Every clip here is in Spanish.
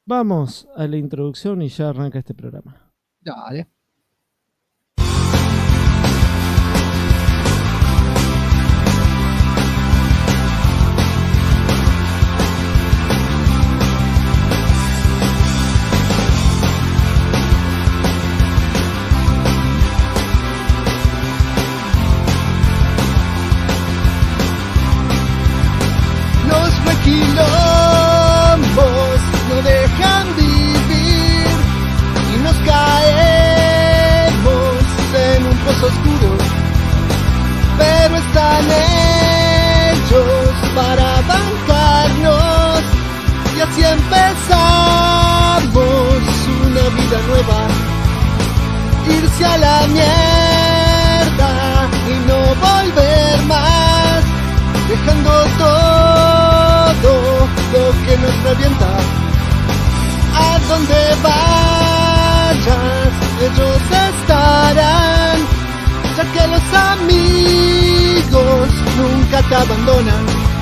Vamos a la introducción y ya arranca este programa. Dale. Los requilombos no dejan vivir y nos caemos en un pozo oscuro, pero están hechos para bancarnos y así empezamos una vida nueva, irse a la mierda y no volver más, dejando todo lo que nos revienta. A donde vayas, ellos estarán, ya que los amigos nunca te abandonan.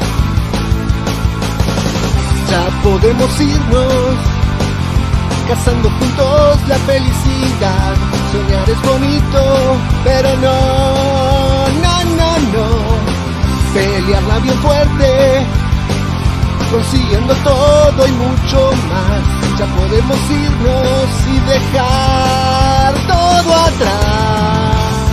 Ya podemos irnos, cazando juntos la felicidad. Soñar es bonito, pero no. Pelearla bien fuerte, consiguiendo todo y mucho más. Ya podemos irnos y dejar todo atrás.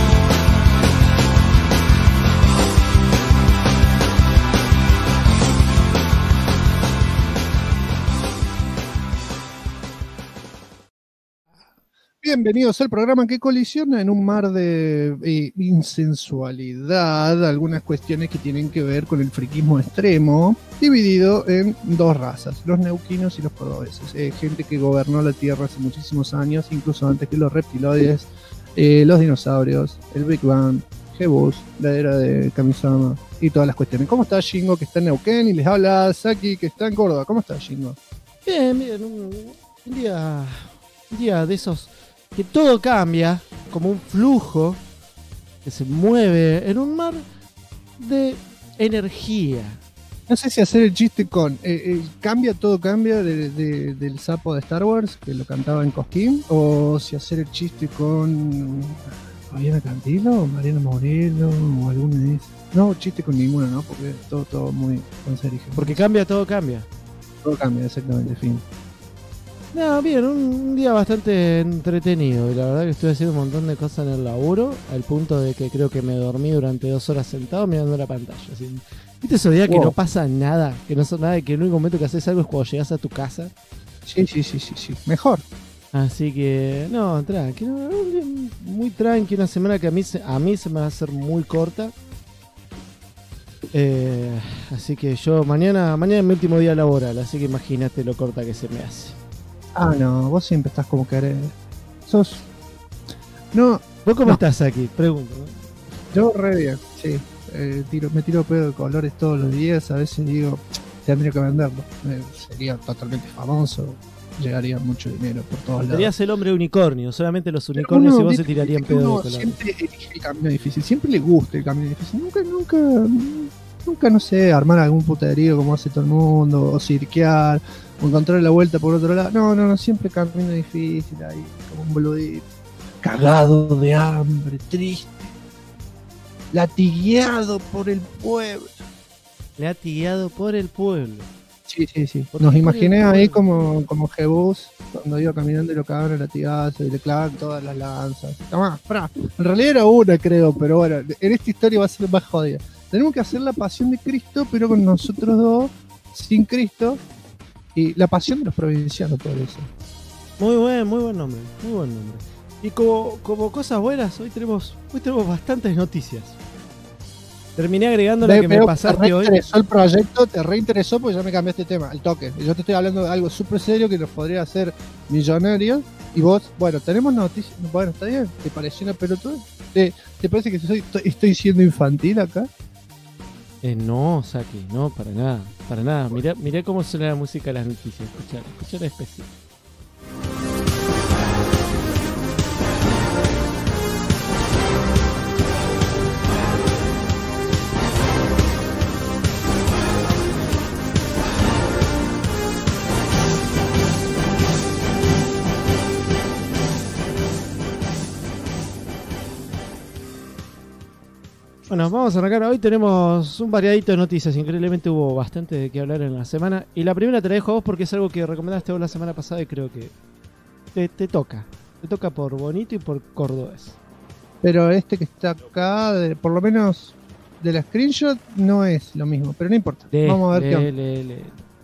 Bienvenidos al programa que colisiona en un mar de insensualidad, algunas cuestiones que tienen que ver con el friquismo extremo, dividido en dos razas, los neuquinos y los cordobeses. Gente que gobernó la Tierra hace muchísimos años, incluso antes que los reptiloides, los dinosaurios, el Big Bang, Jebus, la era de Kamisama y todas las cuestiones. ¿Cómo está Shingo, que está en Neuquén? Y les habla Saki, que está en Córdoba. ¿Cómo está Shingo? Bien, un día de esos que todo cambia, como un flujo que se mueve en un mar de energía. No sé si hacer el chiste con todo cambia del sapo de Star Wars, que lo cantaba en Cosquín, o si hacer el chiste con Mariana Cantilo o Mariana Moreno o alguna de esas. No, chiste con ninguna, ¿no? Porque todo muy cancerígeno. Porque cambia, todo cambia. Todo cambia, exactamente, fin. No, bien, un día bastante entretenido. Y la verdad que estoy haciendo un montón de cosas en el laburo, al punto de que creo que me dormí durante 2 horas sentado mirando la pantalla. Así, ¿viste esos días que no pasa nada? Que no son nada, y que el único momento que haces algo es cuando llegas a tu casa. Sí. Mejor. Así que, no, tranqui, un día muy tranqui, una semana que a mí se me va a hacer muy corta. Así que yo, mañana es mi último día laboral, así que imagínate lo corta que se me hace. Ah, no, vos siempre estás como querés. No. ¿Vos cómo estás aquí? Pregunto, ¿no? Yo re bien, sí. Me tiro pedo de colores todos los días. A veces digo, tendría que venderlo. Sería totalmente famoso. Llegaría mucho dinero por todos lados. Serías el hombre unicornio. Solamente los unicornios y vos se tirarían pedo de colores. Siempre elige el camino difícil. Siempre le gusta el camino difícil. Nunca, no sé, armar algún puterío como hace todo el mundo. O cirquear. O encontrar la vuelta por otro lado. No, siempre camino difícil ahí, como un boludito. Cagado de hambre, triste. Latigueado por el pueblo. Latigueado por el pueblo. Sí. Nos imaginé ahí como Jebus, cuando iba caminando y lo cagaban a latigazo y le clavan todas las lanzas. Tomá, en realidad era una, creo, pero bueno, en esta historia va a ser más jodida. Tenemos que hacer la pasión de Cristo, pero con nosotros dos, sin Cristo. Y la pasión de los provincianos, por eso. Muy buen nombre. Y como cosas buenas, hoy tenemos bastantes noticias. Terminé agregando lo que me pasaste hoy. Te reinteresó el proyecto, te reinteresó porque ya me cambiaste tema, el toque. Yo te estoy hablando de algo súper serio que nos podría hacer millonarios. Y vos, bueno, tenemos noticias. Bueno, está bien, ¿te pareció una pelotuda? ¿Te parece que estoy siendo infantil acá? No, Saki, no, para nada. Mirá cómo suena la música de las noticias. Escuchá la especie. Bueno, vamos a arrancar. Hoy tenemos un variadito de noticias. Increíblemente hubo bastante de qué hablar en la semana. Y la primera te la dejo a vos porque es algo que recomendaste vos la semana pasada y creo que te toca. Te toca por bonito y por cordobés. Pero este que está acá, por lo menos de la screenshot, no es lo mismo. Pero no importa. Vamos a ver qué onda.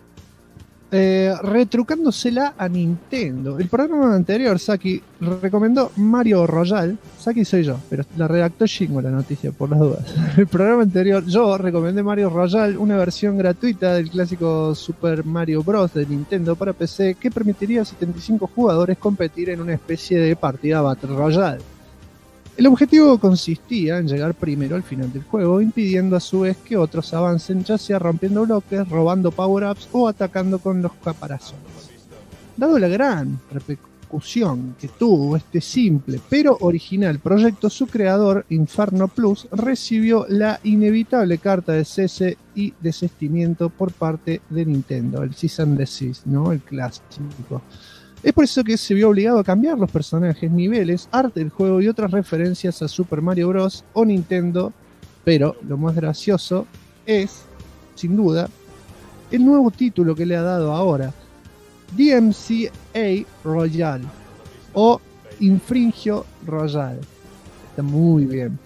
Retrucándosela a Nintendo. El programa anterior, Saki recomendó Mario Royale. Saki soy yo, pero la redactó Shingo la noticia por las dudas. El programa anterior yo recomendé Mario Royale, una versión gratuita del clásico Super Mario Bros. De Nintendo para PC que permitiría a 75 jugadores competir en una especie de partida Battle Royale. El objetivo consistía en llegar primero al final del juego, impidiendo a su vez que otros avancen, ya sea rompiendo bloques, robando power-ups o atacando con los caparazones. Dado la gran repercusión que tuvo este simple pero original proyecto, su creador, Inferno Plus, recibió la inevitable carta de cese y desistimiento por parte de Nintendo, el Cease and Desist, ¿no? El clásico. Es por eso que se vio obligado a cambiar los personajes, niveles, arte del juego y otras referencias a Super Mario Bros. O Nintendo, pero lo más gracioso es, sin duda, el nuevo título que le ha dado ahora, DMCA Royale o Infringio Royale. Está muy bien.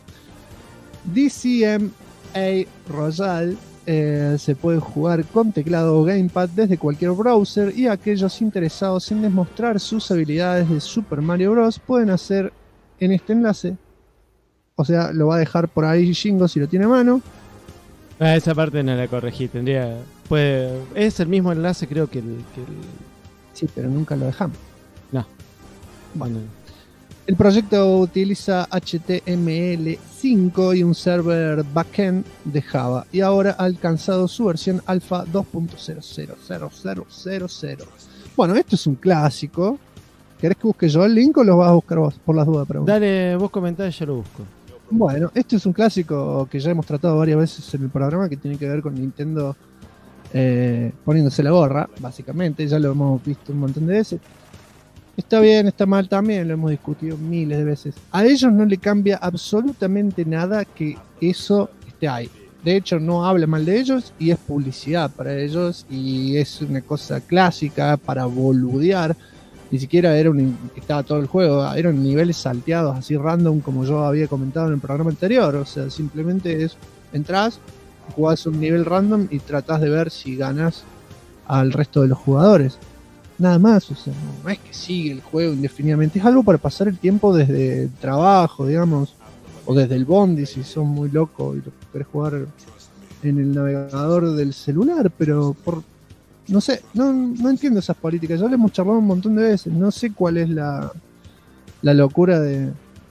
DCMA Royale se puede jugar con teclado o gamepad desde cualquier browser y aquellos interesados en demostrar sus habilidades de Super Mario Bros. Pueden hacer en este enlace. O sea, lo va a dejar por ahí Shingo si lo tiene a mano. Esa parte no la corregí, es el mismo enlace creo que el... Sí, pero nunca lo dejamos. No. Bueno. El proyecto utiliza HTML5 y un server backend de Java y ahora ha alcanzado su versión alfa 2.0000000. Bueno, esto es un clásico. ¿Querés que busque yo el link o lo vas a buscar vos? Por las dudas, pregunto. Dale, vos comentá y yo lo busco. Bueno, este es un clásico que ya hemos tratado varias veces en el programa, que tiene que ver con Nintendo poniéndose la gorra, básicamente. Ya lo hemos visto un montón de veces. Está bien, está mal también, lo hemos discutido miles de veces. A ellos no le cambia absolutamente nada que eso esté ahí. De hecho, no habla mal de ellos y es publicidad para ellos y es una cosa clásica para boludear. Ni siquiera estaba todo el juego, eran niveles salteados así random como yo había comentado en el programa anterior. O sea, simplemente entras, jugás un nivel random y tratás de ver si ganas al resto de los jugadores. Nada más, o sea, no es que sigue el juego indefinidamente, es algo para pasar el tiempo desde el trabajo, digamos, o desde el bondi si sos muy loco y lo querés jugar en el navegador del celular, pero no sé, no entiendo esas políticas. Ya le hemos charlado un montón de veces, no sé cuál es la locura de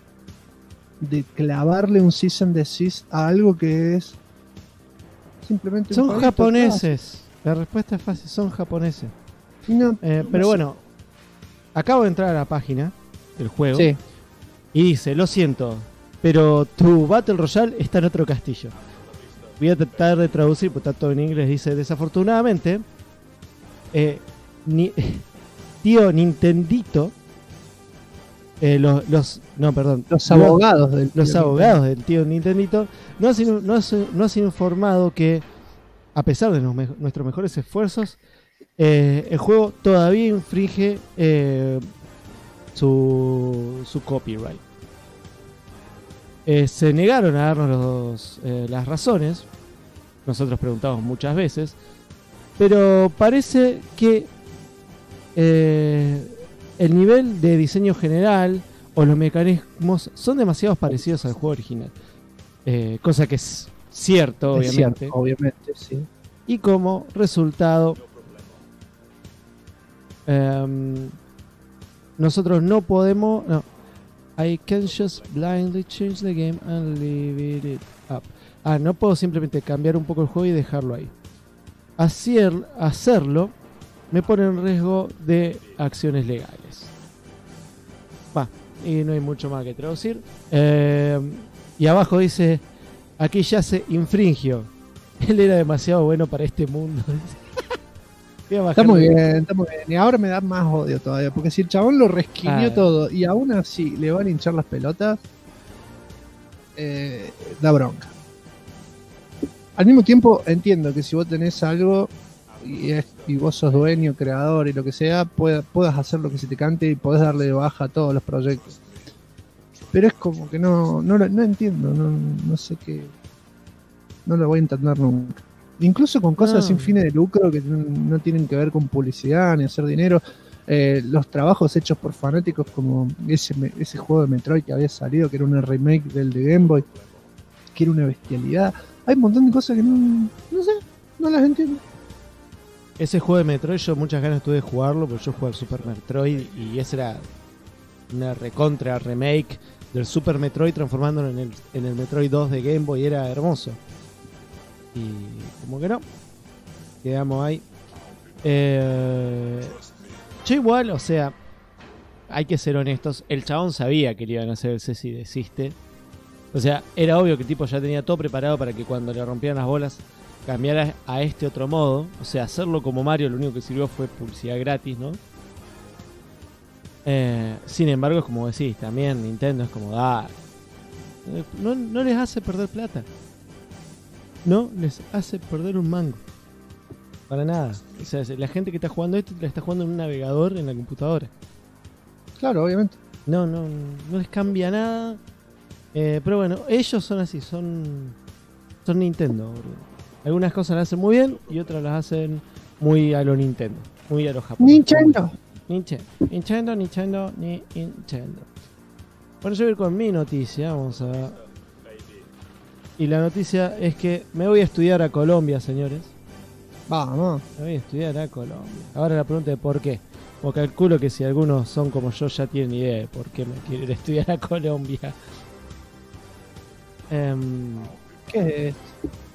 clavarle un cease and desist a algo que es simplemente son japoneses. La respuesta es fácil, son japoneses. No, pero bueno, acabo de entrar a la página del juego, sí, y dice, lo siento, pero tu Battle Royale está en otro castillo. Voy a tratar de traducir, porque está todo en inglés. Dice, desafortunadamente, tío Nintendito, los abogados del tío Nintendito nos han informado que, a pesar de nuestros mejores esfuerzos, el juego todavía infringe su copyright. Se negaron a darnos las razones. Nosotros preguntamos muchas veces, pero parece que el nivel de diseño general o los mecanismos son demasiado parecidos al juego original, cosa que es cierto, obviamente. Obviamente, sí. Y como resultado, nosotros no podemos. No, I can just blindly change the game and leave it up. No puedo simplemente cambiar un poco el juego y dejarlo ahí. Hacerlo me pone en riesgo de acciones legales. Y no hay mucho más que traducir. Y abajo dice: aquí ya se infringió. Él era demasiado bueno para este mundo. Está muy bien. Y ahora me da más odio todavía, porque si el chabón lo resquinió todo y aún así le van a hinchar las pelotas, da bronca. al mismo tiempo entiendo que si vos tenés algo y vos sos dueño, creador y lo que sea, puedas hacer lo que se te cante y podés darle de baja a todos los proyectos. Pero es como que no entiendo, no sé qué, no lo voy a entender nunca. Incluso con cosas sin fines de lucro que no tienen que ver con publicidad ni hacer dinero. Los trabajos hechos por fanáticos como ese juego de Metroid que había salido, que era una remake del de Game Boy, que era una bestialidad. Hay un montón de cosas que no sé, no las entiendo. Ese juego de Metroid yo muchas ganas tuve de jugarlo, porque yo jugué al Super Metroid y ese era una recontra remake del Super Metroid transformándolo en el Metroid 2 de Game Boy. Era hermoso. Y como que no, quedamos ahí. Yo igual, o sea, hay que ser honestos, el chabón sabía que le iban a hacer el Ceci Desiste. O sea, era obvio que el tipo ya tenía todo preparado para que cuando le rompieran las bolas cambiara a este otro modo. O sea, hacerlo como Mario lo único que sirvió fue publicidad gratis, ¿no? Sin embargo, es como decís, también Nintendo es como, no les hace perder plata. No les hace perder un mango. Para nada. O sea, la gente que está jugando esto la está jugando en un navegador en la computadora. Claro, obviamente. No les cambia nada. Pero bueno, ellos son así, son Nintendo, boludo. Algunas cosas las hacen muy bien y otras las hacen muy a lo Nintendo, muy a lo japonés. Nintendo. Bueno, yo voy a ir con mi noticia, vamos a ver. Y la noticia es que me voy a estudiar a Colombia, señores. Vamos. Me voy a estudiar a Colombia. Ahora la pregunta es ¿por qué? O calculo que si algunos son como yo ya tienen idea de por qué me quiero ir a estudiar a Colombia. ¿Qué es?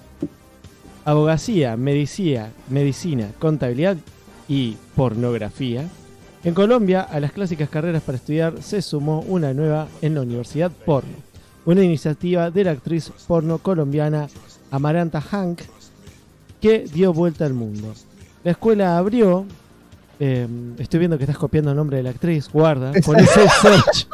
Abogacía, medicina, contabilidad y pornografía. En Colombia, a las clásicas carreras para estudiar se sumó una nueva en la Universidad Porno, una iniciativa de la actriz porno colombiana Amaranta Hank que dio vuelta al mundo. La escuela abrió, estoy viendo que estás copiando el nombre de la actriz, guarda, pon ese search.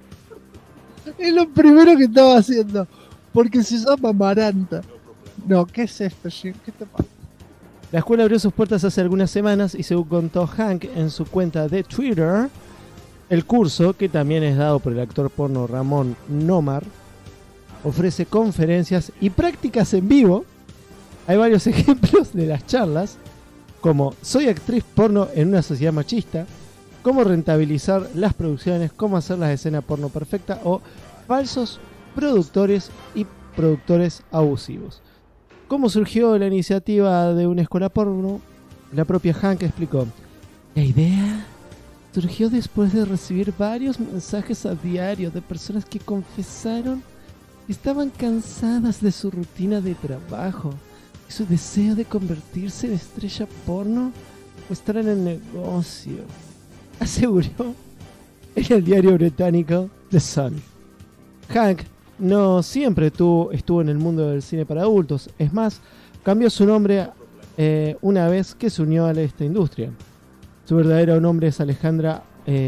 Es lo primero que estaba haciendo, porque se llama Amaranta. No, ¿qué es esto, Jim? ¿Qué te pasa? La escuela abrió sus puertas hace algunas semanas y según contó Hank en su cuenta de Twitter, el curso, que también es dado por el actor porno Ramón Nomar, ofrece conferencias y prácticas en vivo. Hay varios ejemplos de las charlas, como soy actriz porno en una sociedad machista, cómo rentabilizar las producciones, cómo hacer las escenas porno perfecta o falsos productores y productores abusivos. ¿Cómo surgió la iniciativa de una escuela porno? La propia Hank explicó: la idea surgió después de recibir varios mensajes a diario de personas que confesaron que estaban cansadas de su rutina de trabajo y su deseo de convertirse en estrella porno o estar en el negocio, aseguró en el diario británico The Sun. Hank no siempre estuvo en el mundo del cine para adultos. Es más, cambió su nombre una vez que se unió a esta industria. Su verdadero nombre es Alejandra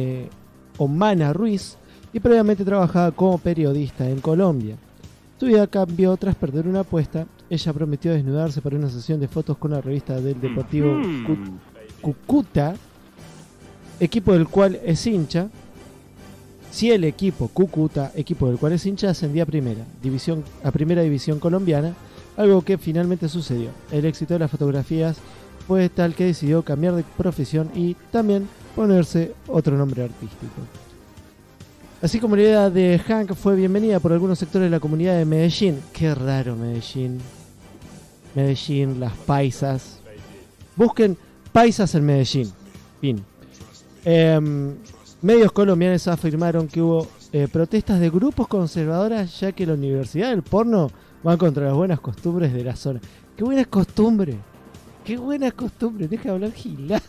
Omana Ruiz y previamente trabajaba como periodista en Colombia. Su vida cambió tras perder una apuesta. Ella prometió desnudarse para una sesión de fotos con la revista del Deportivo Cúcuta, equipo del cual es hincha. Si el equipo Cúcuta, equipo del cual es hincha, ascendía a primera división colombiana, algo que finalmente sucedió. El éxito de las fotografías fue tal que decidió cambiar de profesión y también ponerse otro nombre artístico. Así como la idea de Hank fue bienvenida por algunos sectores de la comunidad de Medellín. Qué raro Medellín. Medellín, las paisas. Busquen paisas en Medellín. Fin. Medios colombianos afirmaron que hubo protestas de grupos conservadoras, ya que la Universidad del Porno va contra las buenas costumbres de la zona. ¡Qué buena costumbre! ¡Qué buena costumbre! Deja de hablar gilada.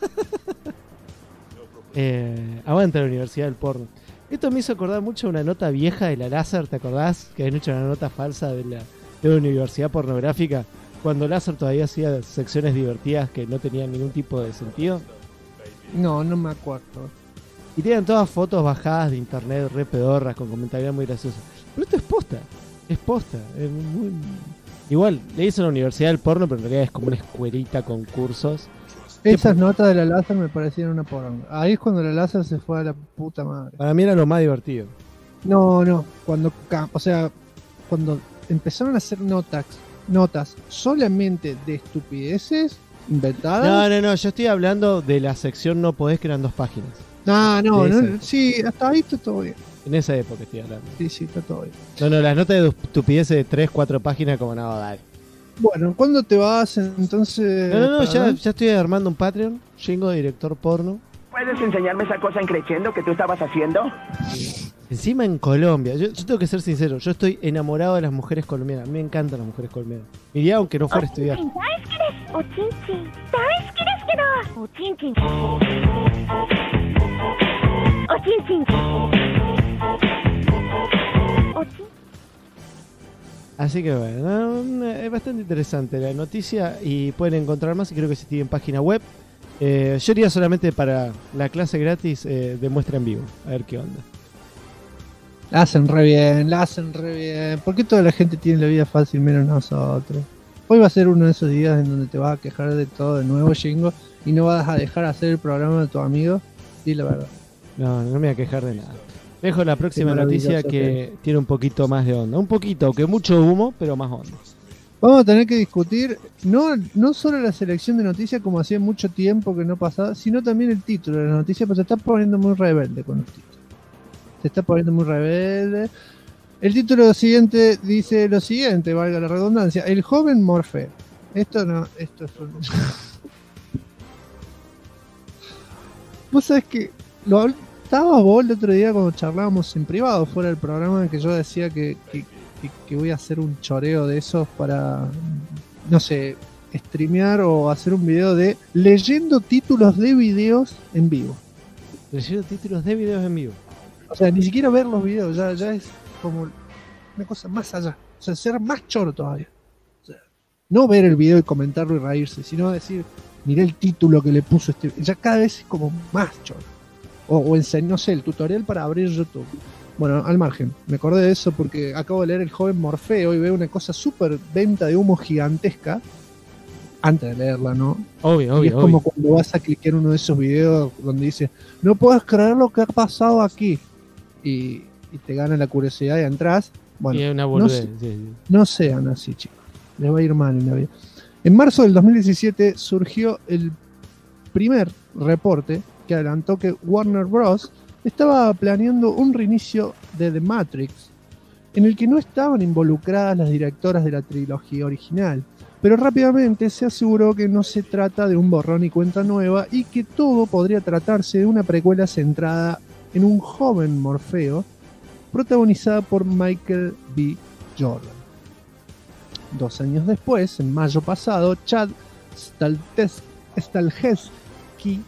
Aguanta la Universidad del Porno. Esto me hizo acordar mucho a una nota vieja de la Láser, ¿te acordás? Que habían hecho una nota falsa de la universidad pornográfica, cuando Láser todavía hacía secciones divertidas que no tenían ningún tipo de sentido. No me acuerdo. Y tenían todas fotos bajadas de internet, re pedorras, con comentarios muy graciosos. Pero esto es posta. Es posta. Es Igual, le hice la universidad del porno, pero en realidad es como una escuelita con cursos. Esas notas de la láser me parecían una poronga. Ahí es cuando la láser se fue a la puta madre. Para mí era lo más divertido. No, cuando empezaron a hacer notas solamente de estupideces inventadas. No, yo estoy hablando de la sección No Podés, que eran 2 páginas. No, sí, hasta ahí está todo bien. En esa época estoy hablando. Sí, está todo bien. No, las notas de estupideces de 3, 4 páginas, como no, dale. Bueno, ¿cuándo te vas entonces? No, ya estoy armando un Patreon, Jingo, director porno. ¿Puedes enseñarme esa cosa en creciendo que tú estabas haciendo? Encima en Colombia, yo tengo que ser sincero, yo estoy enamorado de las mujeres colombianas, me encantan las mujeres colombianas. Iría aunque no fuera a estudiar. Así que bueno, es bastante interesante la noticia y pueden encontrar más y creo que se tiene en página web. Yo iría solamente para la clase gratis de muestra en vivo, a ver qué onda. La hacen re bien. ¿Por qué toda la gente tiene la vida fácil menos nosotros? Hoy va a ser uno de esos días en donde te vas a quejar de todo de nuevo, Jingo, y no vas a dejar hacer el programa de tu amigo. Sí, la verdad. No me voy a quejar de nada. Dejo la próxima noticia que tiene un poquito más de onda. Un poquito, que mucho humo, pero más onda. Vamos a tener que discutir no solo la selección de noticias, como hacía mucho tiempo que no pasaba, sino también el título de la noticia, pues se está poniendo muy rebelde con los títulos. Se está poniendo muy rebelde. El título siguiente dice lo siguiente, valga la redundancia: el joven Morfeo. Esto es un... Vos sabés que estabas vos el otro día cuando charlábamos en privado fuera del programa, que yo decía que voy a hacer un choreo de esos para, no sé, streamear o hacer un video de leyendo títulos de videos en vivo. Leyendo títulos de videos en vivo. O sea, ni siquiera ver los videos, ya es como una cosa más allá. O sea, ser más choro todavía. O sea, no ver el video y comentarlo y reírse, sino decir, miré el título que le puso este. Ya cada vez es como más choro. O enseñar, no sé, el tutorial para abrir YouTube. Bueno, al margen, me acordé de eso porque acabo de leer El joven Morfeo y veo una cosa súper venta de humo gigantesca antes de leerla, ¿no? Obvio. Y es como cuando vas a clicar uno de esos videos donde dice, no puedes creer lo que ha pasado aquí. Y te gana la curiosidad y entras. Bueno, y es una boludez, sí. No sean así, chicos. Les va a ir mal en la vida. En marzo del 2017 surgió el primer reporte que adelantó que Warner Bros. Estaba planeando un reinicio de The Matrix, en el que no estaban involucradas las directoras de la trilogía original, pero rápidamente se aseguró que no se trata de un borrón y cuenta nueva y que todo podría tratarse de una precuela centrada en un joven Morfeo, protagonizada por Michael B. Jordan. 2 años después, en mayo pasado, Chad Stahelski,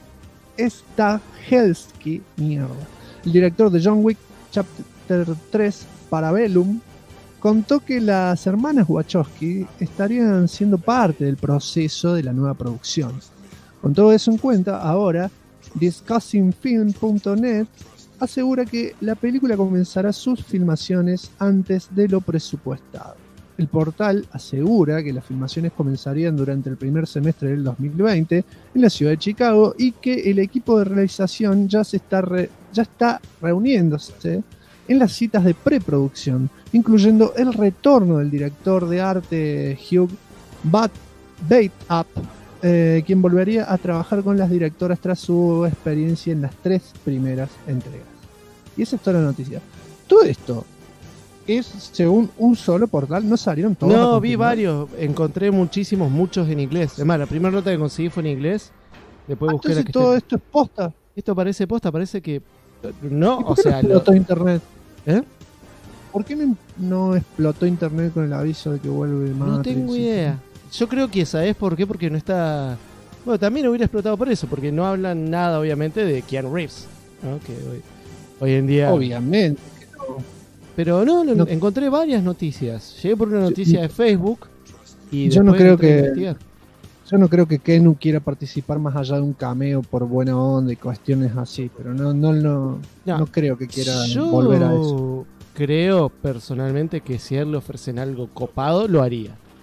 el director de John Wick Chapter 3 Parabellum, contó que las hermanas Wachowski estarían siendo parte del proceso de la nueva producción. Con todo eso en cuenta, ahora DiscussingFilm.net asegura que la película comenzará sus filmaciones antes de lo presupuestado. El portal asegura que las filmaciones comenzarían durante el primer semestre del 2020 en la ciudad de Chicago y que el equipo de realización ya está reuniéndose en las citas de preproducción, incluyendo el retorno del director de arte Hugh Bate-Up, quien volvería a trabajar con las directoras tras su experiencia en las 3 primeras entregas. Y esa es toda la noticia. Todo esto es según un solo portal, no salieron todos. No, vi varios, encontré muchos en inglés. Además, la primera nota que conseguí fue en inglés. Después busqué la que todo esto es posta. Esto parece posta, parece que no, ¿Por qué o sea, no explotó internet? ¿Eh? ¿Por qué no explotó internet con el aviso de que vuelve Matrix? No tengo idea. Yo creo que ¿sabes por qué? Porque no está. Bueno, también hubiera explotado por eso, porque no hablan nada, obviamente, de Keanu Reeves, ¿no? Que hoy en día. Obviamente. Pero no, encontré varias noticias. Llegué por una noticia de Facebook y yo no creo que investigar. Yo no creo que Keanu quiera participar más allá de un cameo por buena onda y cuestiones así, pero no creo que quiera volver a eso. Creo personalmente que si a él le ofrecen algo copado, lo haría.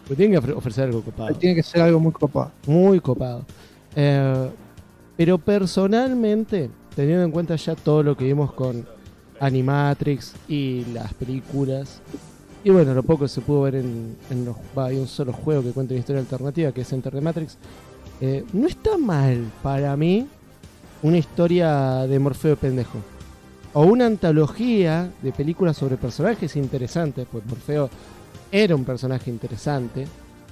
Pero tienen que ofrecer algo copado. Tiene que ser algo muy copado. Muy copado. Pero personalmente, teniendo en cuenta ya todo lo que vimos con Animatrix y las películas, y bueno, lo poco que se pudo ver hay un solo juego que cuenta una historia alternativa, que es Enter the Matrix, no está mal para mí una historia de Morfeo pendejo. O una antología de películas sobre personajes interesantes, pues Morfeo era un personaje interesante.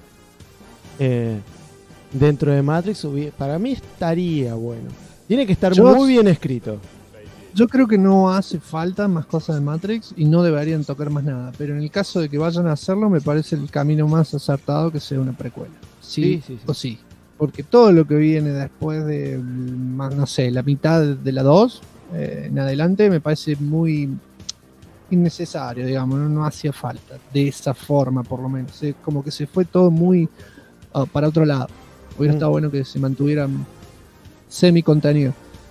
Dentro de Matrix, para mí estaría bueno. Tiene que estar muy bien escrito. Yo creo que no hace falta más cosas de Matrix y no deberían tocar más nada. Pero en el caso de que vayan a hacerlo, me parece el camino más acertado que sea una precuela. Sí. O sí. Porque todo lo que viene después de, no sé, la mitad de la 2 en adelante me parece muy innecesario, digamos. No hacía falta de esa forma, por lo menos. Como que se fue todo muy para otro lado. Hubiera estado bueno que se mantuvieran semi-contenido.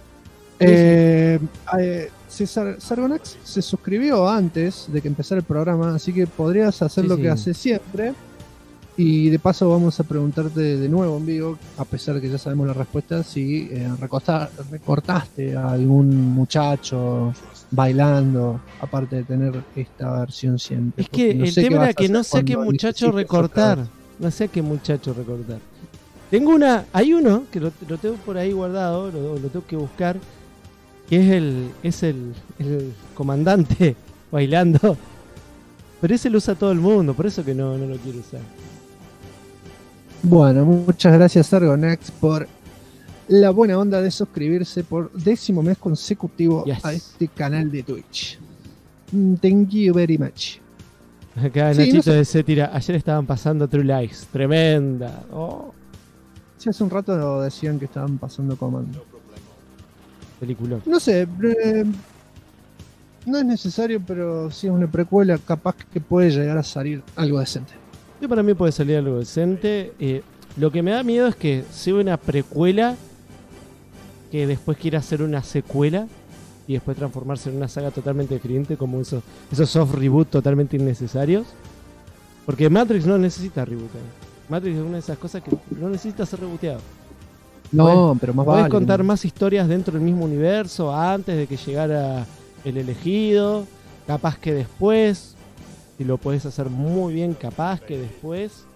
César Sargonax se suscribió antes de que empezara el programa, así que podrías hacer lo que hace siempre. Y de paso vamos a preguntarte de nuevo en vivo, a pesar de que ya sabemos la respuesta, si recortaste a algún muchacho bailando, aparte de tener esta versión siempre. Es que el tema era que no sé a qué muchacho recortar. No sé a qué muchacho recortar. Hay uno que lo tengo por ahí guardado, lo tengo que buscar, que es el comandante bailando. Pero ese lo usa todo el mundo, por eso que no lo quiero usar. Bueno, muchas gracias Sargonax por la buena onda de suscribirse por 10º mes consecutivo a este canal de Twitch. Thank you very much. Acá Nachito de Cetira, ayer estaban pasando True Lies, tremenda. Sí, hace un rato decían que estaban pasando Comando. Película. No sé, no es necesario, pero si es una precuela, capaz que puede llegar a salir algo decente. Yo para mí puede salir algo decente. Lo que me da miedo es que sea una precuela que después quiera hacer una secuela y después transformarse en una saga totalmente diferente, como esos soft reboot totalmente innecesarios. Porque Matrix no necesita reboot. Matrix es una de esas cosas que no necesita ser rebooteado. No, pero más vale. Puedes contar más historias dentro del mismo universo antes de que llegara el elegido. Capaz que después, si lo puedes hacer muy bien, capaz que después.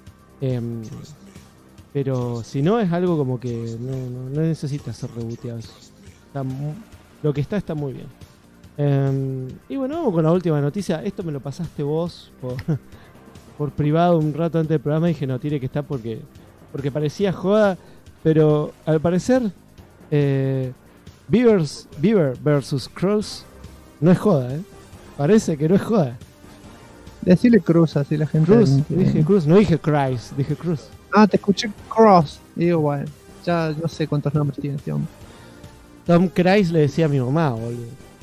Pero si no, es algo como que no necesita ser rebooteado. Lo que está muy bien. Y bueno, vamos con la última noticia. Esto me lo pasaste vos por privado un rato antes del programa. Dije, no, tiene que estar porque parecía joda. Pero al parecer, Beaver vs. Cruz no es joda, Parece que no es joda. Decirle Cruz, así la gente. Cruz, dije Cruz, no dije Christ, dije Cruz. Ah, te escuché Cross. Y digo, bueno, ya no sé cuántos nombres tiene este hombre. Tom Cruise le decía a mi mamá, boludo.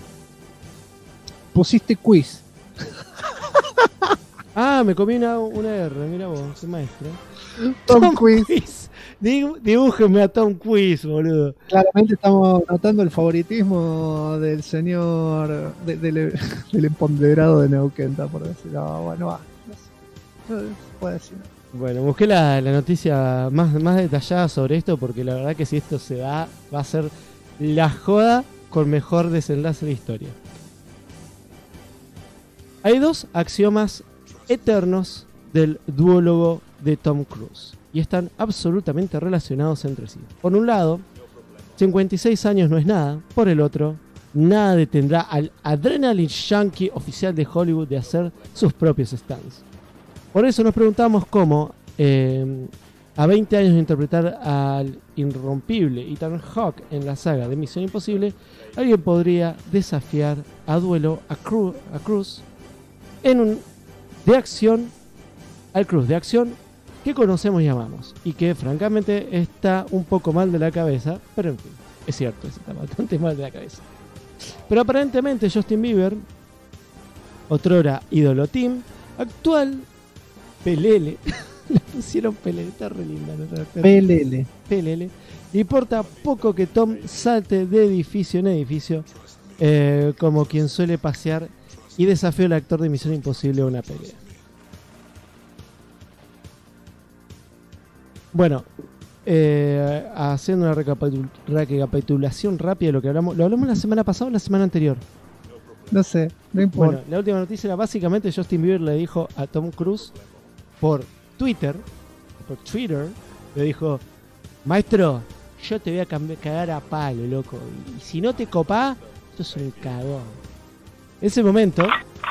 Pusiste quiz. Ah, me comí una R, mira vos, qué maestro. Tom Quiz. Dibújenme a Tom Quiz, boludo. Claramente estamos notando el favoritismo del señor del empoderado de Neuquén, por decirlo. Bueno, va. No se puede decir. Bueno, busqué la noticia más detallada sobre esto, porque la verdad que si esto se da, va a ser la joda con mejor desenlace de historia. Hay dos axiomas eternos del duólogo de Tom Cruise y están absolutamente relacionados entre sí. Por un lado, 56 años no es nada. Por el otro, nada detendrá al Adrenaline Junkie oficial de Hollywood de hacer sus propios stunts. Por eso nos preguntamos cómo, a 20 años de interpretar al irrompible Ethan Hawke en la saga de Misión Imposible, alguien podría desafiar a duelo a Cruise en al Cruise de acción que conocemos y amamos, y que francamente está un poco mal de la cabeza, pero en fin, es cierto, está bastante mal de la cabeza. Pero aparentemente Justin Bieber, otrora ídolo Tim, actual Pelele, le pusieron Pelele, está re linda, ¿no? Pelele, le importa poco que Tom salte de edificio en edificio, como quien suele pasear, y desafió al actor de Misión Imposible a una pelea. Bueno, haciendo una recapitulación rápida de lo que hablamos. ¿Lo hablamos la semana pasada o la semana anterior? No sé, no importa. Bueno, la última noticia era básicamente Justin Bieber le dijo a Tom Cruise por Twitter, le dijo: maestro, yo te voy a cagar a palo, loco. Y si no te copás, sos un cagón. En ese momento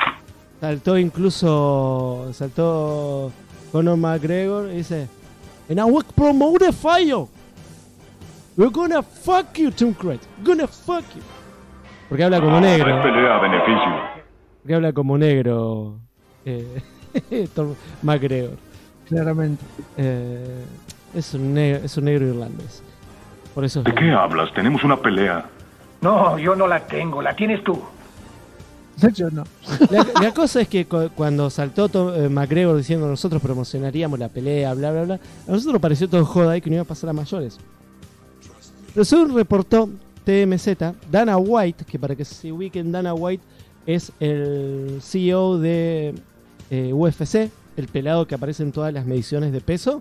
saltó Conor McGregor y dice: and I will promote a fire. We're gonna fuck you, Tom Cruise. Gonna fuck you. Porque habla como negro. Es pelea a beneficio. Porque habla como negro. Tom McGregor. Claramente. Es un negro irlandés. Por eso. ¿De qué hablas? Tenemos una pelea. No, yo no la tengo, la tienes tú. Yo no. La cosa es que cuando saltó McGregor diciendo nosotros promocionaríamos la pelea, bla, bla, bla, a nosotros nos pareció todo joda y que no iba a pasar a mayores. Pero según reportó TMZ, Dana White, que para que se ubiquen, Dana White es el CEO de UFC, el pelado que aparece en todas las mediciones de peso,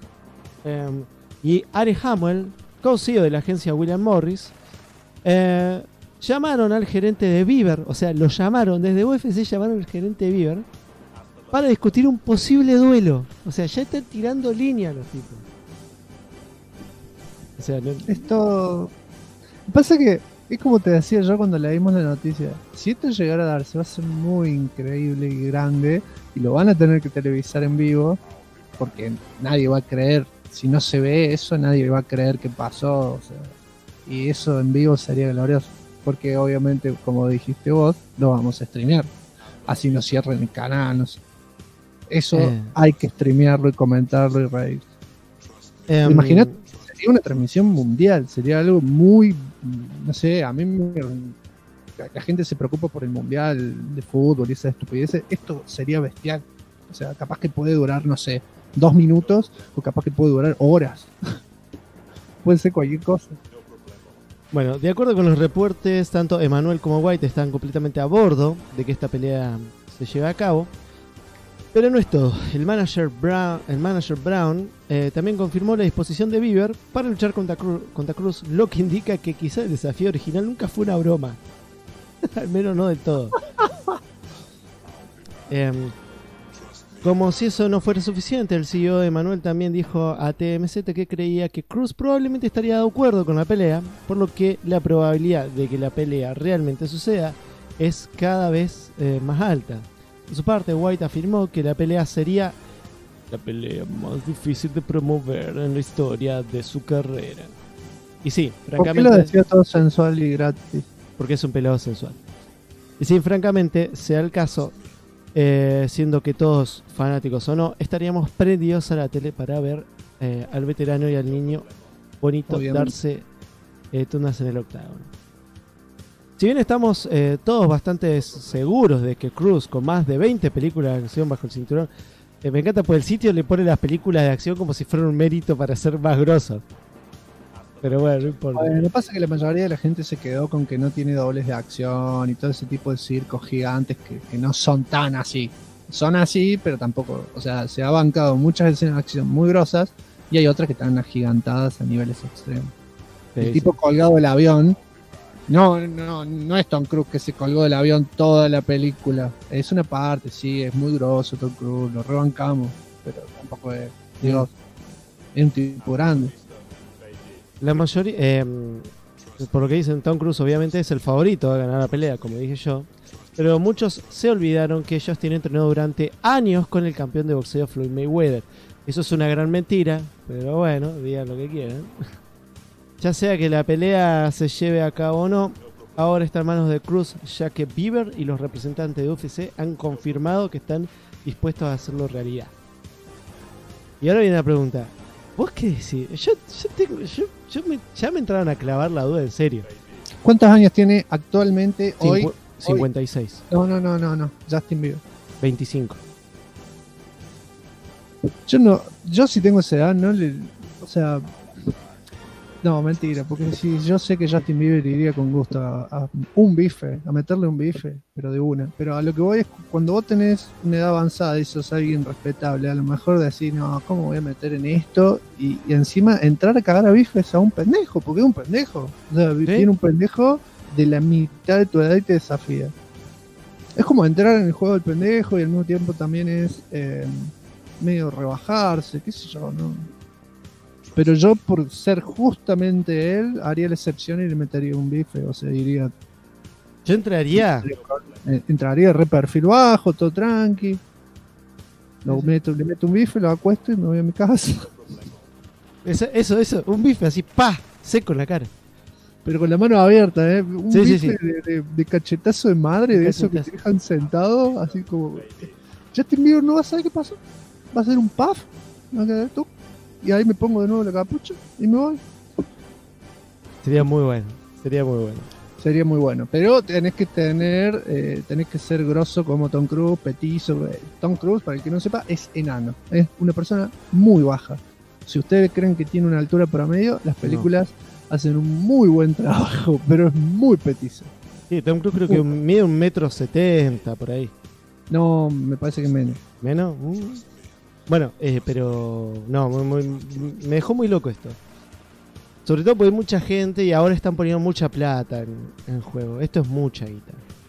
y Ari Hamel, co-CEO de la agencia William Morris, llamaron al gerente de Bieber, o sea, lo llamaron desde UFC, llamaron al gerente de Bieber para discutir un posible duelo. O sea, ya están tirando línea los tipos. O sea, no... Esto pasa que es como te decía yo cuando leímos la noticia. Si esto llegara a darse, va a ser muy increíble y grande y lo van a tener que televisar en vivo porque nadie va a creer. Si no se ve eso, nadie va a creer que pasó. O sea, y eso en vivo sería glorioso. Porque obviamente, como dijiste vos, lo vamos a streamear. Así no cierren el canal. No sé. Eso hay que streamearlo y comentarlo y reír. Imagínate, sería una transmisión mundial. Sería algo muy... No sé, a mí la gente se preocupa por el mundial de fútbol y esas estupideces. Esto sería bestial. O sea, capaz que puede durar, no sé, 2 minutos o capaz que puede durar horas. Puede ser cualquier cosa. Bueno, de acuerdo con los reportes, tanto Emmanuel como White están completamente a bordo de que esta pelea se lleve a cabo. Pero no es todo. El manager Brown también confirmó la disposición de Bieber para luchar contra Cruz, lo que indica que quizá el desafío original nunca fue una broma. Al menos no del todo. Como si eso no fuera suficiente, el CEO de Emmanuel también dijo a TMZ que creía que Cruz probablemente estaría de acuerdo con la pelea, por lo que la probabilidad de que la pelea realmente suceda es cada vez más alta. Por su parte, White afirmó que la pelea sería la pelea más difícil de promover en la historia de su carrera. Y sí, francamente... ¿Por qué lo decía todo sensual y gratis? Porque es un pelado sensual. Y sí, francamente, sea el caso... siendo que todos fanáticos o no, estaríamos prendidos a la tele para ver al veterano y al niño bonito darse tunas en el octágono. Si bien estamos todos bastante seguros de que Cruz, con más de 20 películas de acción bajo el cinturón, me encanta porque el sitio le pone las películas de acción como si fueran un mérito para ser más grosos. Pero bueno, no importa. Lo que pasa es que la mayoría de la gente se quedó con que no tiene dobles de acción y todo ese tipo de circos gigantes que no son tan así. Son así, pero tampoco, o sea, se ha bancado muchas escenas de acción muy grosas y hay otras que están agigantadas a niveles extremos. El tipo colgado del avión, no es Tom Cruise que se colgó del avión toda la película. Es una parte, sí, es muy grosso Tom Cruise, lo rebancamos, pero tampoco es, digo, es un tipo grande. La mayoría, por lo que dicen, Tom Cruise obviamente es el favorito a ganar la pelea, como dije yo. Pero muchos se olvidaron que Justin entrenó durante años con el campeón de boxeo Floyd Mayweather. Eso es una gran mentira, pero bueno, digan lo que quieran. Ya sea que la pelea se lleve a cabo o no, ahora está en manos de Cruz, ya que Bieber y los representantes de UFC han confirmado que están dispuestos a hacerlo realidad. Y ahora viene la pregunta. ¿Vos qué decís? Ya me entraron a clavar la duda en serio. ¿Cuántos años tiene actualmente hoy? 56. No. Justin Bieber. 25. Yo si tengo esa edad, no le. O sea. No, mentira, porque si yo sé que Justin Bieber iría con gusto a un bife, a meterle un bife, pero de una. Pero a lo que voy es cuando vos tenés una edad avanzada y sos alguien respetable, a lo mejor decís, no, ¿cómo voy a meter en esto? Y encima entrar a cagar a bifes a un pendejo, porque es un pendejo. O sea, viene un pendejo de la mitad de tu edad y te desafía. Es como entrar en el juego del pendejo y al mismo tiempo también es medio rebajarse, qué sé yo, ¿no? Pero yo, por ser justamente él, haría la excepción y le metería un bife. O sea, diría. Yo entraría. Entraría re perfil bajo, todo tranqui. Le meto un bife, lo acuesto y me voy a mi casa. Eso. Un bife así, pa, seco en la cara. Pero con la mano abierta, ¿eh? Un bife sí. De cachetazo de madre, de eso que te dejan sentado, así como. Justin Bieber no va a saber qué pasó. Va a ser un puff. Va a quedar tú. Y ahí me pongo de nuevo la capucha y me voy. Sería muy bueno. Sería muy bueno. Pero tenés que ser grosso como Tom Cruise, petizo. Tom Cruise, para el que no sepa, es enano. Es una persona muy baja. Si ustedes creen que tiene una altura promedio, las películas hacen un muy buen trabajo, pero es muy petizo. Sí, Tom Cruise creo que mide 1,70 m por ahí. No, me parece que menos. ¿Menos? Bueno, pero no, me dejó muy loco esto. Sobre todo porque hay mucha gente y ahora están poniendo mucha plata en juego. Esto es mucha guita.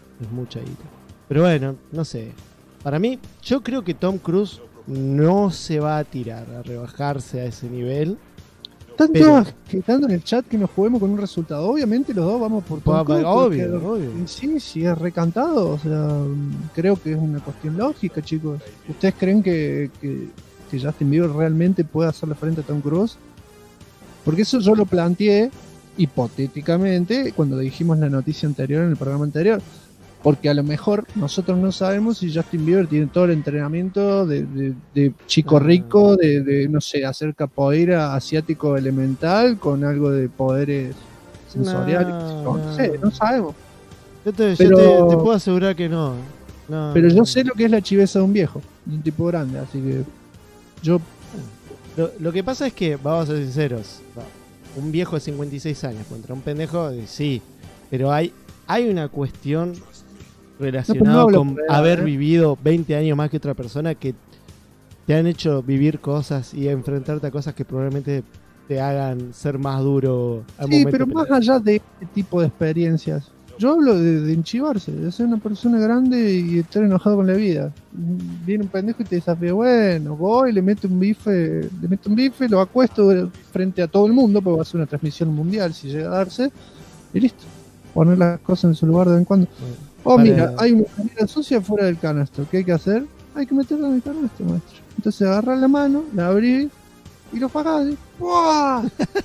Pero bueno, no sé. Para mí, yo creo que Tom Cruise no se va a tirar a rebajarse a ese nivel. Están todos quejando en el chat que nos juguemos con un resultado. Obviamente los dos vamos por Tom Cruise. Obvio. Sí, es recantado. O sea, creo que es una cuestión lógica, chicos. ¿Ustedes creen que Justin Bieber realmente puede hacerle frente a Tom Cruise? Porque eso yo lo planteé hipotéticamente cuando dijimos la noticia anterior en el programa anterior. Porque a lo mejor nosotros no sabemos si Justin Bieber tiene todo el entrenamiento de chico rico, de no sé, hacer capoeira asiático elemental con algo de poderes sensoriales. No sé, no sabemos. Yo te puedo asegurar que no. Pero yo sé lo que es la chiveza de un viejo, de un tipo grande, así que yo... Lo que pasa es que, vamos a ser sinceros, un viejo de 56 años contra un pendejo, sí, pero hay una cuestión relacionada con haber vivido 20 años más que otra persona que te han hecho vivir cosas y enfrentarte a cosas que probablemente te hagan ser más duro al momento. Sí, pero más allá de este tipo de experiencias, yo hablo de enchivarse, de ser una persona grande y estar enojado con la vida. Viene un pendejo y te desafía, bueno, voy, le meto un bife, lo acuesto frente a todo el mundo, porque va a ser una transmisión mundial si llega a darse, y listo. Poner las cosas en su lugar de vez en cuando. Mira, hay una comida sucia fuera del canasto. ¿Qué hay que hacer? Hay que meterla en el canasto, maestro. Entonces agarrás la mano, la abrís y lo fajás. ¡Buah!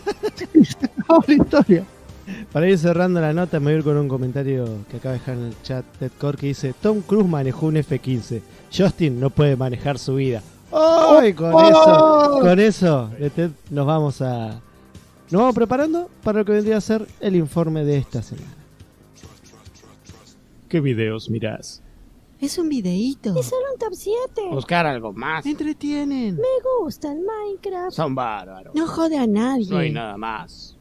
La historia. Para ir cerrando la nota, me voy a ir con un comentario que acaba de dejar en el chat Ted Core que dice: Tom Cruise manejó un F-15. Justin no puede manejar su vida. ¡Ay! Con eso, de Ted nos vamos preparando para lo que vendría a ser el informe de esta semana. ¿Qué videos mirás? Es un videíto. Es solo un top 7. Buscar algo más. Entretienen. Me gusta el Minecraft. Son bárbaros. No jode a nadie. No hay nada más.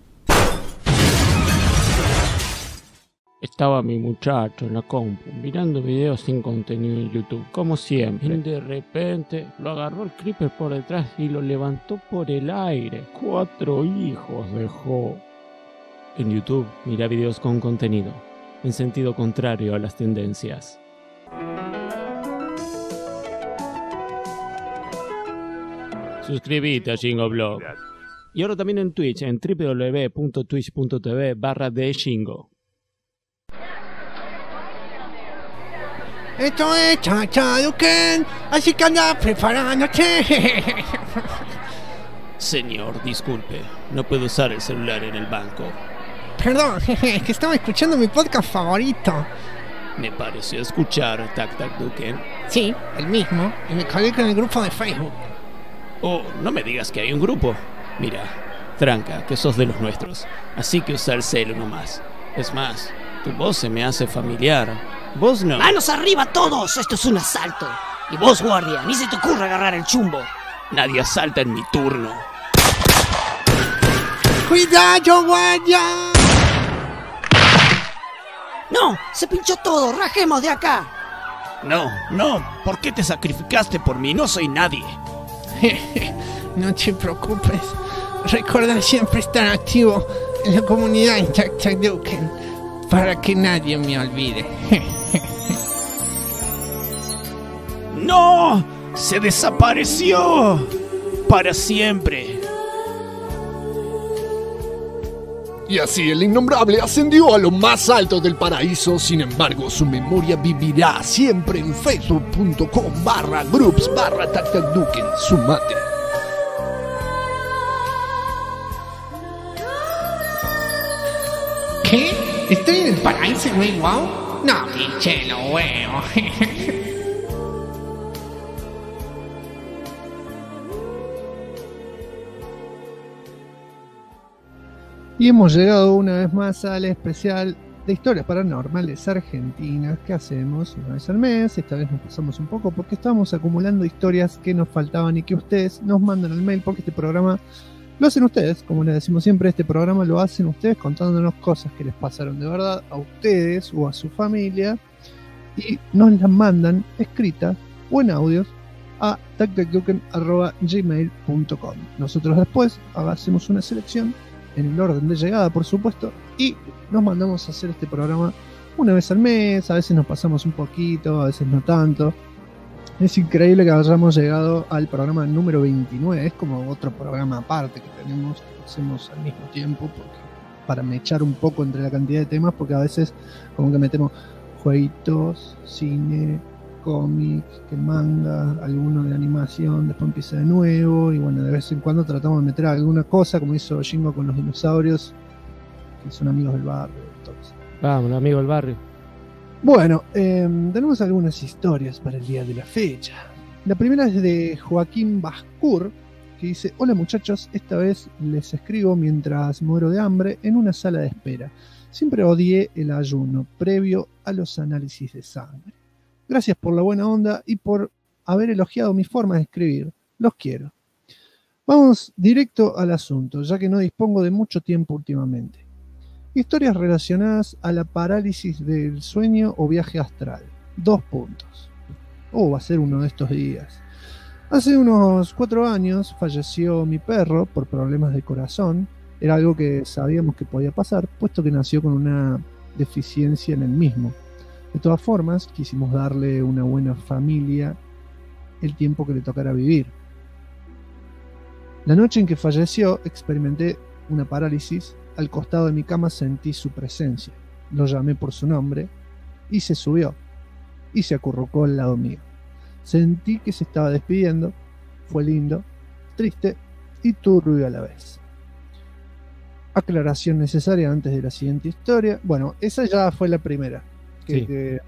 Estaba mi muchacho en la compu mirando videos sin contenido en YouTube, como siempre. Y de repente lo agarró el creeper por detrás y lo levantó por el aire. 4 hijos dejó. En YouTube, mira videos con contenido, en sentido contrario a las tendencias. Suscríbete a Shingo Y ahora también en Twitch, en www.twitch.tv/theshingo. Esto es Chachaduken, así que anda preparándote. Señor, disculpe, no puedo usar el celular en el banco. Perdón, que estaba escuchando mi podcast favorito. Me pareció escuchar Tac Tac Duken. Sí, el mismo, y me colgué con el grupo de Facebook. Oh, no me digas que hay un grupo. Mira, tranca, que sos de los nuestros, así que usa el celu nomás. Es más, tu voz se me hace familiar. Vos no. ¡Manos arriba todos! Esto es un asalto. Y vos, guardia, ni se te ocurra agarrar el chumbo. Nadie asalta en mi turno. ¡Cuidado, guardia! ¡No! ¡Se pinchó todo! ¡Rajemos de acá! No, ¿por qué te sacrificaste por mí? No soy nadie. No te preocupes. Recuerda siempre estar activo en la comunidad Intactaduken para que nadie me olvide. ¡No! ¡Se desapareció! ¡Para siempre! Y así el innombrable ascendió a lo más alto del paraíso. Sin embargo, su memoria vivirá siempre en facebook.com/groups/Tactaduken. Sumate. ¿Qué? ¿Estoy en el paraíso, güey? ¿Wow? No, pinche, lo veo. Y hemos llegado una vez más al especial de historias paranormales argentinas que hacemos una vez al mes. Esta vez nos pasamos un poco porque estábamos acumulando historias que nos faltaban y que ustedes nos mandan al mail, porque este programa lo hacen ustedes, como les decimos siempre, este programa lo hacen ustedes contándonos cosas que les pasaron de verdad a ustedes o a su familia y nos las mandan escritas o en audios a tactaduken@gmail.com. Nosotros después hacemos una selección en el orden de llegada, por supuesto, y nos mandamos a hacer este programa una vez al mes. A veces nos pasamos un poquito, a veces no tanto. Es increíble que hayamos llegado al programa número 29. Es como otro programa aparte que tenemos, que hacemos al mismo tiempo, porque, para mechar un poco entre la cantidad de temas, porque a veces como que metemos jueguitos, cine, cómics, que manga, alguno de animación, después empieza de nuevo, y bueno, de vez en cuando tratamos de meter alguna cosa, como hizo Shingo con los dinosaurios, que son amigos del barrio. Entonces. Vamos, amigo del barrio. Bueno, tenemos algunas historias para el día de la fecha. La primera es de Joaquín Bascur, que dice: hola muchachos, esta vez les escribo mientras muero de hambre en una sala de espera. Siempre odié el ayuno previo a los análisis de sangre. Gracias por la buena onda y por haber elogiado mi forma de escribir. Los quiero. Vamos directo al asunto, ya que no dispongo de mucho tiempo últimamente. Historias relacionadas a la parálisis del sueño o viaje astral. 2 puntos. Va a ser uno de estos días. Hace unos 4 años falleció mi perro por problemas de corazón. Era algo que sabíamos que podía pasar, puesto que nació con una deficiencia en el mismo. De todas formas, quisimos darle una buena familia el tiempo que le tocara vivir. La noche en que falleció, experimenté una parálisis. Al costado de mi cama sentí su presencia. Lo llamé por su nombre y se subió y se acurrucó al lado mío. Sentí que se estaba despidiendo. Fue lindo, triste y turbio a la vez. Aclaración necesaria antes de la siguiente historia. Bueno, esa ya fue la primera que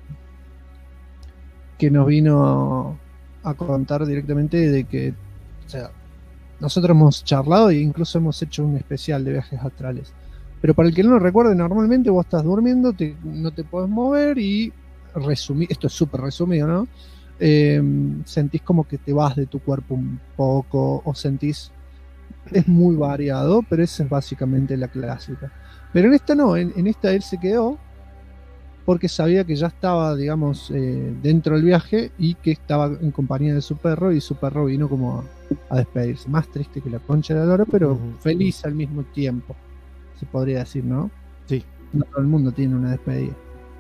nos vino a contar directamente de que, o sea, nosotros hemos charlado e incluso hemos hecho un especial de viajes astrales. Pero para el que no lo recuerde, normalmente vos estás durmiendo, no te podés mover y esto es súper resumido, ¿no? Sentís como que te vas de tu cuerpo un poco, o sentís, es muy variado, pero esa es básicamente la clásica. Pero en esta no, en esta él se quedó porque sabía que ya estaba, digamos, dentro del viaje y que estaba en compañía de su perro, y su perro vino como a despedirse. Más triste que la concha de la lora, pero feliz al mismo tiempo, se podría decir, ¿no? Sí. No todo el mundo tiene una despedida.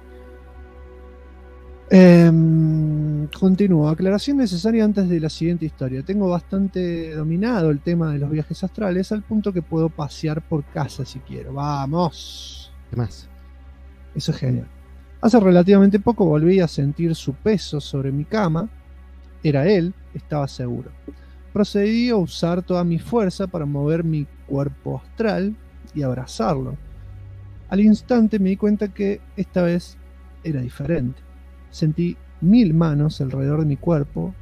Continúo. Aclaración necesaria antes de la siguiente historia. Tengo bastante dominado el tema de los viajes astrales, al punto que puedo pasear por casa si quiero. ¡Vamos! ¿Qué más? Eso es genial. Hace relativamente poco volví a sentir su peso sobre mi cama. Era él, estaba seguro. Procedí a usar toda mi fuerza para mover mi cuerpo astral y abrazarlo. Al instante me di cuenta que esta vez era diferente. Sentí 1000 manos alrededor de mi cuerpo,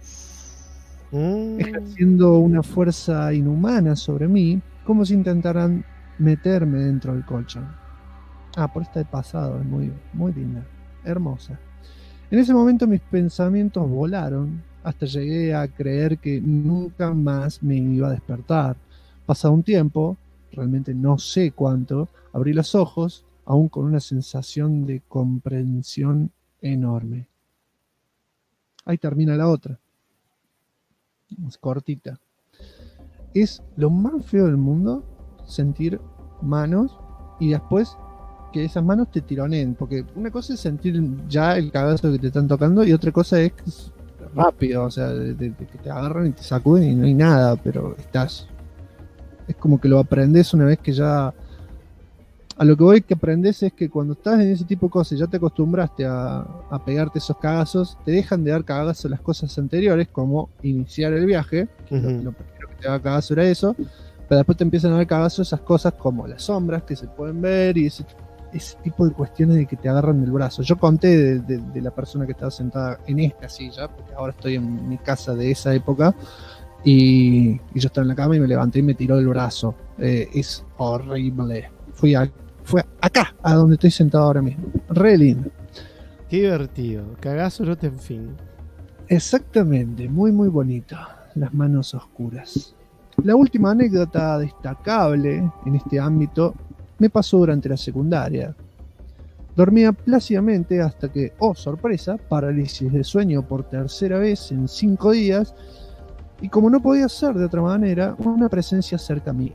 ejerciendo una fuerza inhumana sobre mí, como si intentaran meterme dentro del colchón. Por esta de pasado, es muy, muy linda, hermosa. En ese momento mis pensamientos volaron, hasta llegué a creer que nunca más me iba a despertar. Pasado un tiempo, realmente no sé cuánto, abrí los ojos, aún con una sensación de comprensión enorme. Ahí termina la otra. Es cortita. Es lo más feo del mundo sentir manos y después que esas manos te tironeen, porque una cosa es sentir ya el cagazo que te están tocando y otra cosa es que es rápido, o sea, de que te agarran y te sacuden y no hay nada, pero es como que lo aprendes una vez que ya, a lo que voy que aprendes es que cuando estás en ese tipo de cosas, ya te acostumbraste a pegarte esos cagazos, te dejan de dar cagazos las cosas anteriores, como iniciar el viaje, lo primero que te da cagazo era eso, pero después te empiezan a dar cagazos esas cosas como las sombras que se pueden ver y ese tipo de cuestiones de que te agarran del brazo. Yo conté de la persona que estaba sentada en esta silla, porque ahora estoy en mi casa de esa época, y yo estaba en la cama y me levanté y me tiró el brazo. Es horrible. Fue acá, a donde estoy sentado ahora mismo. Re lindo. Qué divertido. Cagazo no te en fin. Exactamente, muy muy bonito. Las manos oscuras. La última anécdota destacable en este ámbito me pasó durante la secundaria. Dormía plácidamente hasta que, oh sorpresa, parálisis de sueño por tercera vez en 5 días, y como no podía ser de otra manera, una presencia cerca a mí.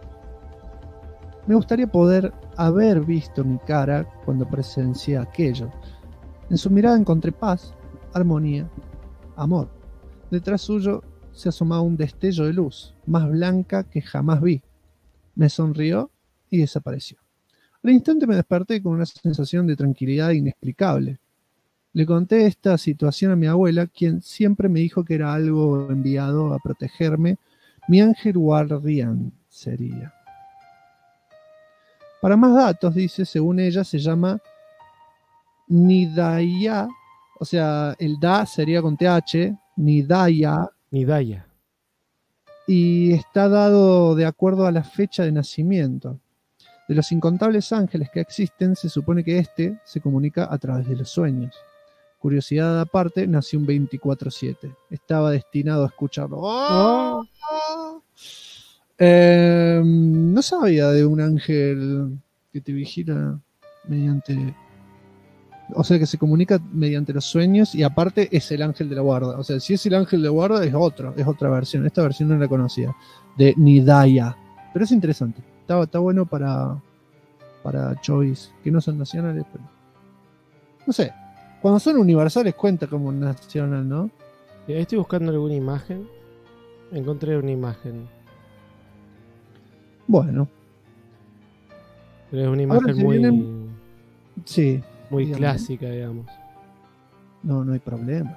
Me gustaría poder haber visto mi cara cuando presencié aquello. En su mirada encontré paz, armonía, amor. Detrás suyo se asomaba un destello de luz, más blanca que jamás vi. Me sonrió y desapareció. Al instante me desperté con una sensación de tranquilidad inexplicable. Le conté esta situación a mi abuela, quien siempre me dijo que era algo enviado a protegerme. Mi ángel guardián sería. Para más datos, dice, según ella, se llama Nidaya, o sea, el da sería con TH, Nidaya. Nidaya. Y está dado de acuerdo a la fecha de nacimiento. De los incontables ángeles que existen, se supone que este se comunica a través de los sueños. Curiosidad aparte, nació un 24/7. Estaba destinado a escucharlo. ¡Oh! No sabía de un ángel que te vigila mediante... O sea, que se comunica mediante los sueños y aparte es el ángel de la guarda. O sea, si es el ángel de la guarda es otra versión. Esta versión no la conocía. De Nidaya. Pero es interesante. Está bueno para choice, que no son nacionales, pero... No sé. Cuando son universales cuenta como nacional, ¿no? Ahí estoy buscando alguna imagen. Encontré una imagen. Bueno. Pero es una imagen muy... Vienen... Sí. Muy dígame. clásica, digamos. No hay problema.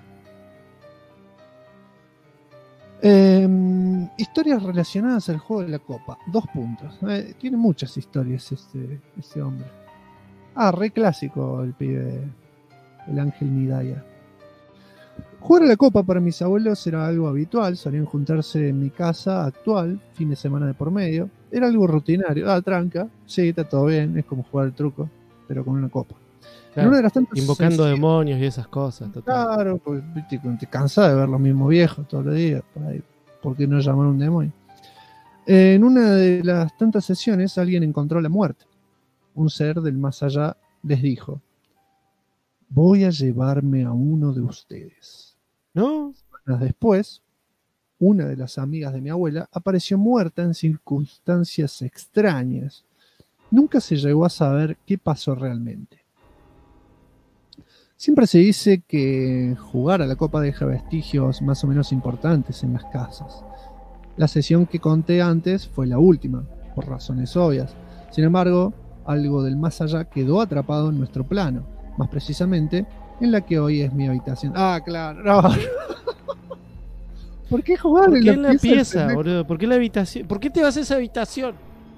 Historias relacionadas al juego de la copa. 2 puntos. Tiene muchas historias este hombre. Re clásico el pibe, el ángel Nidaya. Jugar a la copa para mis abuelos era algo habitual. Solían juntarse en mi casa actual, fin de semana de por medio. Era algo rutinario. Tranca. Sí, está todo bien. Es como jugar al truco, pero con una copa. Claro, una de las tantas invocando demonios y esas cosas. Total. Claro, pues te cansás de ver los mismos viejos todos los días. ¿Por qué no llamar a un demonio? En una de las tantas sesiones alguien encontró la muerte. Un ser del más allá les dijo: voy a llevarme a uno de ustedes. ¿No? Semanas después, una de las amigas de mi abuela apareció muerta en circunstancias extrañas. Nunca se llegó a saber qué pasó realmente. Siempre se dice que jugar a la copa deja vestigios más o menos importantes en las casas. La sesión que conté antes fue la última, por razones obvias. Sin embargo, algo del más allá quedó atrapado en nuestro plano, más precisamente en la que hoy es mi habitación. Claro, no. ¿Por qué jugar en la pieza, boludo? ¿Por qué la habitación? ¿Por qué te vas a esa habitación?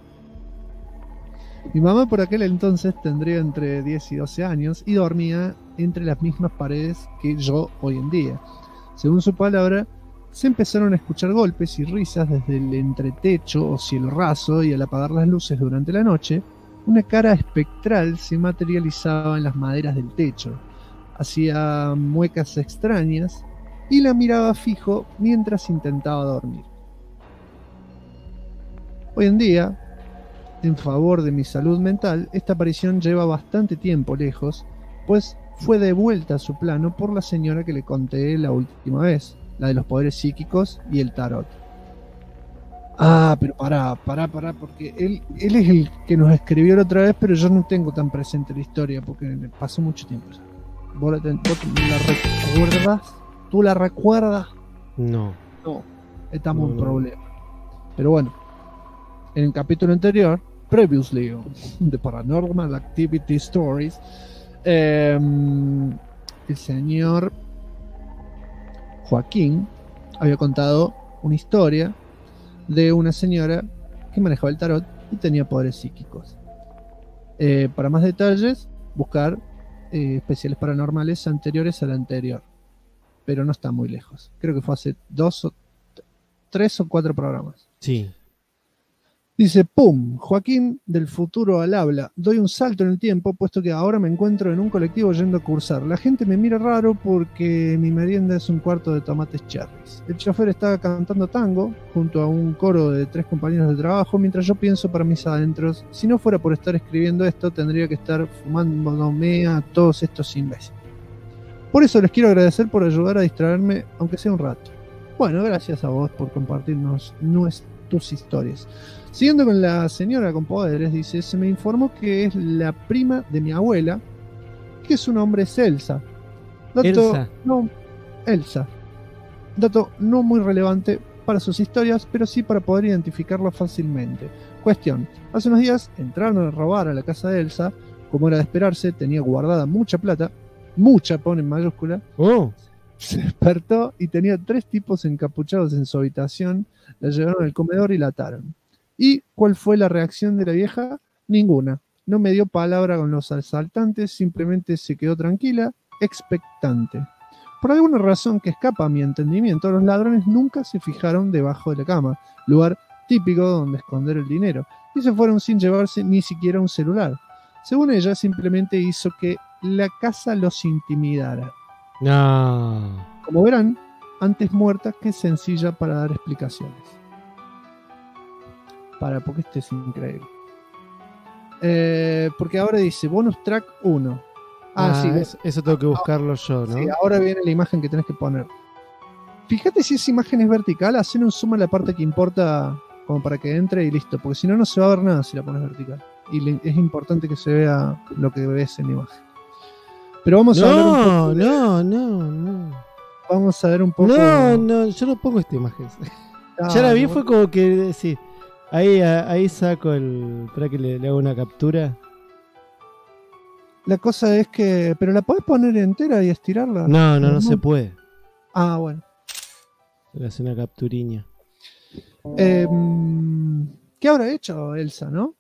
Mi mamá por aquel entonces tendría entre 10 y 12 años y dormía entre las mismas paredes que yo hoy en día. Según su palabra, se empezaron a escuchar golpes y risas desde el entretecho o cielo raso, y al apagar las luces durante la noche, una cara espectral se materializaba en las maderas del techo. Hacía muecas extrañas y la miraba fijo mientras intentaba dormir. Hoy en día, en favor de mi salud mental, esta aparición lleva bastante tiempo lejos, pues fue devuelta a su plano por la señora que le conté la última vez, la de los poderes psíquicos y el tarot. Ah, pero pará, porque él es el que nos escribió la otra vez, pero yo no tengo tan presente la historia, porque me pasó mucho tiempo ya. ¿Vos la recuerdas? ¿Tú la recuerdas? No. No, estamos en problema. Pero bueno, en el capítulo anterior, previously on The Paranormal Activity Stories, el señor Joaquín había contado una historia de una señora que manejaba el tarot y tenía poderes psíquicos. Para más detalles, buscar especiales paranormales anteriores al anterior, pero no está muy lejos. Creo que fue hace 3 o 4 programas. Sí. Dice, ¡pum! Joaquín del futuro al habla. Doy un salto en el tiempo, puesto que ahora me encuentro en un colectivo yendo a cursar. La gente me mira raro porque mi merienda es un cuarto de tomates cherries. El chofer estaba cantando tango junto a un coro de 3 compañeros de trabajo, mientras yo pienso para mis adentros, si no fuera por estar escribiendo esto, tendría que estar fumándome a todos estos imbéciles. Por eso les quiero agradecer por ayudar a distraerme, aunque sea un rato. Bueno, gracias a vos por compartirnos tus historias. Siguiendo con la señora con poderes, dice, se me informó que es la prima de mi abuela, que su nombre es Elsa. Elsa. Dato no muy relevante para sus historias, pero sí para poder identificarla fácilmente. Cuestión, hace unos días entraron a robar a la casa de Elsa, como era de esperarse, tenía guardada mucha plata, mucha pone en mayúscula. Se despertó y tenía 3 tipos encapuchados en su habitación, la llevaron al comedor y la ataron. ¿Y cuál fue la reacción de la vieja? Ninguna. No me dio palabra con los asaltantes, simplemente se quedó tranquila, expectante. Por alguna razón que escapa a mi entendimiento, los ladrones nunca se fijaron debajo de la cama, lugar típico donde esconder el dinero, y se fueron sin llevarse ni siquiera un celular. Según ella, simplemente hizo que la casa los intimidara. No. Como verán, antes muerta que sencilla para dar explicaciones. Porque este es increíble. Porque ahora dice bonus track 1. Sí, eso tengo que buscarlo yo, ¿no? Sí, ahora viene la imagen que tenés que poner. Fíjate si esa imagen es vertical, hacen un zoom a la parte que importa como para que entre y listo, porque si no, no se va a ver nada si la pones vertical. Y es importante que se vea lo que ves en la imagen. Pero vamos a hablar un poco No. Vamos a ver un poco. No, yo no pongo esta imagen. Ya la vi, fue como que sí. Ahí saco para que le hago una captura. La cosa es que. ¿Pero la podés poner entera y estirarla? No se puede. Ah, bueno. Le hace una capturiña. ¿Qué habrá hecho Elsa, no?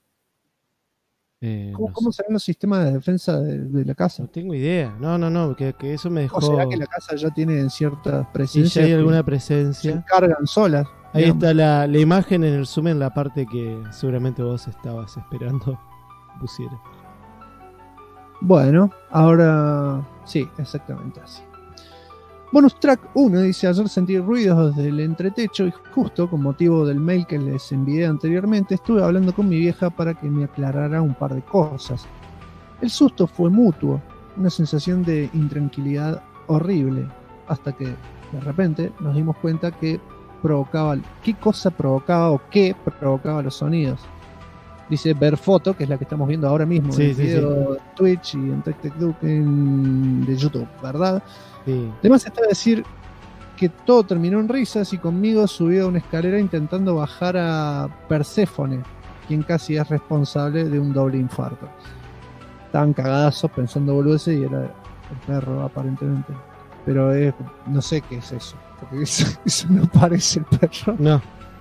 ¿Cómo serán los sistemas de defensa de la casa? No tengo idea. No, que eso me dejó. ¿O será que la casa ya tiene ciertas Y presencias? ya hay alguna presencia. Se encargan solas. Ahí digamos. está la imagen en el zoom en la parte que seguramente vos estabas esperando pusiera. Bueno, ahora sí, exactamente así. Bonus track 1 dice: ayer sentí ruidos desde el entretecho y justo con motivo del mail que les envié anteriormente estuve hablando con mi vieja para que me aclarara un par de cosas. El susto fue mutuo, una sensación de intranquilidad horrible, hasta que de repente nos dimos cuenta que qué cosa provocaba o qué provocaba los sonidos. Dice ver foto, que es la que estamos viendo ahora mismo en el video de Twitch y en TechTechDuke de YouTube, ¿verdad? Sí. Además está a decir que todo terminó en risas y conmigo subió a una escalera intentando bajar a Perséfone, quien casi es responsable de un doble infarto. Estaban cagadazos pensando boludeces y era el perro aparentemente. Pero no sé qué es eso, porque eso no parece el perro. No.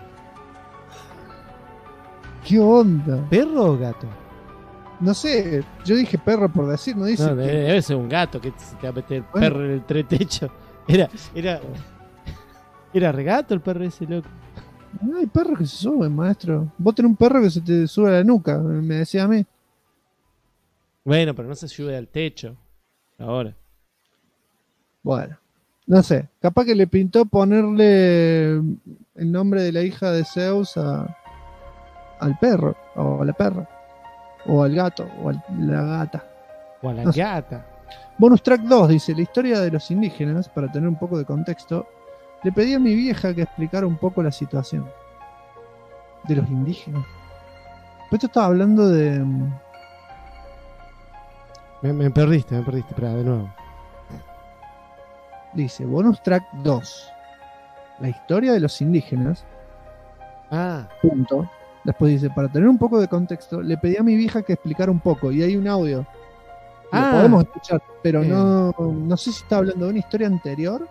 ¿Qué onda? ¿Perro o gato? No sé, yo dije perro por decir, no dice. No, debe ser un gato que se te va a meter el perro en el tretecho. Era regato el perro ese, loco. No hay perros que se suben, maestro. Vos tenés un perro que se te sube a la nuca, me decía a mí. Bueno, pero no se sube al techo. Ahora. Bueno, no sé. Capaz que le pintó ponerle el nombre de la hija de Zeus a al perro, o a la perra, o al gato, o a la gata. O a la No sé. gata. Bonus track 2 dice: la historia de los indígenas, para tener un poco de contexto, le pedí a mi vieja que explicara un poco la situación de los indígenas. Pero esto estaba hablando de... Me perdiste, espera, de nuevo. Dice, bonus track 2. La historia de los indígenas. Ah, Punto. Después dice, para tener un poco de contexto, le pedí a mi vieja que explicara un poco. Y hay un audio. Lo podemos escuchar, pero no sé si está hablando de una historia anterior.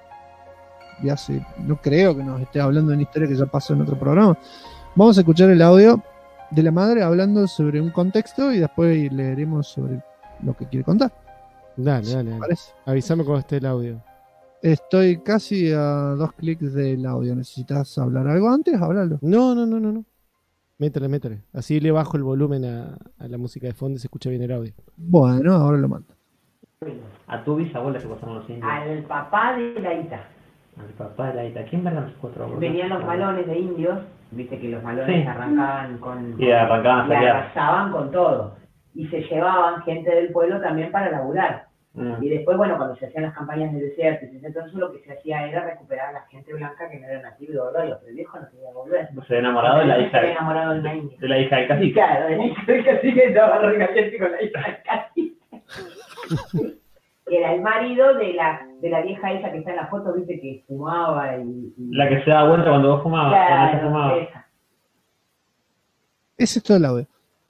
No creo que nos esté hablando de una historia que ya pasó en otro programa. Vamos a escuchar el audio de la madre hablando sobre un contexto y después leeremos sobre lo que quiere contar. dale. Parece. Avísame cuando esté el audio. Estoy casi a 2 clics del audio. ¿Necesitas hablar algo antes? Háblalo. No. Métele. Así le bajo el volumen a la música de fondo y se escucha bien el audio. Bueno, ahora lo mando. A tu bisabuela se pasaron los indios. Al papá de la Ita. Al papá de la Ita. ¿Quién verán los cuatro? Venían los malones de indios, viste que los malones Sí. arrancaban con... Y arrancaban a y saquear. arrasaban con todo. Y se llevaban gente del pueblo también para laburar. Y después, bueno, cuando se hacían las campañas del desierto y se hacía todo eso, lo que se hacía era recuperar a la gente blanca que no era nativa y volverlo. Pero el viejo no quería volver. Se había enamorado de la hija. Se había enamorado de una india. De la hija del cacique. Claro, de la hija del cacique estaba re caliente con la hija del cacique. Que era el marido de la vieja esa que está en la foto, viste, que fumaba y... La que se da vuelta cuando vos fumabas. cuando ella fumaba. Claro, esa. Ese es todo el audio.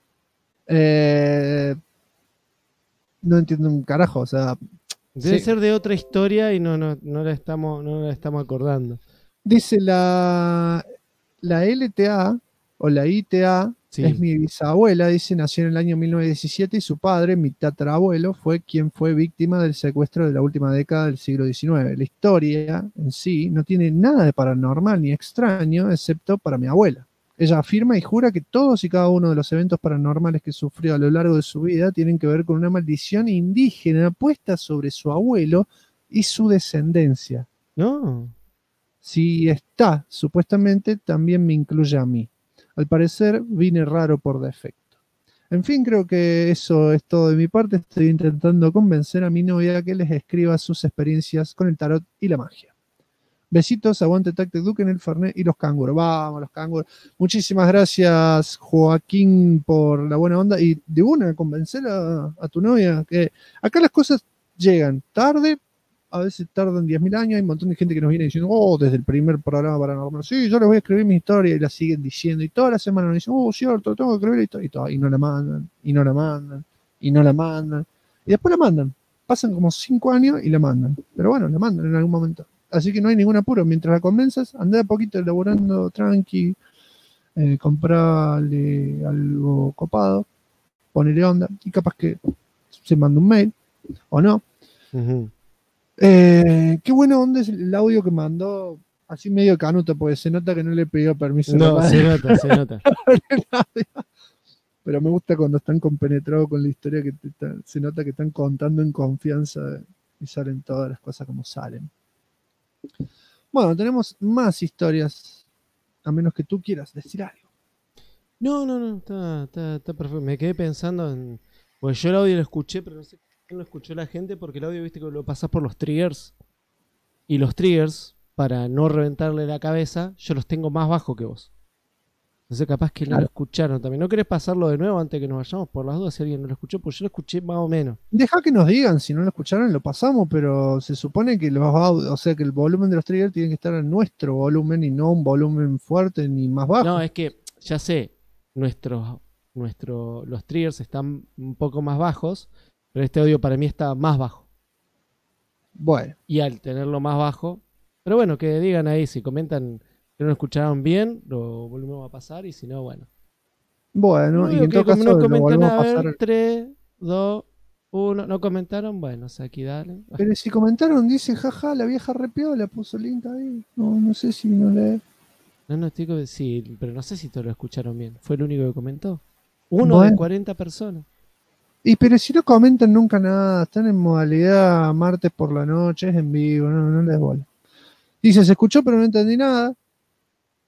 No entiendo un carajo, o sea... Debe sí. ser de otra historia y no la estamos acordando. Dice la LTA o la ITA, Sí. es mi bisabuela, dice, nació en el año 1917 y su padre, mi tatarabuelo, fue quien fue víctima del secuestro de la última década del siglo XIX. La historia en sí no tiene nada de paranormal ni extraño, excepto para mi abuela. Ella afirma y jura que todos y cada uno de los eventos paranormales que sufrió a lo largo de su vida tienen que ver con una maldición indígena puesta sobre su abuelo y su descendencia. No. Si está, supuestamente, también me incluye a mí. Al parecer, vine raro por defecto. En fin, creo que eso es todo de mi parte. Estoy intentando convencer a mi novia que les escriba sus experiencias con el tarot y la magia. Besitos, aguante Tactic Duke en el Fernet y los canguros. Vamos, los canguros. Muchísimas gracias, Joaquín, por la buena onda. Y de una, convencer a tu novia que acá las cosas llegan tarde, a veces tardan 10.000 años. Hay un montón de gente que nos viene diciendo, desde el primer programa paranormal, sí, yo les voy a escribir mi historia, y la siguen diciendo. Y toda la semana nos dicen, cierto, tengo que escribir la historia. Y no la mandan, y no la mandan, y no la mandan. Y después la mandan. Pasan como 5 años y la mandan. Pero bueno, la mandan en algún momento. Así que no hay ningún apuro. Mientras la convenzas, andá a poquito elaborando tranqui, comprarle algo copado, ponele onda, y capaz que se manda un mail, o no. Uh-huh. Qué buena onda es el audio que mandó, así medio canuto, porque se nota que no le pidió permiso. No, se nota. Pero me gusta cuando están compenetrados con la historia, que se nota que están contando en confianza y salen todas las cosas como salen. Bueno, tenemos más historias, a menos que tú quieras decir algo. No, está perfecto. Me quedé pensando en... Pues yo el audio lo escuché, pero no sé quién lo escuchó la gente, porque el audio, viste, que lo pasás por los triggers. Y los triggers, para no reventarle la cabeza, yo los tengo más bajo que vos. Entonces capaz que no lo escucharon también. ¿No querés pasarlo de nuevo antes que nos vayamos por las dudas si alguien no lo escuchó? Pues yo lo escuché más o menos. Deja que nos digan, si no lo escucharon lo pasamos, pero se supone que o sea que el volumen de los triggers tiene que estar en nuestro volumen y no un volumen fuerte ni más bajo. No, es que ya sé, los triggers están un poco más bajos, pero este audio para mí está más bajo. Bueno. Y al tenerlo más bajo, pero bueno, que digan ahí, si comentan que no lo escucharon bien, lo volvemos a pasar, y si no, bueno. Bueno, y en todo como caso no lo comentan, volvemos a a ver, pasar. 3, 2, 1, ¿no comentaron? Bueno, o sea, aquí dale. Pero si comentaron, dice, jaja, la vieja repiola, puso link ahí. No sé si no le... No, estoy sí, pero no sé si todos lo escucharon bien. Fue el único que comentó. Uno de 40 personas. Y pero si no comentan nunca nada, están en modalidad martes por la noche, es en vivo, no les bola. Dice, se escuchó pero no entendí nada.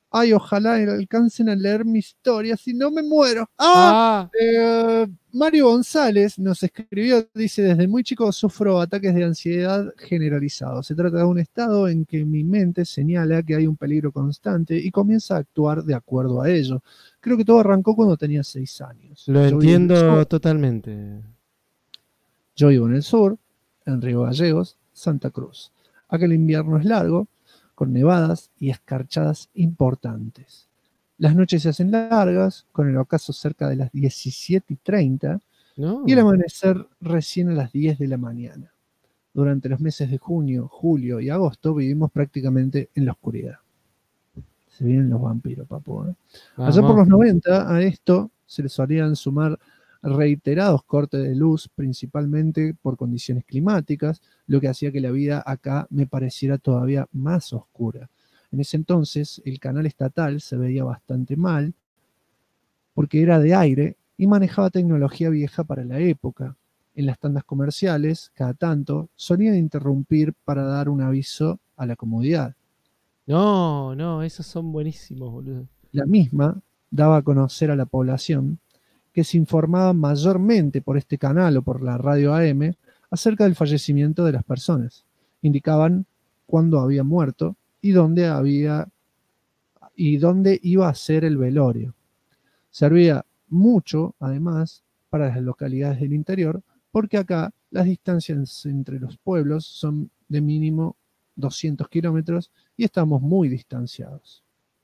Ay, ojalá alcancen a leer mi historia, si no me muero. Mario González nos escribió, dice, desde muy chico sufro ataques de ansiedad generalizados. Se trata de un estado en que mi mente señala que hay un peligro constante y comienza a actuar de acuerdo a ello. Creo que todo arrancó cuando tenía 6 años. Lo entiendo totalmente. Yo vivo en el sur, en Río Gallegos, Santa Cruz. Aquel invierno es largo, con nevadas y escarchadas importantes. Las noches se hacen largas, con el ocaso cerca de las 17:30 y el amanecer recién a las 10 de la mañana. Durante los meses de junio, julio y agosto vivimos prácticamente en la oscuridad. Se vienen los vampiros, papu. Allá por los 90 a esto se le solían sumar reiterados cortes de luz, principalmente por condiciones climáticas, lo que hacía que la vida acá me pareciera todavía más oscura. En ese entonces el canal estatal se veía bastante mal porque era de aire y manejaba tecnología vieja para la época. En las tandas comerciales, cada tanto, solían interrumpir para dar un aviso a la comodidad. No, esos son buenísimos, boludo. La misma daba a conocer a la población que se informaba mayormente por este canal o por la radio AM acerca del fallecimiento de las personas. Indicaban cuándo había muerto y dónde iba a ser el velorio. Servía mucho, además, para las localidades del interior, porque acá las distancias entre los pueblos son de mínimo 200 kilómetros y estamos muy distanciados.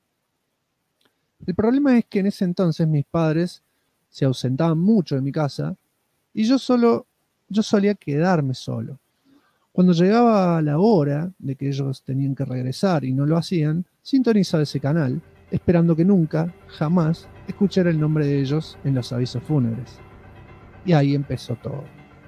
El problema es que en ese entonces mis padres se ausentaban mucho de mi casa y yo solía quedarme solo. Cuando llegaba la hora de que ellos tenían que regresar y no lo hacían, sintonizaba ese canal, esperando que nunca, jamás, escuchara el nombre de ellos en los avisos fúnebres. Y ahí empezó todo.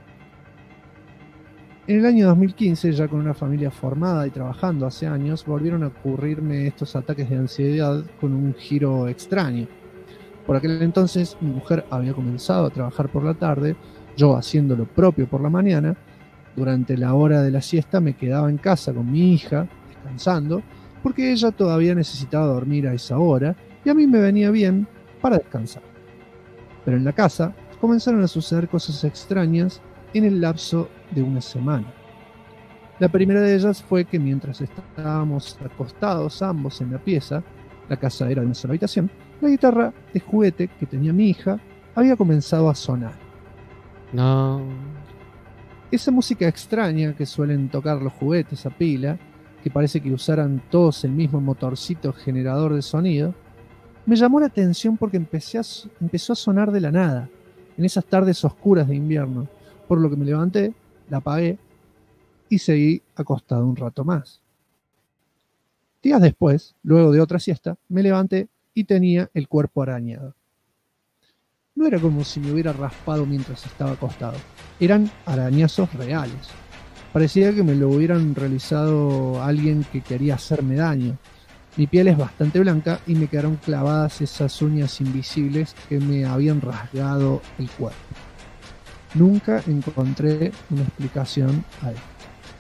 En el año 2015, ya con una familia formada y trabajando hace años, volvieron a ocurrirme estos ataques de ansiedad con un giro extraño. Por aquel entonces mi mujer había comenzado a trabajar por la tarde, yo haciendo lo propio por la mañana. Durante la hora de la siesta me quedaba en casa con mi hija, descansando, porque ella todavía necesitaba dormir a esa hora y a mí me venía bien para descansar. Pero en la casa comenzaron a suceder cosas extrañas en el lapso de una semana. La primera de ellas fue que mientras estábamos acostados ambos en la pieza, la casa era de una sola habitación, la guitarra de juguete que tenía mi hija había comenzado a sonar. No. Esa música extraña que suelen tocar los juguetes a pila, que parece que usaran todos el mismo motorcito generador de sonido, me llamó la atención porque empezó a sonar de la nada, en esas tardes oscuras de invierno, por lo que me levanté, la apagué y seguí acostado un rato más. Días después, luego de otra siesta, me levanté y tenía el cuerpo arañado. No era como si me hubiera raspado mientras estaba acostado. Eran arañazos reales. Parecía que me lo hubieran realizado alguien que quería hacerme daño. Mi piel es bastante blanca y me quedaron clavadas esas uñas invisibles que me habían rasgado el cuerpo. Nunca encontré una explicación a esto.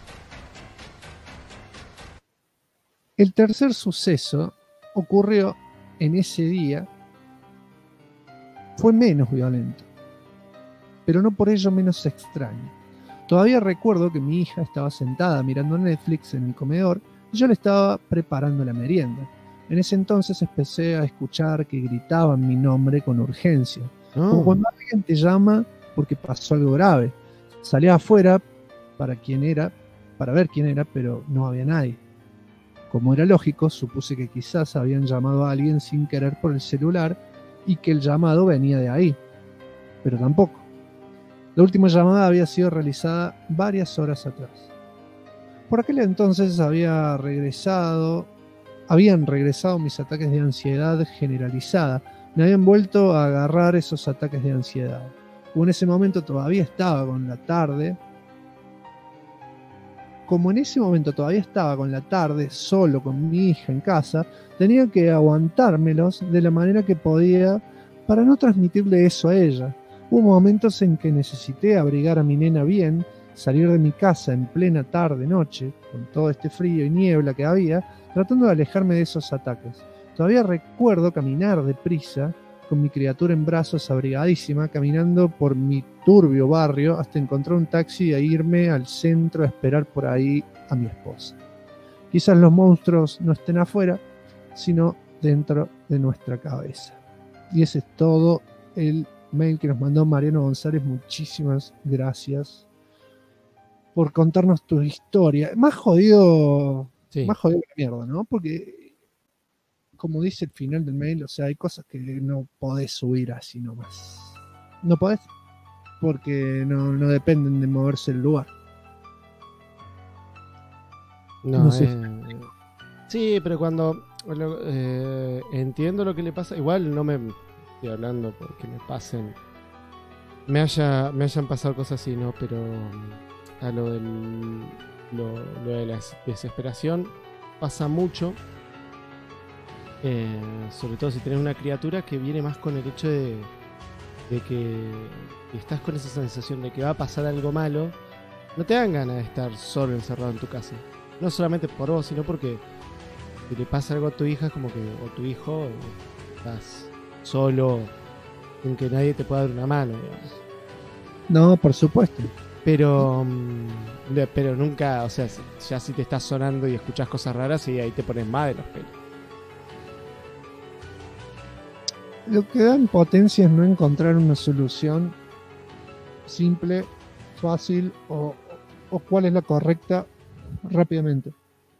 El tercer suceso ocurrió en ese día. Fue menos violento, pero no por ello menos extraño. Todavía recuerdo que mi hija estaba sentada mirando Netflix en mi comedor y yo le estaba preparando la merienda. En ese entonces empecé a escuchar que gritaban mi nombre con urgencia, como cuando alguien te llama porque pasó algo grave. Salí afuera para ver quién era, pero no había nadie. Como era lógico, supuse que quizás habían llamado a alguien sin querer por el celular y que el llamado venía de ahí, pero tampoco. La última llamada había sido realizada varias horas atrás. Por aquel entonces habían regresado mis ataques de ansiedad generalizada. Me habían vuelto a agarrar esos ataques de ansiedad. Como en ese momento todavía estaba con la tarde solo con mi hija en casa, tenía que aguantármelos de la manera que podía para no transmitirle eso a ella. Hubo momentos en que necesité abrigar a mi nena bien, salir de mi casa en plena tarde-noche, con todo este frío y niebla que había, tratando de alejarme de esos ataques. Todavía recuerdo caminar deprisa con mi criatura en brazos, abrigadísima, caminando por mi turbio barrio hasta encontrar un taxi e irme al centro a esperar por ahí a mi esposa. Quizás los monstruos no estén afuera, sino dentro de nuestra cabeza. Y ese es todo el mail que nos mandó Mariano González. Muchísimas gracias por contarnos tu historia. Más jodido que mierda, ¿no? Porque, como dice el final del mail, o sea, hay cosas que no podés subir así nomás. No podés, porque no dependen de moverse el lugar. No sé. Sí, pero cuando entiendo lo que le pasa, igual no me estoy hablando porque me hayan pasado cosas así, ¿no? Pero a lo de la desesperación pasa mucho, sobre todo si tenés una criatura que viene más con el hecho de que estás con esa sensación de que va a pasar algo malo. No te dan ganas de estar solo encerrado en tu casa, no solamente por vos, sino porque si le pasa algo a tu hija, como que, o tu hijo, estás solo, sin que nadie te pueda dar una mano, digamos. No, por supuesto. Pero nunca, o sea, ya si te estás sonando y escuchás cosas raras, y ahí te pones más de los pelos. Lo que da impotencia es no encontrar una solución simple, fácil o cuál es la correcta rápidamente.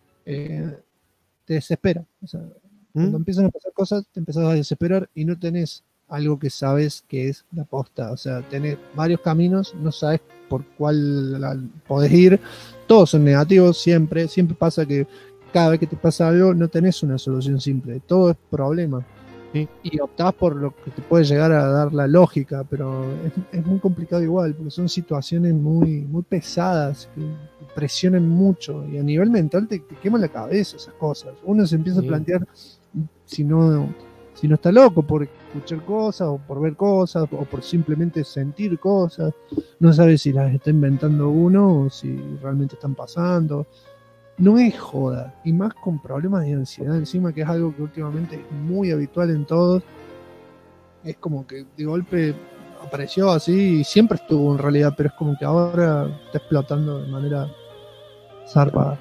Te desespera. O sea, cuando empiezan a pasar cosas, te empezás a desesperar y no tenés algo que sabes que es la posta. O sea, tenés varios caminos, no sabes por cuál podés ir. Todos son negativos, siempre pasa que cada vez que te pasa algo no tenés una solución simple. Todo es problema. ¿Sí? Y optás por lo que te puede llegar a dar la lógica, pero es muy complicado igual, porque son situaciones muy, muy pesadas, que presionan mucho, y a nivel mental te quema la cabeza esas cosas. Uno se empieza a plantear si no está loco por escuchar cosas, o por ver cosas, o por simplemente sentir cosas. No sabe si las está inventando uno o si realmente están pasando. No es joda, y más con problemas de ansiedad encima, que es algo que últimamente es muy habitual en todos. Es como que de golpe apareció así, y siempre estuvo en realidad, pero es como que ahora está explotando de manera zarpada.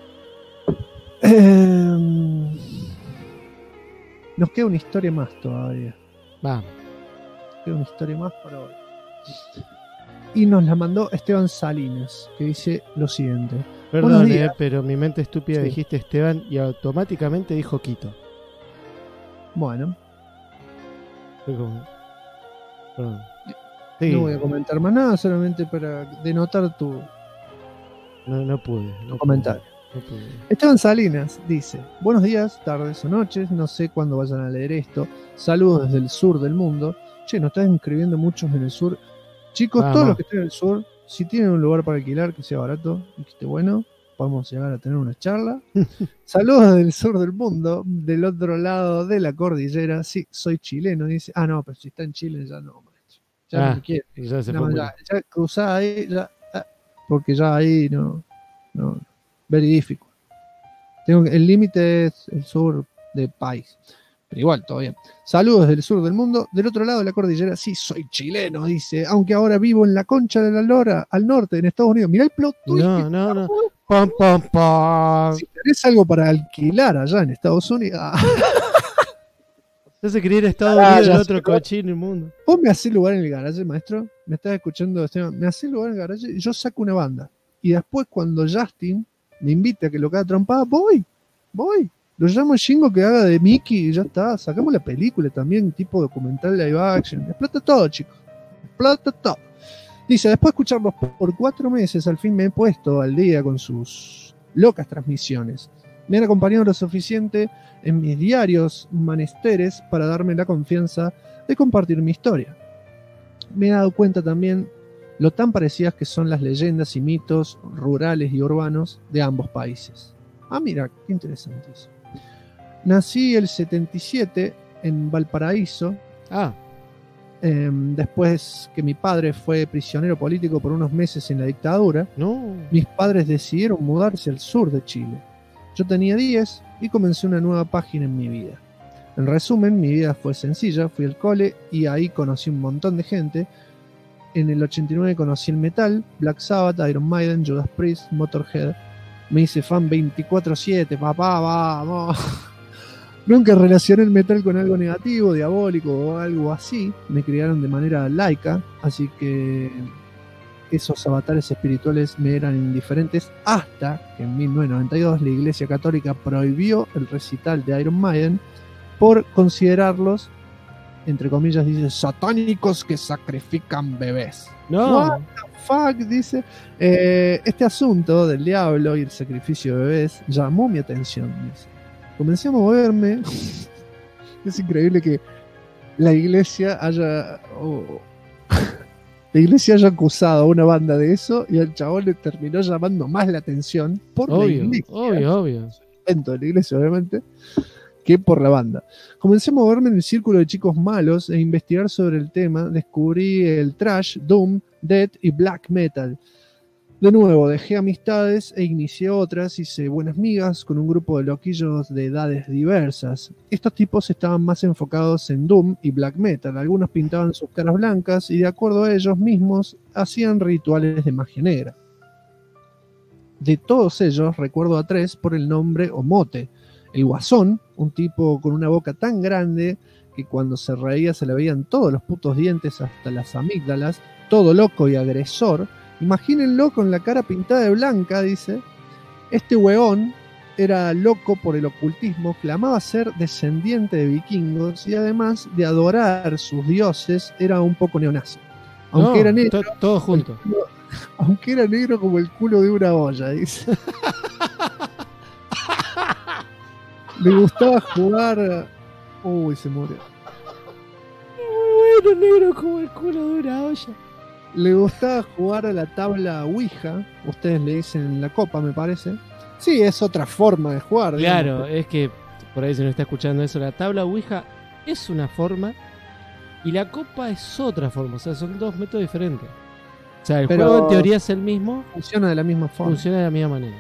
Nos queda una historia más todavía. Vamos. Nos queda una historia más para hoy. Y nos la mandó Esteban Salinas, que dice lo siguiente. Perdón, pero mi mente estúpida dijiste Esteban y automáticamente dijo Quito. Bueno. Perdón. No voy a comentar más nada, solamente para denotar tu comentario. No pude. Esteban Salinas dice: buenos días, tardes o noches, no sé cuándo vayan a leer esto. Saludos desde el sur del mundo. Che, nos están escribiendo muchos en el sur. Chicos, todos los que estén en el sur, si tienen un lugar para alquilar que sea barato y que esté bueno, podemos llegar a tener una charla. Saludos del sur del mundo, del otro lado de la cordillera. Sí, soy chileno, dice. Ah, no, pero si está en Chile ya no, macho. Ya no me quiere. Ya cruzá ahí, porque ya ahí no. Very difficult. El límite es el sur del país. Pero igual, todo bien. Saludos del sur del mundo. Del otro lado de la cordillera, sí, soy chileno, dice. Aunque ahora vivo en la Concha de la Lora, al norte, en Estados Unidos. Mirá el plot twist. No. Pam, pam, pam. Si tenés algo para alquilar allá en Estados Unidos. No se quería ir a Estados Unidos, el otro cochino del mundo. Vos me hacés lugar en el garaje, maestro. Me estás escuchando, Esteban. Me hacés lugar en el garaje y yo saco una banda. Y después, cuando Justin me invita a que lo haga trompada, voy. Lo llamo a Shingo que haga de Mickey y ya está. Sacamos la película también, tipo documental live action. Explota todo, chicos. Explota todo. Dice, después de escucharlos por 4 meses, al fin me he puesto al día con sus locas transmisiones. Me han acompañado lo suficiente en mis diarios menesteres para darme la confianza de compartir mi historia. Me he dado cuenta también lo tan parecidas que son las leyendas y mitos rurales y urbanos de ambos países. Ah, mira, qué interesante eso. Nací el 77 en Valparaíso. Después que mi padre fue prisionero político por unos meses en la dictadura, mis padres decidieron mudarse al sur de Chile. Yo tenía 10 y comencé una nueva página en mi vida. En resumen, mi vida fue sencilla, fui al cole y ahí conocí un montón de gente. En el 89 conocí el metal, Black Sabbath, Iron Maiden, Judas Priest, Motorhead. Me hice fan 24/7, papá, vamos. Nunca relacioné el metal con algo negativo, diabólico o algo así. Me criaron de manera laica, así que esos avatares espirituales me eran indiferentes hasta que en 1992 la Iglesia Católica prohibió el recital de Iron Maiden por considerarlos, entre comillas, dice, satánicos que sacrifican bebés. No. What the fuck, dice. Este asunto del diablo y el sacrificio de bebés llamó mi atención, dice. Comencé a moverme. Es increíble que la iglesia haya acusado a una banda de eso y al chabón le terminó llamando más la atención por la iglesia. Obvio. Dentro de la iglesia, obviamente, que por la banda. Comencé a moverme en el círculo de chicos malos e investigar sobre el tema. Descubrí el thrash, doom, death y black metal. De nuevo, dejé amistades e inicié otras. Hice buenas migas con un grupo de loquillos de edades diversas. Estos tipos estaban más enfocados en doom y black metal. Algunos pintaban sus caras blancas y, de acuerdo a ellos mismos, hacían rituales de magia negra. De todos ellos recuerdo a 3 por el nombre o mote. El Guasón, un tipo con una boca tan grande que cuando se reía se le veían todos los putos dientes hasta las amígdalas, todo loco y agresor. Imagínenlo con la cara pintada de blanca, dice. Este hueón era loco por el ocultismo, clamaba ser descendiente de vikingos y además de adorar sus dioses era un poco neonazi. Aunque era negro, todo junto. Aunque era negro como el culo de una olla, dice. Le gustaba jugar. Uy, se murió. Muy bueno, negro como el culo de una olla. Le gustaba jugar a la tabla Ouija. Ustedes le dicen la copa, me parece. Sí, es otra forma de jugar. Claro, digamos. es que por ahí se nos está escuchando eso. La tabla Ouija es una forma y la copa es otra forma. O sea, son dos métodos diferentes. O sea, el juego en teoría es el mismo. Funciona de la misma forma. Funciona de la misma manera.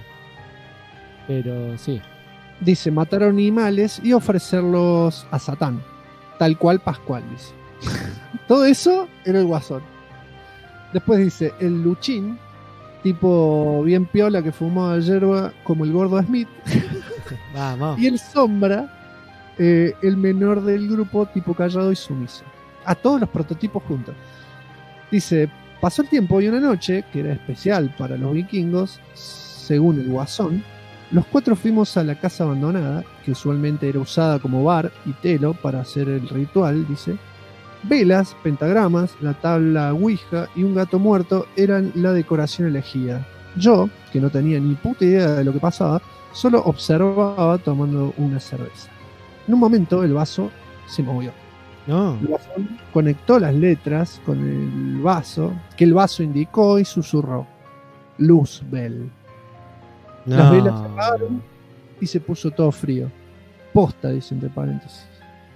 Pero sí. Dice, matar animales y ofrecerlos a Satán. Tal cual Pascual, dice. Todo eso era el Guasón. Después dice, el Luchín, tipo bien piola que fumaba yerba como el gordo Smith. Vamos. Y el Sombra, el menor del grupo, tipo callado y sumiso. A todos los prototipos juntos. Dice, pasó el tiempo y una noche, que era especial para los vikingos, según el Guasón, los 4 fuimos a la casa abandonada, que usualmente era usada como bar y telo para hacer el ritual, dice. Velas, pentagramas, la tabla Ouija y un gato muerto eran la decoración elegida. Yo, que no tenía ni puta idea de lo que pasaba, solo observaba tomando una cerveza. En un momento el vaso se movió. No. El vaso conectó las letras con el vaso, que el vaso indicó y susurró. Luzbel. No. Las velas se apagaron y se puso todo frío. Posta, dice entre paréntesis.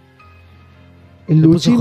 El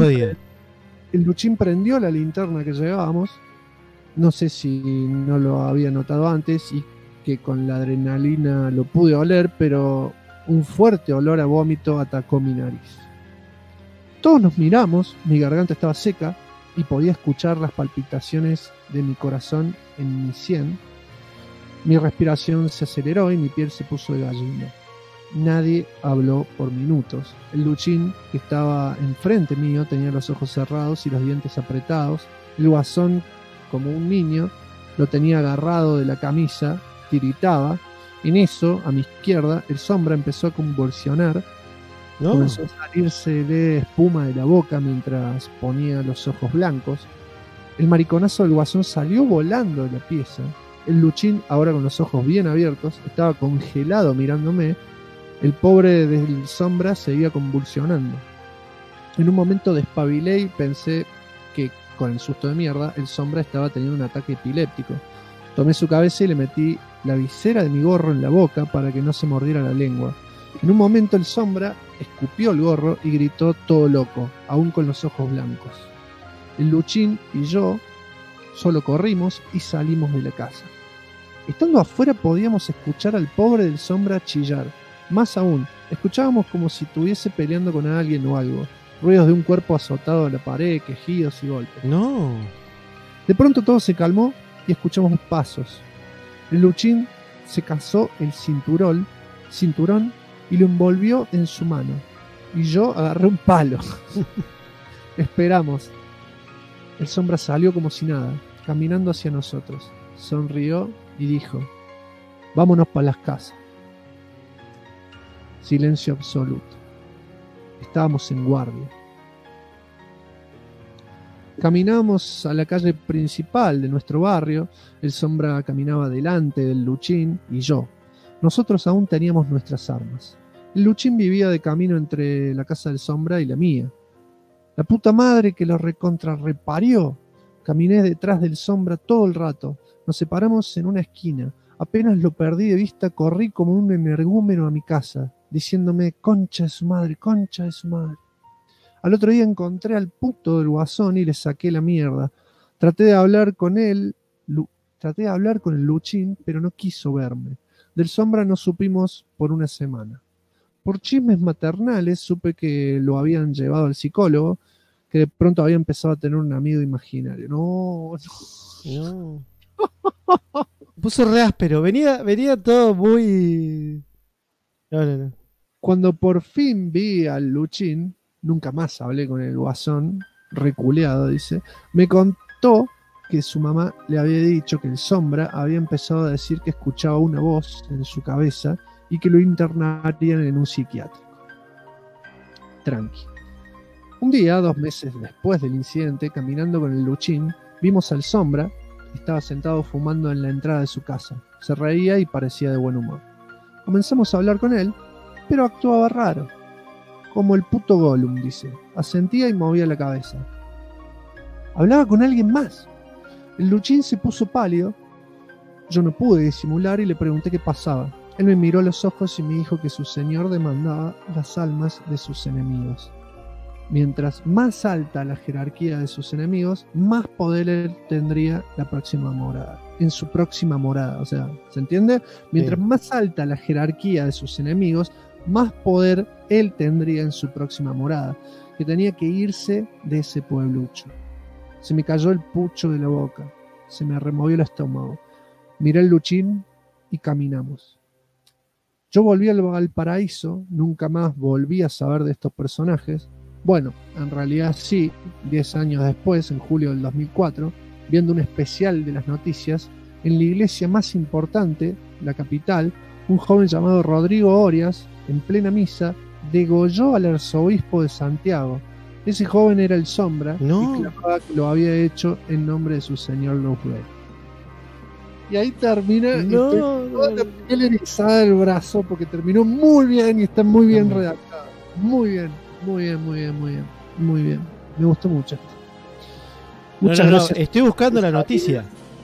Luchín prendió la linterna que llevábamos. No sé si no lo había notado antes y que con la adrenalina lo pude oler, pero un fuerte olor a vómito atacó mi nariz. Todos nos miramos, mi garganta estaba seca y podía escuchar las palpitaciones de mi corazón en mi sien. Mi respiración se aceleró y mi piel se puso de gallina. Nadie habló por minutos. El Luchín, que estaba enfrente mío, tenía los ojos cerrados y los dientes apretados. El Guasón, como un niño, lo tenía agarrado de la camisa, tiritaba. En eso, a mi izquierda, el Sombra empezó a convulsionar. No. Comenzó a salirse de espuma de la boca mientras ponía los ojos blancos. El mariconazo del Guasón salió volando de la pieza. El Luchín, ahora con los ojos bien abiertos, estaba congelado mirándome. El pobre del Sombra seguía convulsionando. En un momento despabilé y pensé que, con el susto de mierda, el Sombra estaba teniendo un ataque epiléptico. Tomé su cabeza y le metí la visera de mi gorro en la boca para que no se mordiera la lengua. En un momento el Sombra escupió el gorro y gritó todo loco, aún con los ojos blancos. El Luchín y yo solo corrimos y salimos de la casa. Estando afuera podíamos escuchar al pobre del Sombra chillar. Más aún, escuchábamos como si estuviese peleando con alguien o algo. Ruidos de un cuerpo azotado a la pared, quejidos y golpes. No. De pronto todo se calmó y escuchamos pasos. El Luchín se casó el cinturón y lo envolvió en su mano. Y yo agarré un palo. Esperamos. El Sombra salió como si nada, caminando hacia nosotros. Sonrió y dijo: vámonos para las casas. Silencio absoluto. Estábamos en guardia. Caminábamos a la calle principal de nuestro barrio. El Sombra caminaba delante del Luchín y yo. Nosotros aún teníamos nuestras armas. El Luchín vivía de camino entre la casa del Sombra y la mía. La puta madre que lo recontrarreparió. Caminé detrás del Sombra todo el rato. Nos separamos en una esquina. Apenas lo perdí de vista, corrí como un energúmeno a mi casa, diciéndome: concha de su madre, concha de su madre. Al otro día encontré al puto del Guasón y le saqué la mierda. Traté de hablar con el Luchín, pero no quiso verme. Del Sombra no supimos por una semana. Por chismes maternales supe que lo habían llevado al psicólogo, que de pronto había empezado a tener un amigo imaginario. No. Puso re áspero. Venía todo muy... No. Cuando por fin vi al Luchín, nunca más hablé con el Guasón, reculeado, dice, me contó que su mamá le había dicho que el Sombra había empezado a decir que escuchaba una voz en su cabeza y que lo internarían en un psiquiátrico. Tranqui. Un día, 2 meses después del incidente, caminando con el Luchín, vimos al Sombra. Estaba sentado fumando en la entrada de su casa. Se reía y parecía de buen humor. Comenzamos a hablar con él, pero actuaba raro. Como el puto Gollum, dice. Asentía y movía la cabeza. Hablaba con alguien más. El Luchín se puso pálido. Yo no pude disimular y le pregunté qué pasaba. Él me miró a los ojos y me dijo que su señor demandaba las almas de sus enemigos. Mientras más alta la jerarquía de sus enemigos, más poder él tendría en su próxima morada. O sea, ¿se entiende? Mientras más alta la jerarquía de sus enemigos, más poder él tendría en su próxima morada. Que tenía que irse de ese pueblucho. Se me cayó el pucho de la boca. Se me removió el estómago. Miré el Luchín y caminamos. Yo volví al Valparaíso. Nunca más volví a saber de estos personajes. Bueno, en realidad sí, 10 años después, en julio del 2004, viendo un especial de las noticias, en la iglesia más importante, la capital, un joven llamado Rodrigo Orias, en plena misa, degolló al arzobispo de Santiago. Ese joven era el Sombra y clamaba que lo había hecho en nombre de su señor los Reyes. Y ahí termina toda la piel erizada del brazo, porque terminó muy bien y está muy bien redactado. Muy bien. Muy bien. Me gustó mucho. Muchas gracias. Estoy buscando la noticia.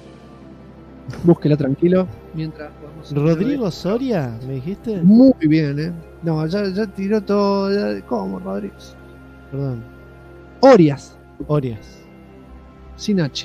Búsquela tranquilo. Mientras Rodrigo Soria, ¿me dijiste? Muy bien, No, ya tiró todo. ¿Cómo, Rodrigo? Perdón. Orias. Sin H.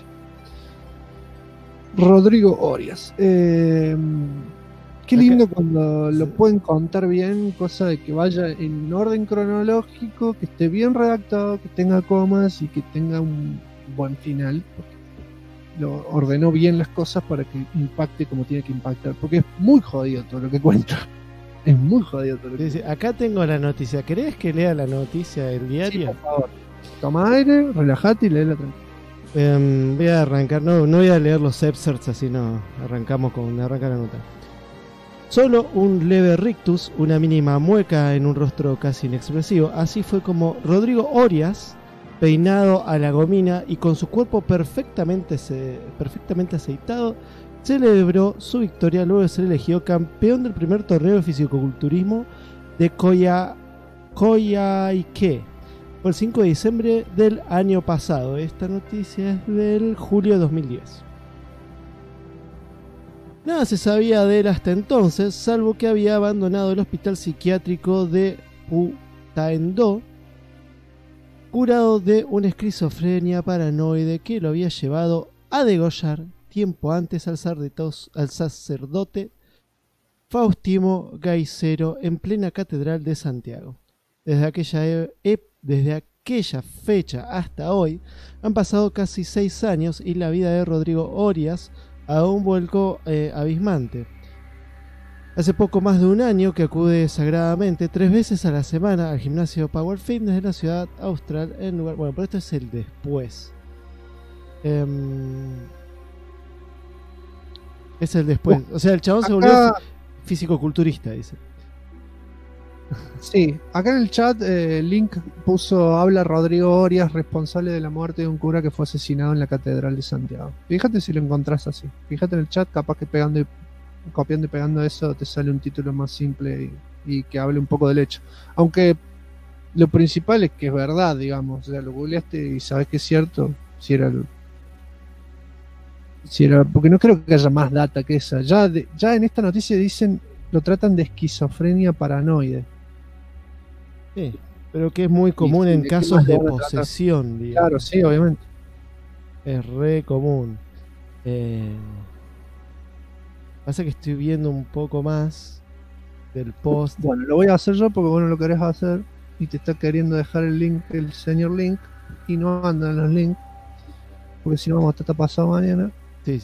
Rodrigo Orias. Qué lindo cuando lo pueden contar bien, cosa de que vaya en orden cronológico, que esté bien redactado, que tenga comas y que tenga un buen final, porque lo ordenó bien las cosas para que impacte como tiene que impactar, porque es muy jodido todo lo que cuenta. Es muy jodido todo lo que cuenta. Acá tengo la noticia. ¿Querés que lea la noticia del diario? Sí, por favor. Toma aire, relajate y léela tranquilo. Voy a arrancar, no voy a leer los excerpts, así no, arranca la nota. Solo un leve rictus, una mínima mueca en un rostro casi inexpresivo. Así fue como Rodrigo Orias, peinado a la gomina y con su cuerpo perfectamente aceitado, celebró su victoria luego de ser elegido campeón del primer torneo de fisicoculturismo de Coyhaique por el 5 de diciembre del año pasado. Esta noticia es del julio de 2010. Nada se sabía de él hasta entonces, salvo que había abandonado el hospital psiquiátrico de Putaendó, curado de una esquizofrenia paranoide que lo había llevado a degollar tiempo antes al sacerdote Faustino Gaisero en plena Catedral de Santiago. Desde aquella fecha hasta hoy han pasado casi 6 años y la vida de Rodrigo Orias a un vuelco abismante. Hace poco más de un año que acude sagradamente 3 veces a la semana al gimnasio Power Fitness de la ciudad austral en lugar... Bueno, pero esto es el después. Es el después. O sea, el chabón se volvió físico-culturista, dice. Sí, acá en el chat Link puso: habla Rodrigo Orias, responsable de la muerte de un cura que fue asesinado en la Catedral de Santiago. Fíjate si lo encontrás así. Fíjate en el chat, capaz que copiando y pegando eso te sale un título más simple y que hable un poco del hecho. Aunque lo principal es que es verdad, digamos. O sea, lo googleaste y sabes que es cierto. Si era porque no creo que haya más data que esa. Ya en esta noticia dicen, lo tratan de esquizofrenia paranoide. Sí, pero que es muy común en casos de posesión, digamos. Claro, sí, obviamente. Es re común. Pasa que estoy viendo un poco más del post. Bueno, lo voy a hacer yo porque vos no lo querés hacer y te está queriendo dejar el link, el señor Link, y no andan los links, porque si no vamos a estar pasado mañana. Sí.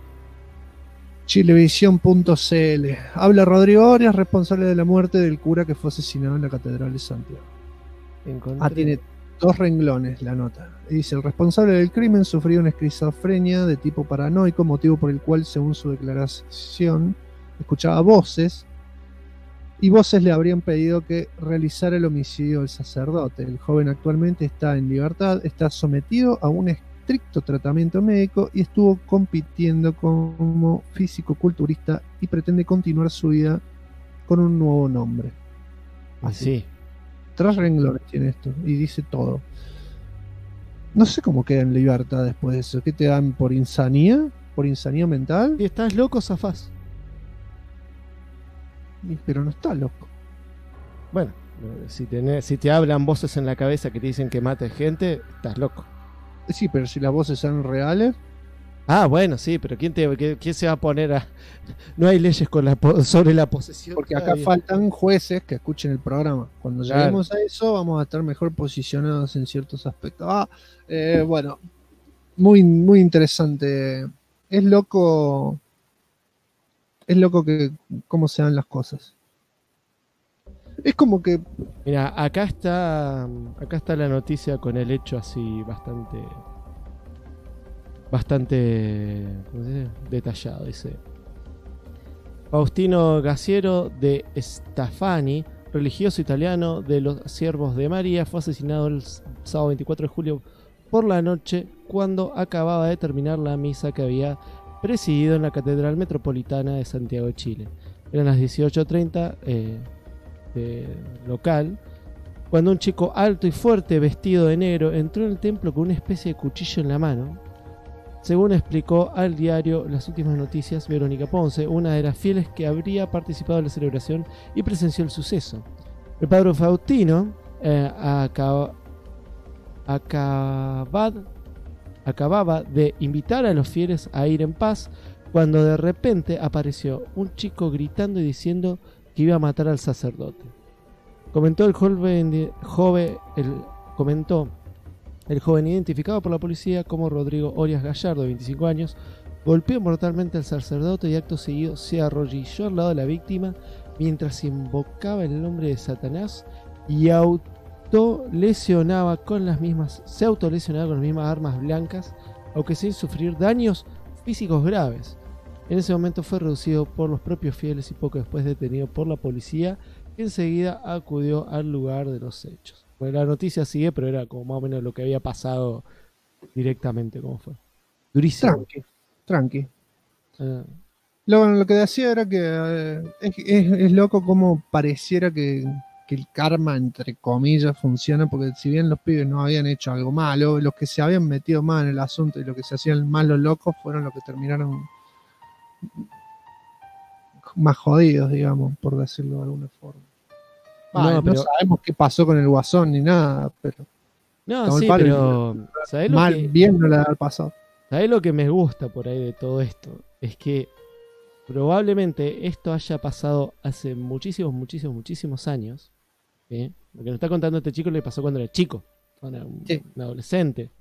Chilevisión.cl. Habla Rodrigo Orias, responsable de la muerte del cura que fue asesinado en la Catedral de Santiago. Tiene 2 renglones la nota. Dice: el responsable del crimen sufrió una esquizofrenia de tipo paranoico, motivo por el cual, según su declaración, escuchaba voces, y voces le habrían pedido que realizara el homicidio del sacerdote. El joven actualmente está en libertad, está sometido a un estricto tratamiento médico y estuvo compitiendo como físico-culturista y pretende continuar su vida con un nuevo nombre. Así. Sí. 3 renglones tiene esto y dice todo. No sé cómo queda en libertad después de eso. ¿Qué te dan por insanía? ¿Por insanía mental? Si estás loco, zafás. Pero no está loco. Bueno, si te hablan voces en la cabeza que te dicen que mates gente, estás loco. Sí, pero si las voces son reales. Ah, bueno, sí, pero ¿quién se va a poner a...? No hay leyes sobre la posesión. Porque acá faltan jueces que escuchen el programa. Cuando lleguemos a eso, vamos a estar mejor posicionados en ciertos aspectos. Bueno, muy, muy interesante. Es loco que cómo se dan las cosas. Es como que... Mira, acá está la noticia con el hecho así bastante ¿cómo se dice? Detallado. Dice: Faustino Gaisero de Stafani, religioso italiano de los Siervos de María, fue asesinado el sábado 24 de julio por la noche cuando acababa de terminar la misa que había presidido en la Catedral Metropolitana de Santiago de Chile. Eran las 18:30 local, cuando un chico alto y fuerte vestido de negro entró en el templo con una especie de cuchillo en la mano. Según explicó al diario Las Últimas Noticias Verónica Ponce, una de las fieles que habría participado en la celebración y presenció el suceso. El padre Faustino acababa de invitar a los fieles a ir en paz cuando de repente apareció un chico gritando y diciendo que iba a matar al sacerdote. Comentó el joven identificado por la policía como Rodrigo Orias Gallardo, de 25 años, golpeó mortalmente al sacerdote y acto seguido se arrodilló al lado de la víctima mientras invocaba el nombre de Satanás y se autolesionaba con las mismas armas blancas, aunque sin sufrir daños físicos graves. En ese momento fue reducido por los propios fieles y poco después detenido por la policía, que enseguida acudió al lugar de los hechos. Bueno, la noticia sigue, pero era como más o menos lo que había pasado directamente, ¿cómo fue? Durísimo. Tranqui. Lo que decía era que es loco como pareciera que el karma, entre comillas, funciona, porque si bien los pibes no habían hecho algo malo, los que se habían metido más en el asunto y los que se hacían más los locos fueron los que terminaron más jodidos, digamos, por decirlo de alguna forma. No sabemos qué pasó con el Guasón ni nada, pero... No, sí, pero... ¿sabés bien no le ha pasado. ¿Sabés lo que me gusta por ahí de todo esto? Es que probablemente esto haya pasado hace muchísimos años. ¿Sí? Lo que nos está contando este chico le pasó cuando era chico, cuando era un adolescente.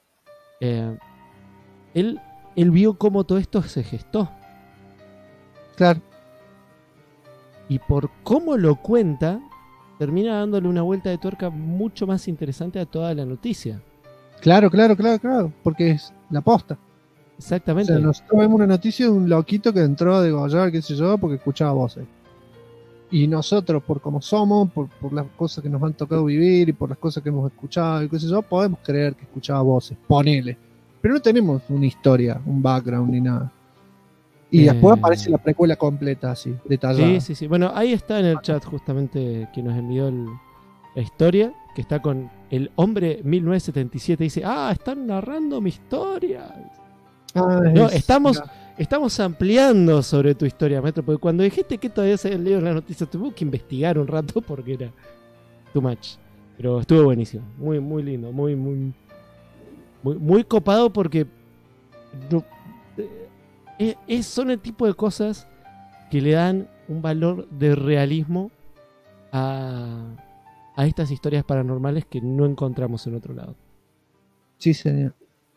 Él vio cómo todo esto se gestó. Claro. Y por cómo lo cuenta, termina dándole una vuelta de tuerca mucho más interesante a toda la noticia. Claro, porque es la posta. Exactamente. O sea, nosotros vemos una noticia de un loquito que entró a degollar, qué sé yo, porque escuchaba voces. Y nosotros, por como somos, por las cosas que nos han tocado vivir y por las cosas que hemos escuchado y qué sé yo, podemos creer que escuchaba voces, ponele. Pero no tenemos una historia, un background ni nada. Y después aparece la precuela completa, así, detallada. Sí. Bueno, ahí está en el chat justamente quien nos envió la historia, que está con el hombre 1977. Dice, están narrando mi historia. No, estamos ampliando sobre tu historia, maestro, porque cuando dijiste que todavía se había leído la noticia, tuve que investigar un rato porque era too much. Pero estuvo buenísimo, muy lindo, muy copado porque son el tipo de cosas que le dan un valor de realismo a estas historias paranormales que no encontramos en otro lado. Sí, señor.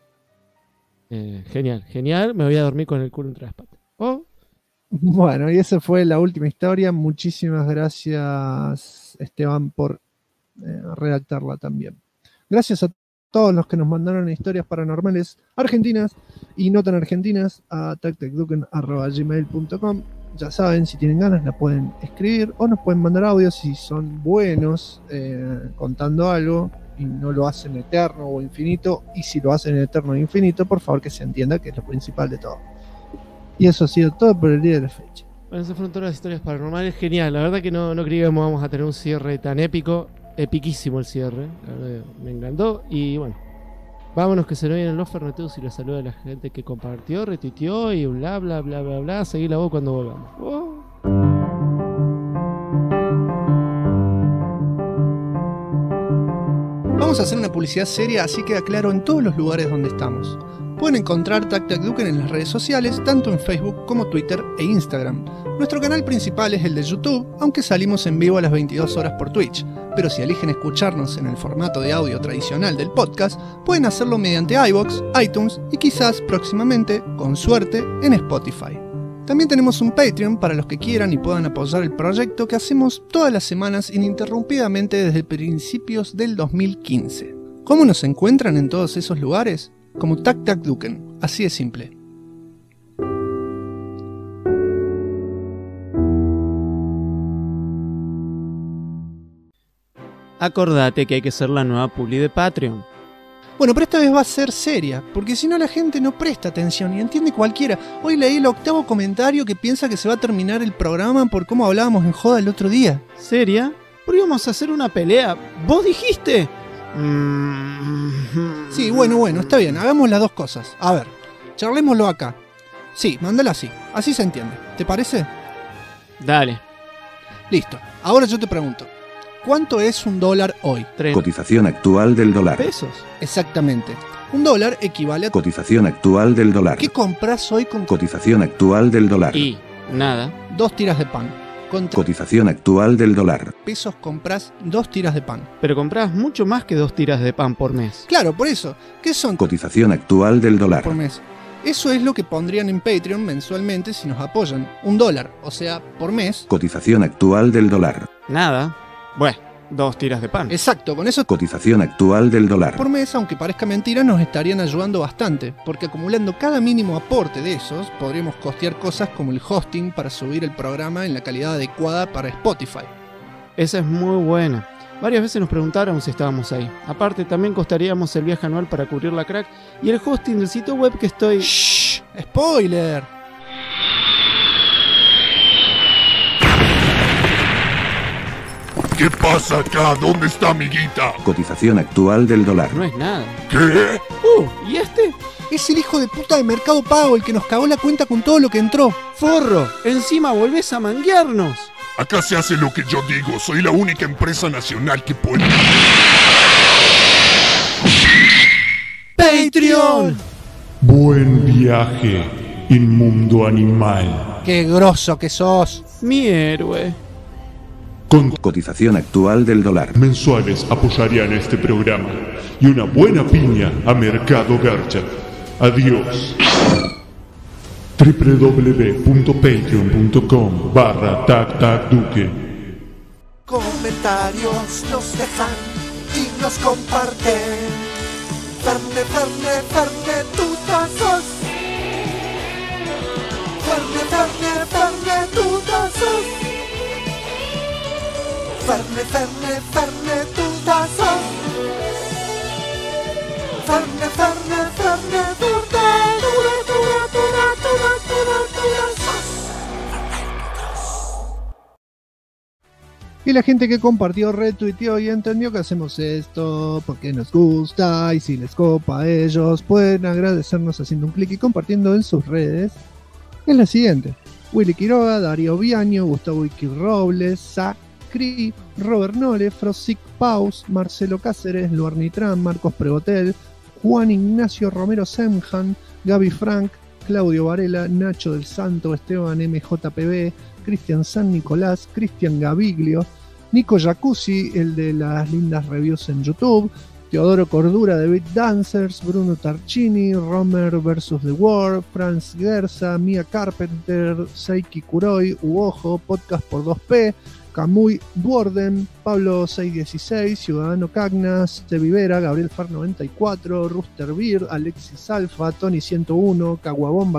Genial, me voy a dormir con el culo entre las patas. Bueno, y esa fue la última historia. Muchísimas gracias, Esteban, por redactarla también. Gracias a todos los que nos mandaron historias paranormales argentinas y no tan argentinas a tactecduken@gmail.com. Ya saben, si tienen ganas la pueden escribir o nos pueden mandar audios si son buenos contando algo y no lo hacen eterno o infinito, y si lo hacen eterno o infinito, por favor que se entienda que es lo principal de todo. Y eso ha sido todo por el día de la fecha. Bueno, esas fueron todas las historias paranormales. Genial, la verdad que no creíamos vamos a tener un cierre tan épico. Epiquísimo el cierre, la verdad me encantó. Y bueno, vámonos que se nos vienen los ferneteos y los saluda a la gente que compartió, retuiteó y bla bla bla bla bla. Seguí la voz cuando volvamos. Vamos a hacer una publicidad seria, así queda claro en todos los lugares donde estamos. Pueden encontrar Tactecduken en las redes sociales, tanto en Facebook como Twitter e Instagram. Nuestro canal principal es el de YouTube, aunque salimos en vivo a las 22 horas por Twitch. Pero si eligen escucharnos en el formato de audio tradicional del podcast, pueden hacerlo mediante iVoox, iTunes y quizás próximamente, con suerte, en Spotify. También tenemos un Patreon para los que quieran y puedan apoyar el proyecto que hacemos todas las semanas ininterrumpidamente desde principios del 2015. ¿Cómo nos encuentran en todos esos lugares? Como Tactecduken, así de simple. Acordate que hay que ser la nueva publi de Patreon. Bueno, pero esta vez va a ser seria, porque si no la gente no presta atención y entiende cualquiera. Hoy leí el 8º comentario que piensa que se va a terminar el programa por cómo hablábamos en joda el otro día. ¿Seria? Pero íbamos a hacer una pelea. ¿Vos dijiste? Sí, bueno, está bien, hagamos las dos cosas. A ver, charlémoslo acá. Sí, mándala así se entiende. ¿Te parece? Dale. Listo, ahora yo te pregunto, ¿cuánto es $1 hoy? Cotización actual del dólar. ¿Pesos? Exactamente. $1 equivale a... Cotización actual del dólar. ¿Qué compras hoy con... Cotización actual del dólar. Y nada. 2 tiras de pan. Con cotización actual del dólar. Pesos compras 2 tiras de pan. Pero compras mucho más que 2 tiras de pan por mes. Claro, por eso. ¿Qué son? Cotización actual del dólar. Por mes. Eso es lo que pondrían en Patreon mensualmente si nos apoyan. $1, o sea, por mes. Cotización actual del dólar. Nada. Bueno, 2 tiras de pan. Exacto, con eso... Cotización actual del dólar. Por mes, aunque parezca mentira, nos estarían ayudando bastante, porque acumulando cada mínimo aporte de esos, podríamos costear cosas como el hosting para subir el programa en la calidad adecuada para Spotify. Esa es muy buena. Varias veces nos preguntaron si estábamos ahí. Aparte, también costaríamos el viaje anual para cubrir la crack y el hosting del sitio web que estoy... ¡Shh! ¡Spoiler! ¿Qué pasa acá? ¿Dónde está mi guita? Cotización actual del dólar. No es nada. ¿Qué? ¿Y este? Es el hijo de puta de Mercado Pago, el que nos cagó la cuenta con todo lo que entró. ¡Forro! Encima volvés a manguearnos. Acá se hace lo que yo digo. Soy la única empresa nacional que puede... ¡Patreon! Buen viaje. inmundo animal. ¡Qué grosso que sos! Mi héroe. Con cotización actual del dólar. Mensuales apoyarían este programa y una buena piña a Mercado Garcha. Adiós. www.patreon.com/tactacduque. Comentarios nos dejan y nos comparten. Ferne, Ferne, Ferne, tú sos. Ferne, Ferne, Ferne, tú sos. Ferne, Ferne, Ferne, tú sos. Ferne, Ferne, Ferne, tú Y la gente que compartió, retuiteó y entendió que hacemos esto porque nos gusta y si les copa a ellos, pueden agradecernos haciendo un clic y compartiendo en sus redes. Es la siguiente: Willy Quiroga, Darío Viaño, Gustavo Iki Robles, Sacri, Robert Nole, Frosic Paus, Marcelo Cáceres, Luar Nitrán, Marcos Pregotel, Juan Ignacio Romero Semjan, Gaby Frank, Claudio Varela, Nacho del Santo, Esteban MJPB, Cristian San Nicolás, Cristian Gaviglio, Nico Jacuzzi, el de las lindas reviews en YouTube, Teodoro Cordura de Beat Dancers, Bruno Tarchini, Romer vs. The War, Franz Gerza, Mia Carpenter, Seiki Kuroi, Uojo, Podcast por 2P, Camuy Duorden, Pablo 616, Ciudadano Cagnas, Sevivera, Gabriel Far 94, Rooster Beard, Alexis Alfa, Tony 101, Caguabonga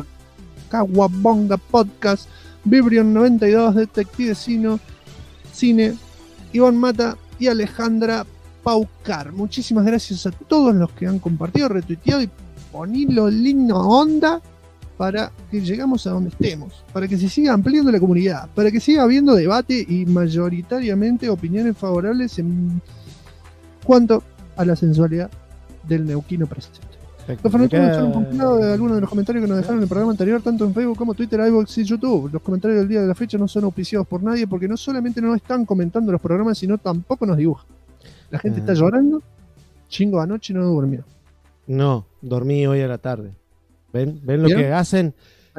Podcast, Vibrion 92, Detective Cine, Iván Mata y Alejandra Paucar. Muchísimas gracias a todos los que han compartido, retuiteado y ponido linda onda para que llegamos a donde estemos, para que se siga ampliando la comunidad, para que siga habiendo debate y mayoritariamente opiniones favorables en cuanto a la sensualidad del neuquino presente. Los fanáticos son un compilado de algunos de los comentarios que nos dejaron en el programa anterior, tanto en Facebook como Twitter, iVoox y YouTube. Los comentarios del día de la fecha no son auspiciados por nadie porque no solamente no están comentando los programas, sino tampoco nos dibujan. La gente está llorando. Chingo, anoche no durmió. No, dormí hoy a la tarde. ¿Ven lo que hacen?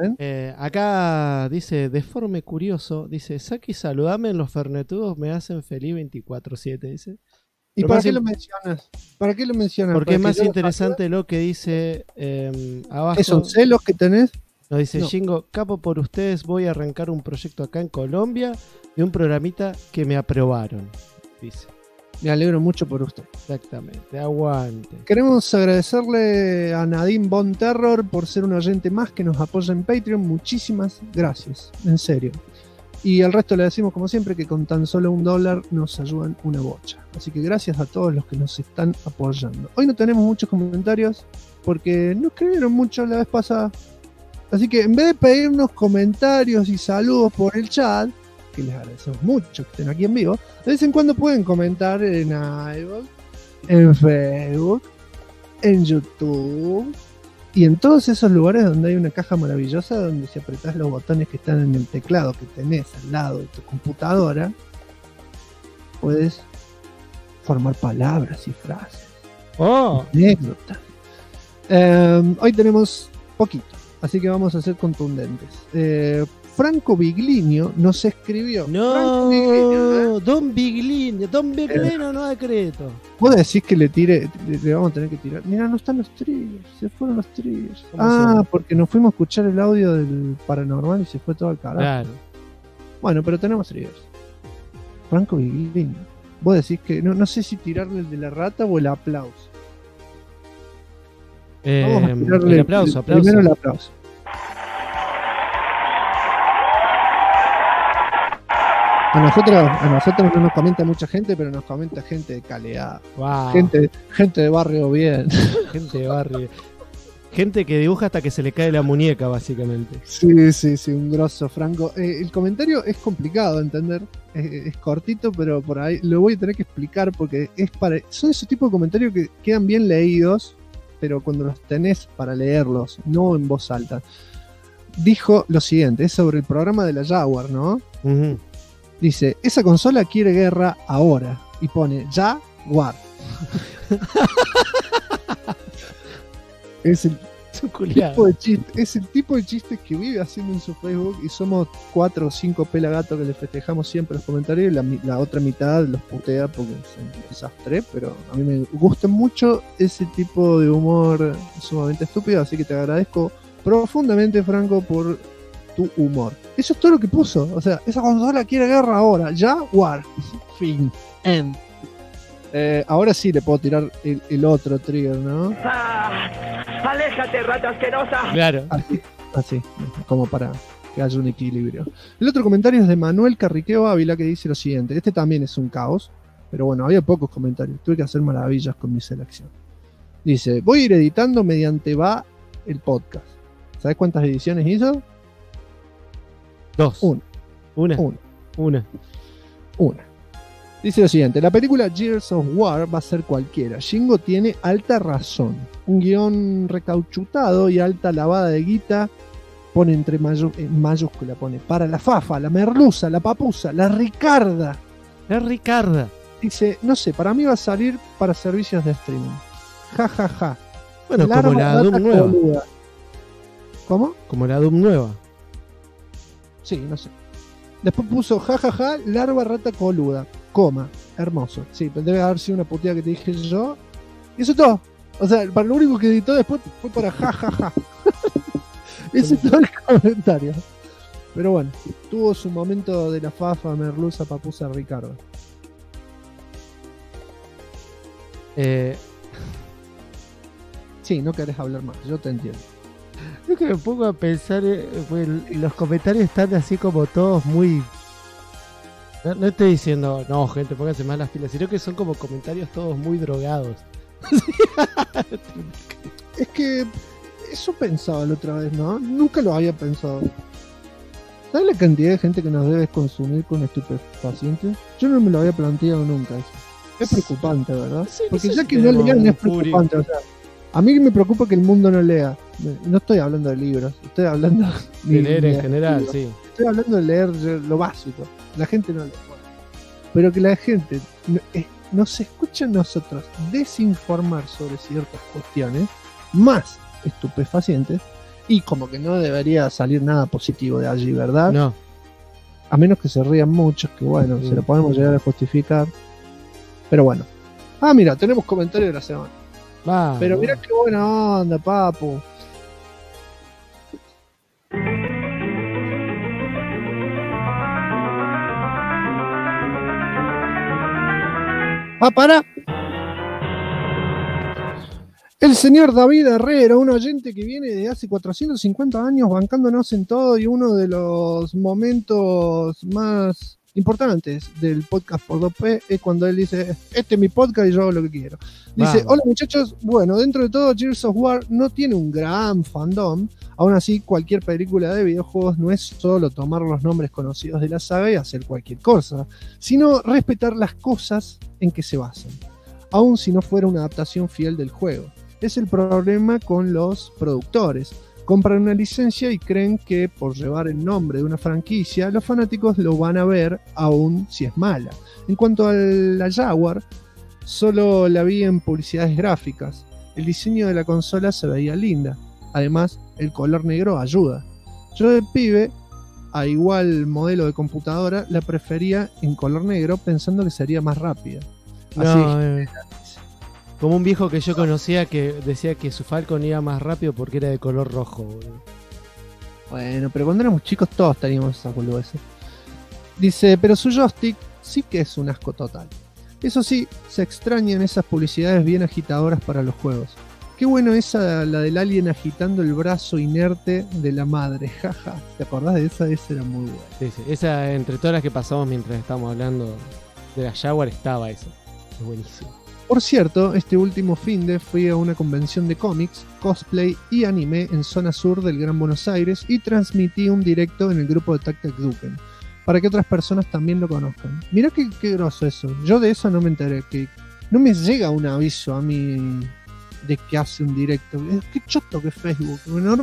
Acá dice, deforme curioso, dice, Saki, saludame, los fernetudos me hacen feliz 24/7, dice. ¿Y para qué lo mencionas? ¿Para qué lo mencionas? Porque es más interesante lo que dice abajo. ¿Qué son celos que tenés? Nos dice, Jingo, capo por ustedes, voy a arrancar un proyecto acá en Colombia de un programita que me aprobaron, dice. Me alegro mucho por usted. Exactamente, aguante. Queremos agradecerle a Nadine Von Terror por ser un oyente más que nos apoya en Patreon. Muchísimas gracias, en serio. Y al resto le decimos como siempre que con tan solo $1 nos ayudan una bocha. Así que gracias a todos los que nos están apoyando. Hoy no tenemos muchos comentarios porque no escribieron mucho la vez pasada. Así que en vez de pedirnos comentarios y saludos por el chat, que les agradecemos mucho que estén aquí en vivo, de vez en cuando pueden comentar en iVoox, en Facebook, en YouTube y en todos esos lugares donde hay una caja maravillosa donde si apretás los botones que están en el teclado que tenés al lado de tu computadora, puedes formar palabras y frases. Anécdotas. Hoy tenemos poquito, así que vamos a ser contundentes. Franco Biglino nos escribió. No, Don Biglino no decreto. Vos decís que le vamos a tener que tirar. Mira, no están los triggers, se fueron los triggers. Porque nos fuimos a escuchar el audio del paranormal y se fue todo al carajo. Claro. Bueno, pero tenemos triggers. Franco Biglino. Vos decís que no sé si tirarle el de la rata o el aplauso. Vamos a tirarle el aplauso. Primero el aplauso. A nosotros no nos comenta mucha gente, pero nos comenta gente de calidad. Wow. Gente de barrio bien. Gente de barrio. Gente que dibuja hasta que se le cae la muñeca, básicamente. Sí, un grosso, Franco. El comentario es complicado de entender. Es cortito, pero por ahí lo voy a tener que explicar porque son esos tipos de comentarios que quedan bien leídos, pero cuando los tenés para leerlos, no en voz alta. Dijo lo siguiente, es sobre el programa de la Jaguar, ¿no? Uh-huh. Dice, esa consola quiere guerra ahora. Y pone, Jaguar. Es el Es un culiado. Es el tipo de chistes que vive haciendo en su Facebook y somos 4 o 5 pelagatos que le festejamos siempre los comentarios y la otra mitad los putea porque son un desastre, pero a mí me gusta mucho ese tipo de humor sumamente estúpido, así que te agradezco profundamente, Franco, por tu humor. Eso es todo lo que puso, o sea, esa consola quiere guerra ahora, ya, war, fin, end. Ahora sí le puedo tirar el otro trigger, ¿no? ¡Aléjate, rata asquerosa! Claro. Así, como para que haya un equilibrio. El otro comentario es de Manuel Carriqueo Ávila, que dice lo siguiente. Este también es un caos, pero bueno, había pocos comentarios. Tuve que hacer maravillas con mi selección. Dice, voy a ir editando mediante va el podcast. ¿Sabes cuántas ediciones hizo? 2. Una. Dice lo siguiente, la película Gears of War va a ser cualquiera. Shingo tiene alta razón. Un guión recauchutado y alta lavada de guita. Pone entre mayúscula, pone para la Fafa, la Merluza, la Papusa, la Ricarda. La Ricarda. Dice, no sé, para mí va a salir para servicios de streaming. Ja, ja, ja. Bueno, como la Doom nueva. Coluda. ¿Cómo? Como la Doom nueva. Sí, no sé. Después puso jajaja, larva rata coluda, coma, hermoso. Sí, pero debe haber sido una puteada que te dije yo. Y eso es todo. O sea, para lo único que editó después fue para jajaja. Ese es todo el comentario. Pero bueno, tuvo su momento de la Fafa, Merluza, Papusa, Ricardo. Sí, no querés hablar más, yo te entiendo. Yo que me pongo a pensar, los comentarios están así como todos muy... No estoy diciendo, no, gente, pónganse más las pilas, sino que son como comentarios todos muy drogados. Es que eso pensaba la otra vez, ¿no? Nunca lo había pensado. ¿Sabes la cantidad de gente que nos debe consumir con estupefacientes? Yo no me lo había planteado nunca eso. Es preocupante, ¿verdad? Sí, porque no ya sé que si no tenemos lean es un furio. preocupante, o sea, a mí me preocupa que el mundo no lea. No estoy hablando de libros, estoy hablando De leer en general, sí. Estoy hablando de leer lo básico. La gente no lee. Bueno, pero que la gente nos escucha a nosotros desinformar sobre ciertas cuestiones más estupefacientes y como que no debería salir nada positivo de allí, ¿verdad? No. A menos que se rían muchos, que bueno, se lo podemos llegar a justificar. Pero bueno. Ah, mira, tenemos comentarios de la semana. Pero mira qué buena onda, papu. Para. El señor David Herrera, un oyente que viene de hace 450 años bancándonos en todo y uno de los momentos más importantes del podcast por 2P es cuando él dice, este es mi podcast y yo hago lo que quiero. Dice, hola muchachos, bueno, dentro de todo Gears of War no tiene un gran fandom, aún así cualquier película de videojuegos no es solo tomar los nombres conocidos de la saga y hacer cualquier cosa, sino respetar las cosas en que se basan, aun si no fuera una adaptación fiel del juego. Es el problema con los productores. Compran una licencia y creen que por llevar el nombre de una franquicia, los fanáticos lo van a ver aun si es mala. En cuanto a la Jaguar, solo la vi en publicidades gráficas. El diseño de la consola se veía linda. Además, el color negro ayuda. Yo de pibe, a igual modelo de computadora, la prefería en color negro pensando que sería más rápida. Así, como un viejo que yo conocía que decía que su Falcon iba más rápido porque era de color rojo, boludo. Bueno, pero cuando éramos chicos todos teníamos esa boludeces. Dice, pero su joystick sí que es un asco total. Eso sí, se extrañan esas publicidades bien agitadoras para los juegos. Qué bueno esa, la del alien agitando el brazo inerte de la madre, jaja. ¿Te acordás de esa? Esa era muy buena. Sí, sí. Esa, entre todas las que pasamos mientras estábamos hablando de la Jaguar, estaba eso. Es buenísimo. Por cierto, este último finde fui a una convención de cómics, cosplay y anime en zona sur del Gran Buenos Aires y transmití un directo en el grupo de Tac Tac Duken, para que otras personas también lo conozcan. Mirá qué groso eso. Yo de eso no me enteré, que no me llega un aviso a mí de que hace un directo. Qué choto que Facebook.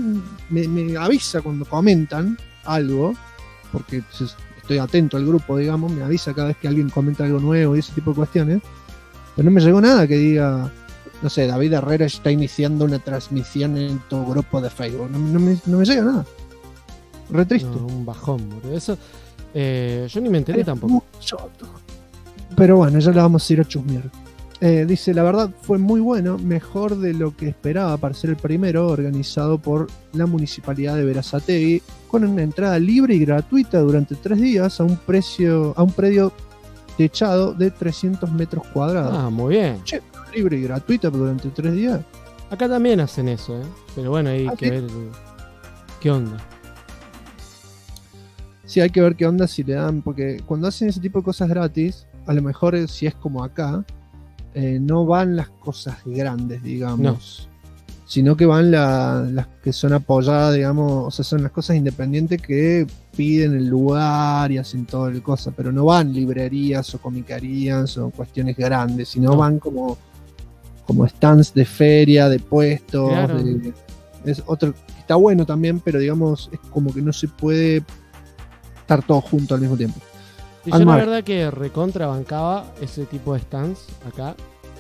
Me avisa cuando comentan algo, porque estoy atento al grupo, digamos, me avisa cada vez que alguien comenta algo nuevo y ese tipo de cuestiones. Pero no me llegó nada que diga, no sé, David Herrera está iniciando una transmisión en tu grupo de Facebook. No me llega nada. Re triste. No, un bajón, boludo. Eso, yo ni me enteré tampoco. Pero bueno, ya la vamos a ir a chusmear. Dice, la verdad fue muy bueno, mejor de lo que esperaba para ser el primero, organizado por la Municipalidad de Berazategui, con una entrada libre y gratuita durante 3 días a un predio techado de 300 metros cuadrados. Ah, muy bien. Che, libre y gratuita durante 3 días. Acá también hacen eso, pero bueno, hay que ver qué onda. Sí, hay que ver qué onda si le dan, porque cuando hacen ese tipo de cosas gratis, a lo mejor si es como acá, no van las cosas grandes, digamos, sino que van las que son apoyadas, digamos, o sea, son las cosas independientes que piden el lugar y hacen todo el cosa, pero no van librerías o comicarías o cuestiones grandes, sino van como stands de feria, de puestos, claro. Es otro, está bueno también, pero digamos, es como que no se puede estar todos juntos al mismo tiempo. Y yo la verdad que recontrabancaba ese tipo de stands acá,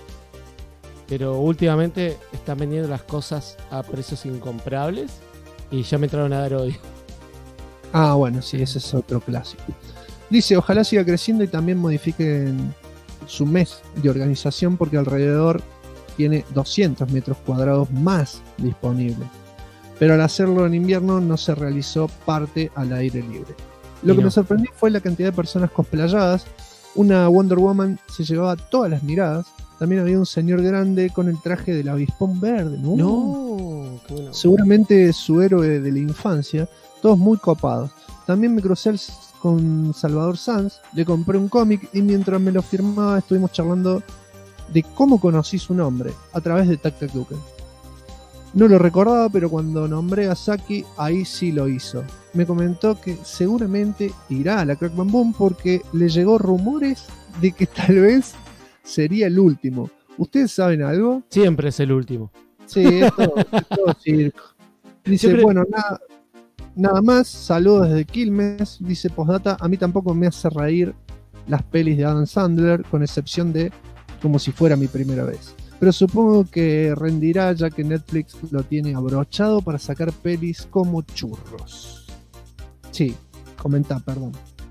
pero últimamente están vendiendo las cosas a precios incomprables y ya me entraron a dar odio. Ah, bueno, sí, ese es otro clásico. Dice, ojalá siga creciendo y también modifiquen su mes de organización porque alrededor tiene 200 metros cuadrados más disponibles. Pero al hacerlo en invierno no se realizó parte al aire libre. Lo que me sorprendió fue la cantidad de personas cosplayadas. Una Wonder Woman se llevaba todas las miradas. También había un señor grande con el traje del avispón verde. No, qué bueno. Seguramente su héroe de la infancia. Todos muy copados. También me crucé con Salvador Sanz. Le compré un cómic y mientras me lo firmaba estuvimos charlando de cómo conocí su nombre a través de Tac Tac Duken. No lo recordaba, pero cuando nombré a Saki, ahí sí lo hizo. Me comentó que seguramente irá a la Crack Bam Boom porque le llegó rumores de que tal vez sería el último. ¿Ustedes saben algo? Siempre es el último. Sí, es todo circo. Dice, siempre... bueno, nada más, saludos desde Quilmes. Dice, postdata, a mí tampoco me hace reír las pelis de Adam Sandler, con excepción de Como si fuera mi primera vez. Pero supongo que rendirá ya que Netflix lo tiene abrochado para sacar pelis como churros. Sí, comenta, perdón.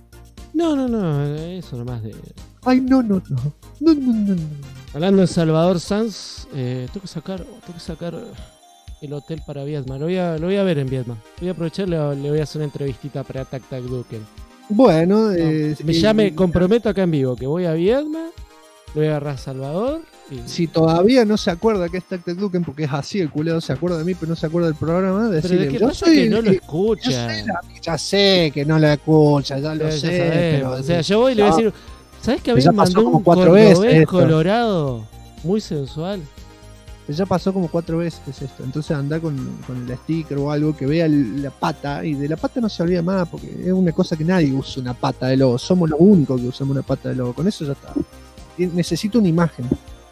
No, eso nomás de... Ay, no. Hablando de Salvador Sanz, tengo que sacar el hotel para Viedma. Lo voy a ver en Viedma. Voy a aprovechar, le voy a hacer una entrevistita para Tac Tac Duken. Bueno, me comprometo acá en vivo que voy a Viedma, lo voy a agarrar a Salvador. Si todavía no se acuerda que es Tac Tac Duken, porque es así, el culero se acuerda de mí, pero no se acuerda del programa, decirle, yo soy que no lo escucha. Ya sé que no lo escucha, ya lo sé. Pero, o sea, yo voy y le voy a decir, ¿sabes que a mí me mandó un cordobés colorado muy sensual? Ya pasó como 4 veces esto. Entonces anda con el sticker o algo que vea la pata, y de la pata no se olvida más, porque es una cosa que nadie usa, una pata de lobo. Somos los únicos que usamos una pata de lobo. Con eso ya está. Necesito una imagen.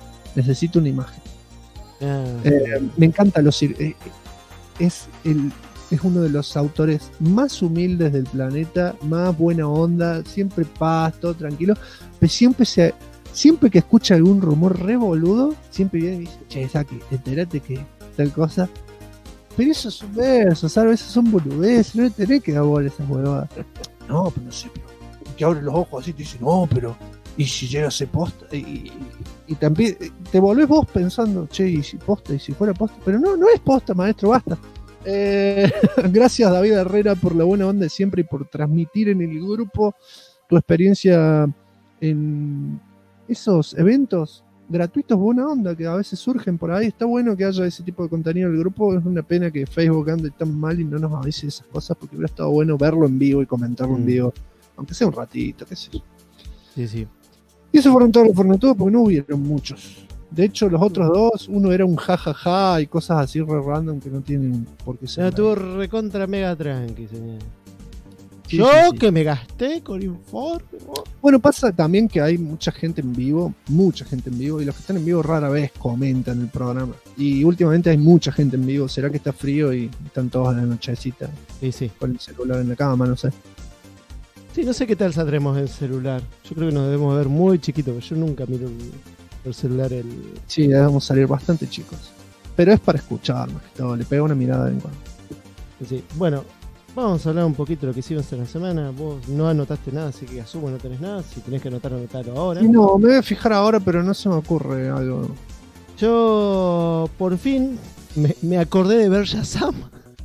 Me encanta es uno de los autores más humildes del planeta, más buena onda, siempre paz, todo tranquilo, pero siempre que escucha algún rumor re boludo, siempre viene y dice, che, Saki, entérate que tal cosa. Pero eso es un verso, ¿sabes? Esos son boludeces, no le tenés que dar bola a esas huevadas. No, pero no sé, pero que abre los ojos así y te dice, no, pero y si llega a ser posta, y también te volvés vos pensando, che, y si posta, y si fuera posta, pero no es posta, maestro, basta. Gracias, David Herrera, por la buena onda de siempre y por transmitir en el grupo tu experiencia en esos eventos gratuitos, buena onda, que a veces surgen por ahí. Está bueno que haya ese tipo de contenido en el grupo. Es una pena que Facebook ande tan mal y no nos avise esas cosas, porque hubiera estado bueno verlo en vivo y comentarlo en vivo, aunque sea un ratito, qué sé yo. Sí. Y eso fueron todos los Fornetudos, porque no hubieron muchos. De hecho, los otros dos, uno era un jajaja y cosas así re random que no tienen por qué ser. Estuvo recontra mega tranqui, señor. Sí, Yo que me gasté con informe. Bueno, pasa también que hay mucha gente en vivo, y los que están en vivo rara vez comentan el programa. Y últimamente hay mucha gente en vivo. ¿Será que está frío y están todos a la nochecita? Sí. Con el celular en la cama, no sé. Sí, no sé qué tal saldremos en celular. Yo creo que nos debemos ver muy chiquitos, yo nunca miro el video. por celular Sí, debemos salir bastante chicos. Pero es para escuchar, más que todo. Le pego una mirada de vez en cuando. Sí. Bueno, vamos a hablar un poquito de lo que hicimos en la semana. Vos no anotaste nada, así que asumo no tenés nada. Si tenés que anotar, anotalo ahora. Y no, me voy a fijar ahora, pero no se me ocurre algo. Yo por fin me acordé de ver Shazam.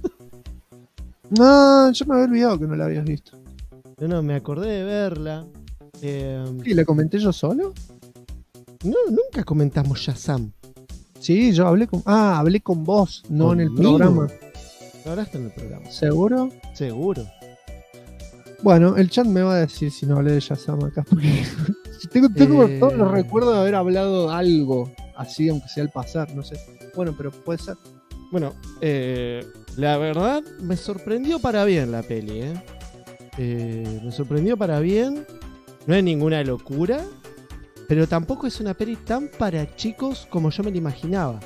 No, yo me había olvidado que no la habías visto. No, me acordé de verla. ¿Y la comenté yo solo? No, nunca comentamos Shazam. Sí, yo hablé con vos, no en el programa. Ahora está en el programa. ¿Seguro? Seguro. Bueno, el chat me va a decir si no hablé de Shazam acá, porque tengo todos los recuerdos de haber hablado algo así, aunque sea al pasar, no sé. Bueno, pero puede ser. Bueno, la verdad me sorprendió para bien la peli, me sorprendió para bien. No es ninguna locura, pero tampoco es una peli tan para chicos como yo me la imaginaba.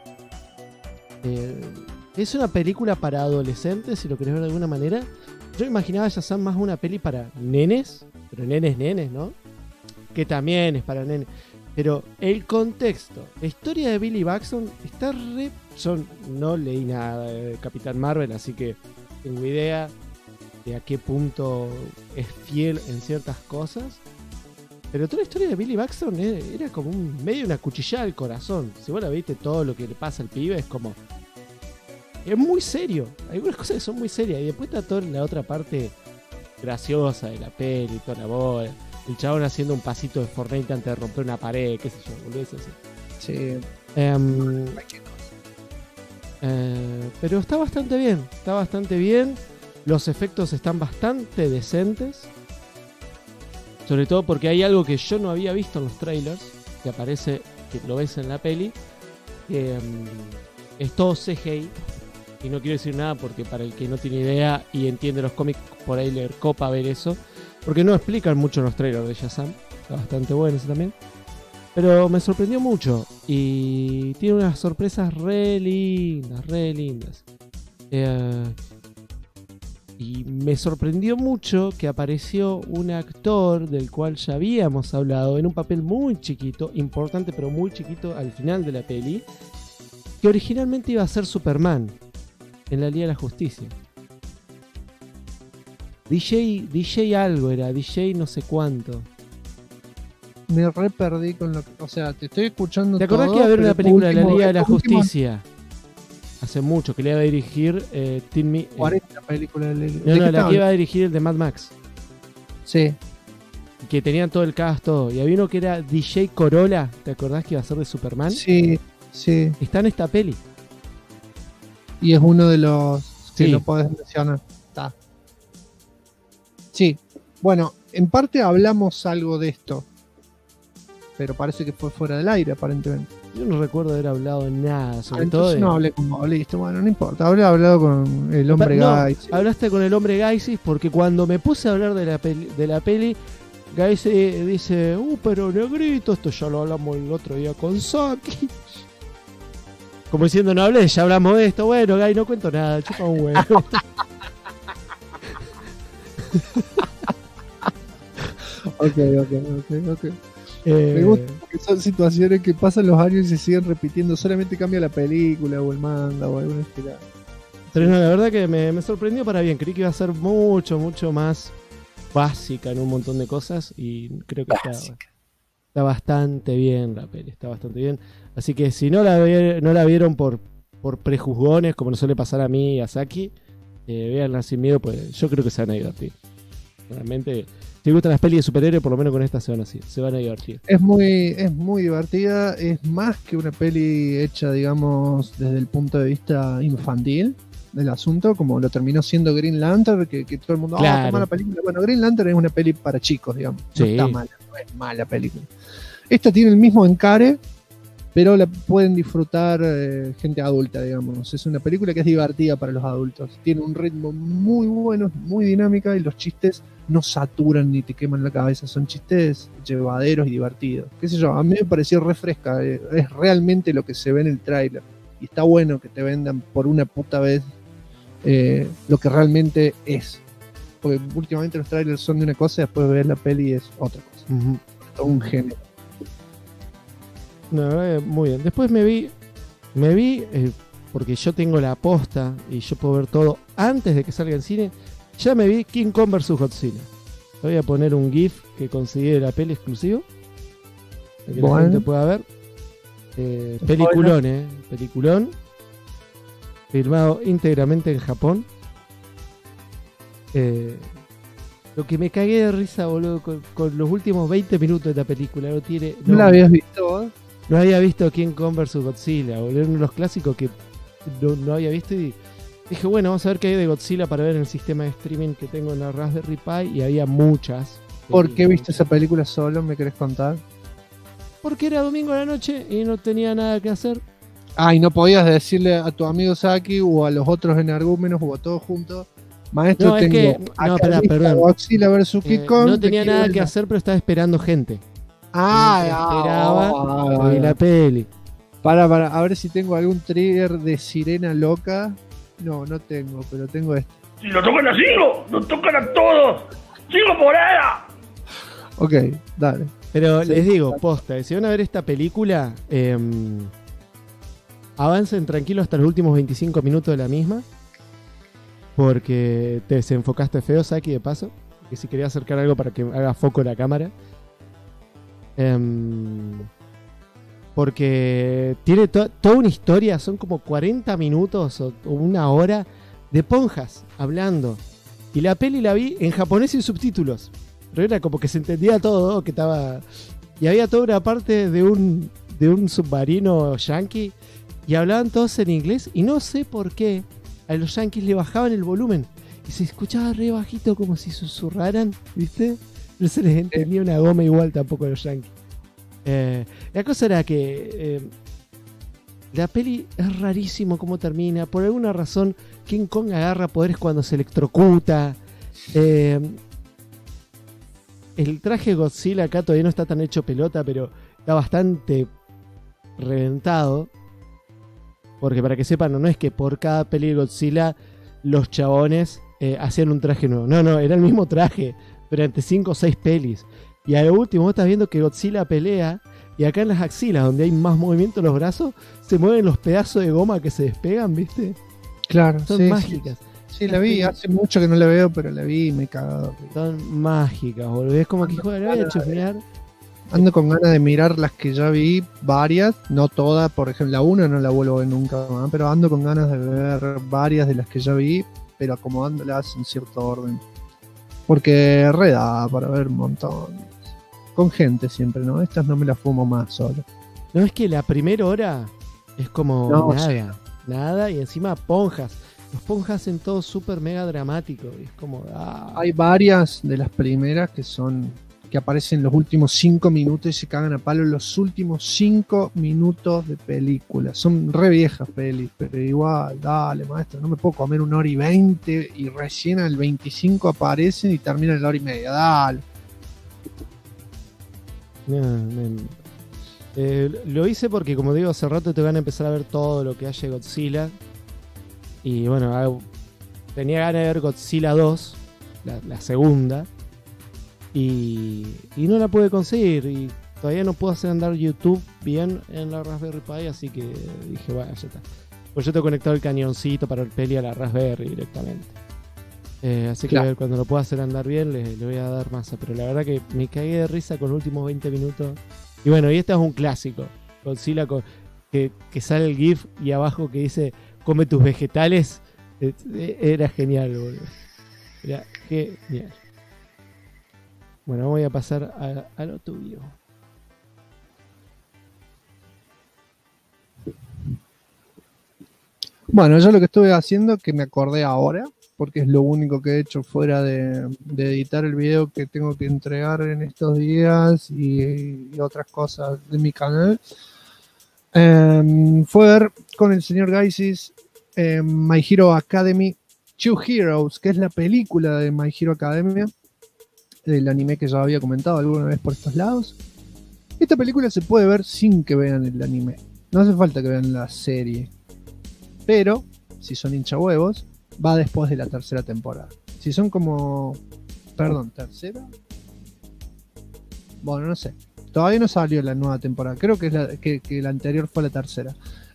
Es una película para adolescentes, si lo querés ver de alguna manera. Yo imaginaba Shazam más una peli para nenes, pero nenes, ¿no? Que también es para nenes. Pero el contexto, la historia de Billy Batson está re... no leí nada de Capitán Marvel, así que tengo idea de a qué punto es fiel en ciertas cosas. Pero toda la historia de Billy Batson era como medio una cuchillada al corazón. Si vos la viste, todo lo que le pasa al pibe es como... Es muy serio. Algunas cosas que son muy serias. Y después está toda la otra parte graciosa de la peli, toda la bola. El chabón haciendo un pasito de Fortnite antes de romper una pared, qué sé yo, boludeces así. Sí. Pero está bastante bien. Los efectos están bastante decentes. Sobre todo porque hay algo que yo no había visto en los trailers, que aparece, que lo ves en la peli, que es todo CGI. Y no quiero decir nada porque para el que no tiene idea y entiende los cómics, por ahí le copa ver eso. Porque no explican mucho en los trailers de Shazam. Está bastante bueno ese también. Pero me sorprendió mucho. Y tiene unas sorpresas re lindas. Y me sorprendió mucho que apareció un actor del cual ya habíamos hablado en un papel muy chiquito, importante pero muy chiquito al final de la peli, que originalmente iba a ser Superman en la Liga de la Justicia. DJ algo era, DJ no sé cuánto. Me re perdí con lo que... O sea, te estoy escuchando. ¿Te acordás todo, que iba a haber una película de la Liga de la último... Justicia? Hace mucho, que le iba a dirigir 40 películas de No, la que iba a dirigir el de Mad Max. Sí. Que tenían todo el cast, todo. Y había uno que era DJ Corolla. ¿Te acordás que iba a ser de Superman? Sí. Está en esta peli. Y es uno de los que Sí. no podés mencionar. Está. Sí. Bueno, en parte hablamos algo de esto. Pero parece que fue fuera del aire, aparentemente. Yo no recuerdo haber hablado nada, sobre Entonces todo de... no hablé con vos, listo. Bueno, no importa. Habré hablado con el hombre Gaisis. Hablaste con el hombre Gaisis porque cuando me puse a hablar de la peli Gaisis dice, pero negrito, esto ya lo hablamos el otro día con Saki. Como diciendo, no hablé, ya hablamos de esto. Bueno, Gai, no cuento nada, chupa un huevo. Ok. Me gusta porque son situaciones que pasan los años y se siguen repitiendo. Solamente cambia la película o el manga o alguna estirada. Pero no, la verdad que me sorprendió para bien. Creí que iba a ser mucho más básica en un montón de cosas. Y creo que está bastante bien la peli. Está bastante bien. Así que si no la vieron por prejuzgones, como nos suele pasar a mí y a Saki, véanla sin miedo, pues yo creo que se van a divertir. Realmente, si gustan las pelis de superhéroes, por lo menos con esta se van a divertir. Es muy divertida. Es más que una peli hecha, digamos, desde el punto de vista infantil del asunto, como lo terminó siendo Green Lantern, que todo el mundo, qué mala película. Bueno, Green Lantern es una peli para chicos, digamos. No está mala, no es mala película. Esta tiene el mismo encare, pero la pueden disfrutar gente adulta, digamos. Es una película que es divertida para los adultos. Tiene un ritmo muy bueno, muy dinámica, y los chistes no saturan ni te queman la cabeza. Son chistes llevaderos y divertidos. Qué sé yo, a mí me pareció refresca. Es realmente lo que se ve en el tráiler. Y está bueno que te vendan por una puta vez lo que realmente es. Porque últimamente los trailers son de una cosa y después ves la peli y es otra cosa. Todo un género. No, muy bien. Después me vi porque yo tengo la posta y yo puedo ver todo antes de que salga en cine. Ya me vi King Kong vs Godzilla. Voy a poner un GIF que conseguí de la peli exclusivo para que la gente pueda ver. Peliculón, peliculón. Filmado íntegramente en Japón. Lo que me cagué de risa, boludo, con los últimos 20 minutos de la película. ¿No la habías visto vos? No había visto King Kong vs Godzilla, boludo. Era uno de los clásicos que no había visto y dije, bueno, vamos a ver qué hay de Godzilla para ver en el sistema de streaming que tengo en la Raspberry Pi, y había muchas. ¿Por qué viste esa película solo? ¿Me querés contar? Porque era domingo a la noche y no tenía nada que hacer. Ah, y no podías decirle a tu amigo Saki o a los otros energúmenos o a todos juntos: maestro, no, es que, no, perdón. Godzilla vs King Kong. No tenía nada que hacer, pero estaba esperando gente. Esperaba la peli. Para, a ver si tengo algún trigger de sirena loca. No tengo, pero tengo este. Si lo tocan a Cinco, lo tocan a todos. ¡Cinco por era! Ok, dale. Pero les digo, posta, si van a ver esta película, avancen tranquilo hasta los últimos 25 minutos de la misma. Porque te desenfocaste feo, Saki, de paso. Que si quería acercar algo para que haga foco la cámara. Porque tiene toda una historia, son como 40 minutos o una hora de ponjas hablando. Y la peli la vi en japonés sin subtítulos. Pero era como que se entendía todo, que estaba... Y había toda una parte de un submarino yankee y hablaban todos en inglés y no sé por qué a los yankees le bajaban el volumen y se escuchaba re bajito como si susurraran, ¿viste? No se les entendía una goma igual tampoco a los yankees. La cosa era que la peli es rarísimo cómo termina. Por alguna razón King Kong agarra poderes cuando se electrocuta. El traje Godzilla acá todavía no está tan hecho pelota, pero está bastante reventado. Porque para que sepan, no es que por cada peli de Godzilla los chabones hacían un traje nuevo. No, era el mismo traje durante 5 o 6 pelis. Y a lo último vos estás viendo que Godzilla pelea y acá en las axilas, donde hay más movimiento en los brazos, se mueven los pedazos de goma que se despegan, ¿viste? Claro, son mágicas. Sí, la vi, hace mucho que no la veo, pero la vi y me he cagado. Son mágicas, boludo. Es como que joder, la voy a chusmear. Ando con ganas de mirar las que ya vi, varias, no todas, por ejemplo, la 1 no la vuelvo a ver nunca más, pero ando con ganas de ver varias de las que ya vi, pero acomodándolas en cierto orden. Porque reda para ver un montón. Con gente siempre, ¿no? Estas no me las fumo más solo. No, es que la primera hora es como nada, sí. Nada, y encima ponjas. Los ponjas en todo súper mega dramático. Y es como... Hay varias de las primeras que aparecen en los últimos 5 minutos y se cagan a palo en los últimos 5 minutos de película. Son re viejas pelis, pero igual, dale, maestro, no me puedo comer 1 hora y 20 y recién al 25 aparecen y terminan en la hora y media, dale. Lo hice porque, como digo, hace rato te van a empezar a ver todo lo que haya de Godzilla. Y bueno, tenía ganas de ver Godzilla 2, la segunda. Y no la pude conseguir. Y todavía no puedo hacer andar YouTube bien en la Raspberry Pi. Así que dije, bueno, ya está. Pues yo te he conectado el cañoncito para el peli a la Raspberry directamente. Así que claro, cuando lo pueda hacer andar bien le voy a dar masa. Pero la verdad que me cagué de risa con los últimos 20 minutos. Y bueno, y este es un clásico. Godzilla que sale el GIF y abajo que dice come tus vegetales. Era genial, boludo. Era genial. Bueno, voy a pasar a lo tuyo. Bueno, yo lo que estuve haciendo, que me acordé ahora, porque es lo único que he hecho fuera de editar el video que tengo que entregar en estos días y otras cosas de mi canal, fue ver con el señor Gaisis My Hero Academy 2 Heroes, que es la película de My Hero Academia, del anime que ya había comentado alguna vez por estos lados. Esta película se puede ver sin que vean el anime, no hace falta que vean la serie, pero si son hinchahuevos va después de la tercera temporada. Si son como... Perdón, ¿tercera? Bueno, no sé. Todavía no salió la nueva temporada. Creo que, que la anterior fue la tercera.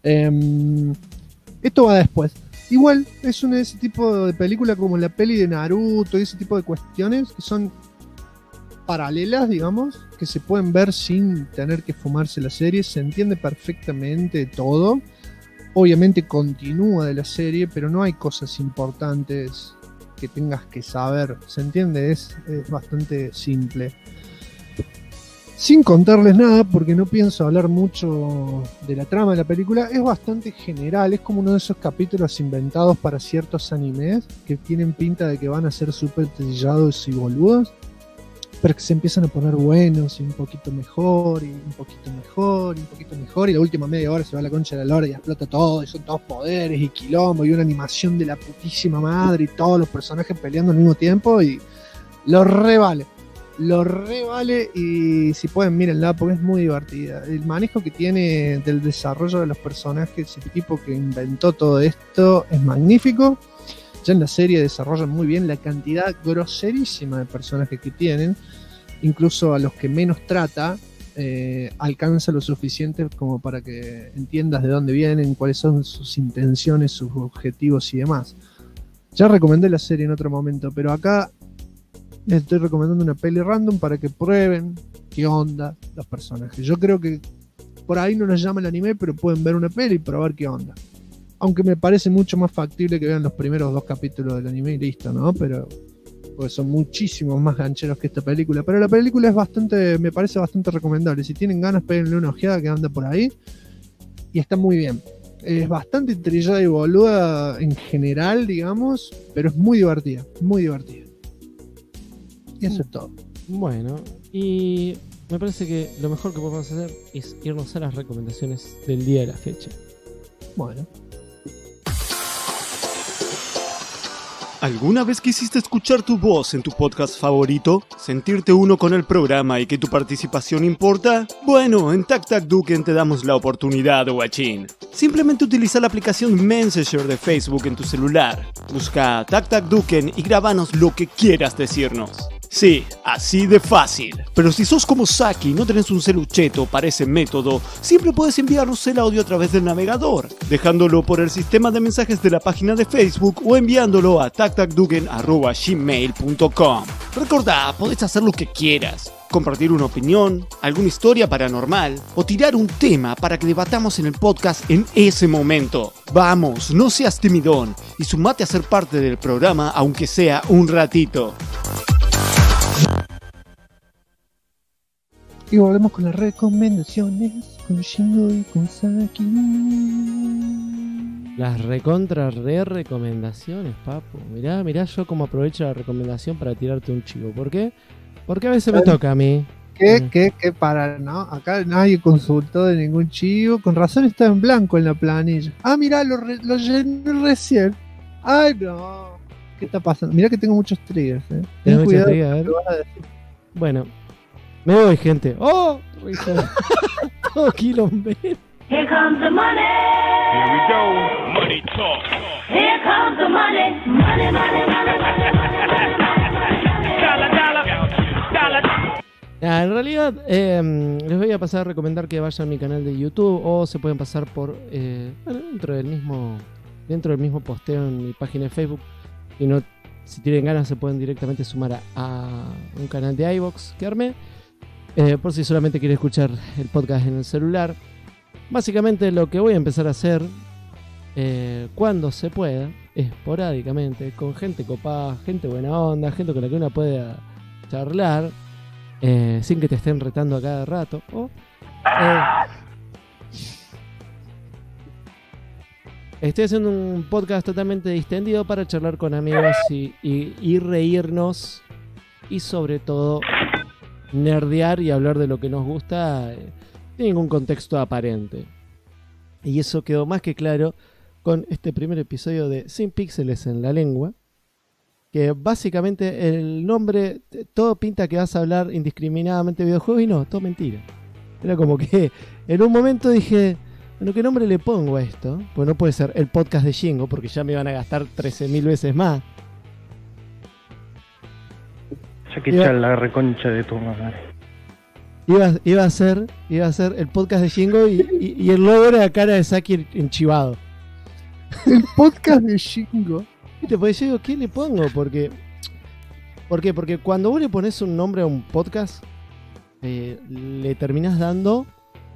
Esto va después. Igual es de ese tipo de película como la peli de Naruto y ese tipo de cuestiones que son paralelas, digamos, que se pueden ver sin tener que fumarse la serie. Se entiende perfectamente todo. Obviamente continúa de la serie, pero no hay cosas importantes que tengas que saber. ¿Se entiende? Es bastante simple. Sin contarles nada, porque no pienso hablar mucho de la trama de la película, es bastante general, es como uno de esos capítulos inventados para ciertos animes que tienen pinta de que van a ser súper trillados y boludos, pero que se empiezan a poner buenos y un poquito mejor, y un poquito mejor, y un poquito mejor, y la última media hora se va a la concha de la lora y explota todo, y son todos poderes y quilombo, y una animación de la putísima madre, y todos los personajes peleando al mismo tiempo, y lo revale. Lo re vale, y si pueden mírenla porque es muy divertida. El manejo que tiene del desarrollo de los personajes, el tipo que inventó todo esto es magnífico. Ya en la serie desarrollan muy bien la cantidad groserísima de personajes que tienen, incluso a los que menos trata alcanza lo suficiente como para que entiendas de dónde vienen, cuáles son sus intenciones, sus objetivos y demás. Ya recomendé la serie en otro momento, pero acá les estoy recomendando una peli random para que prueben qué onda los personajes. Yo creo que por ahí no les llama el anime, pero pueden ver una peli y probar qué onda. Aunque me parece mucho más factible que vean los primeros 2 capítulos del anime y listo, ¿no? Pero porque son muchísimos más gancheros que esta película. Pero la película es bastante, me parece bastante recomendable. Si tienen ganas, péguenle una ojeada que anda por ahí. Y está muy bien. Es bastante trillada y boluda en general, digamos, pero es muy divertida, muy divertida. Y eso es todo. Bueno, y me parece que lo mejor que podemos hacer es irnos a las recomendaciones del día de la fecha. Bueno. ¿Alguna vez quisiste escuchar tu voz en tu podcast favorito? ¿Sentirte uno con el programa y que tu participación importa? Bueno, en TacTacDuken te damos la oportunidad, guachín. Simplemente utiliza la aplicación Messenger de Facebook en tu celular. Busca TacTacDuken y grábanos lo que quieras decirnos. Sí, así de fácil. Pero si sos como Saki y no tenés un celucheto para ese método, siempre puedes enviarnos el audio a través del navegador, dejándolo por el sistema de mensajes de la página de Facebook o enviándolo a tactacduken@gmail.com. Recordá, podés hacer lo que quieras. Compartir una opinión, alguna historia paranormal o tirar un tema para que debatamos en el podcast en ese momento. Vamos, no seas timidón y sumate a ser parte del programa aunque sea un ratito. Y volvemos con las recomendaciones con Shingo y con Saki. Las recomendaciones, papu. Mirá yo como aprovecho la recomendación para tirarte un chivo. ¿Por qué? Porque a veces me toca a mí. ¿Qué para? No, acá nadie consultó de ningún chivo. Con razón está en blanco en la planilla. Ah, mirá, lo llené recién. Ay, no. ¿Qué está pasando? Mirá que tengo muchos triggers, Ten cuidado. Bueno, me voy, gente. ¡Oh! Todo quilombero. Here comes the money. Here we go. Money talk. Here comes the money. Money, money, money, money, money. En realidad, les voy a pasar a recomendar que vayan a mi canal de YouTube o se pueden pasar por dentro del mismo posteo en mi página de Facebook. Y no, si tienen ganas, se pueden directamente sumar a un canal de iVoox que armé. Por si solamente quieren escuchar el podcast en el celular. Básicamente lo que voy a empezar a hacer cuando se pueda, esporádicamente, con gente copada, gente buena onda, gente con la que uno pueda charlar sin que te estén retando a cada rato. Estoy haciendo un podcast totalmente distendido para charlar con amigos y reírnos y sobre todo nerdear y hablar de lo que nos gusta sin ningún contexto aparente. Y eso quedó más que claro con este primer episodio de Sin Píxeles en la Lengua, que básicamente el nombre, todo pinta que vas a hablar indiscriminadamente de videojuegos y no, todo mentira. Era como que en un momento dije, bueno, ¿qué nombre le pongo a esto? Pues no puede ser el podcast de Shingo, porque ya me van a gastar 13.000 veces más. Ya que echa la reconcha de tu madre. Iba a ser el podcast de Shingo y el logo era la cara de Saki enchivado. El podcast de Shingo. ¿Viste? Porque yo digo, ¿qué le pongo? ¿Por qué? Porque cuando vos le pones un nombre a un podcast, le terminás dando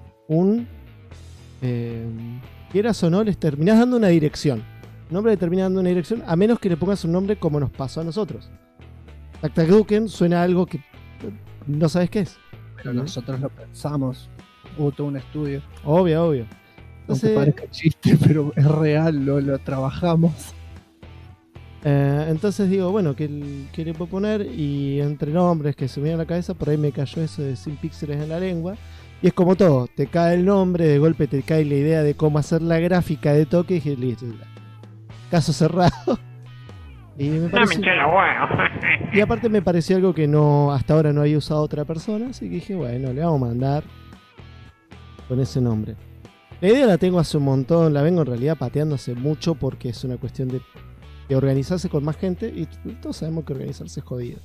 quieras o no, les terminás dando una dirección. El nombre le termina dando una dirección, a menos que le pongas un nombre como nos pasó a nosotros. Taktakuken suena a algo que no sabes qué es. Pero nosotros lo pensamos. Hubo todo un estudio. Obvio. Entonces, aunque parezca chiste, pero es real, lo trabajamos. Entonces digo, bueno, ¿qué le puedo poner? Y entre nombres que se me viene a la cabeza, por ahí me cayó eso de Sin Píxeles en la Lengua. Y es como todo, te cae el nombre, de golpe te cae la idea de cómo hacer la gráfica de toque y dije, listo, caso cerrado. Y me pareció, y aparte me pareció algo que no hasta ahora no había usado otra persona, así que dije, bueno, le vamos a mandar con ese nombre. La idea la tengo hace un montón, la vengo en realidad pateando hace mucho porque es una cuestión de organizarse con más gente y todos sabemos que organizarse es jodido.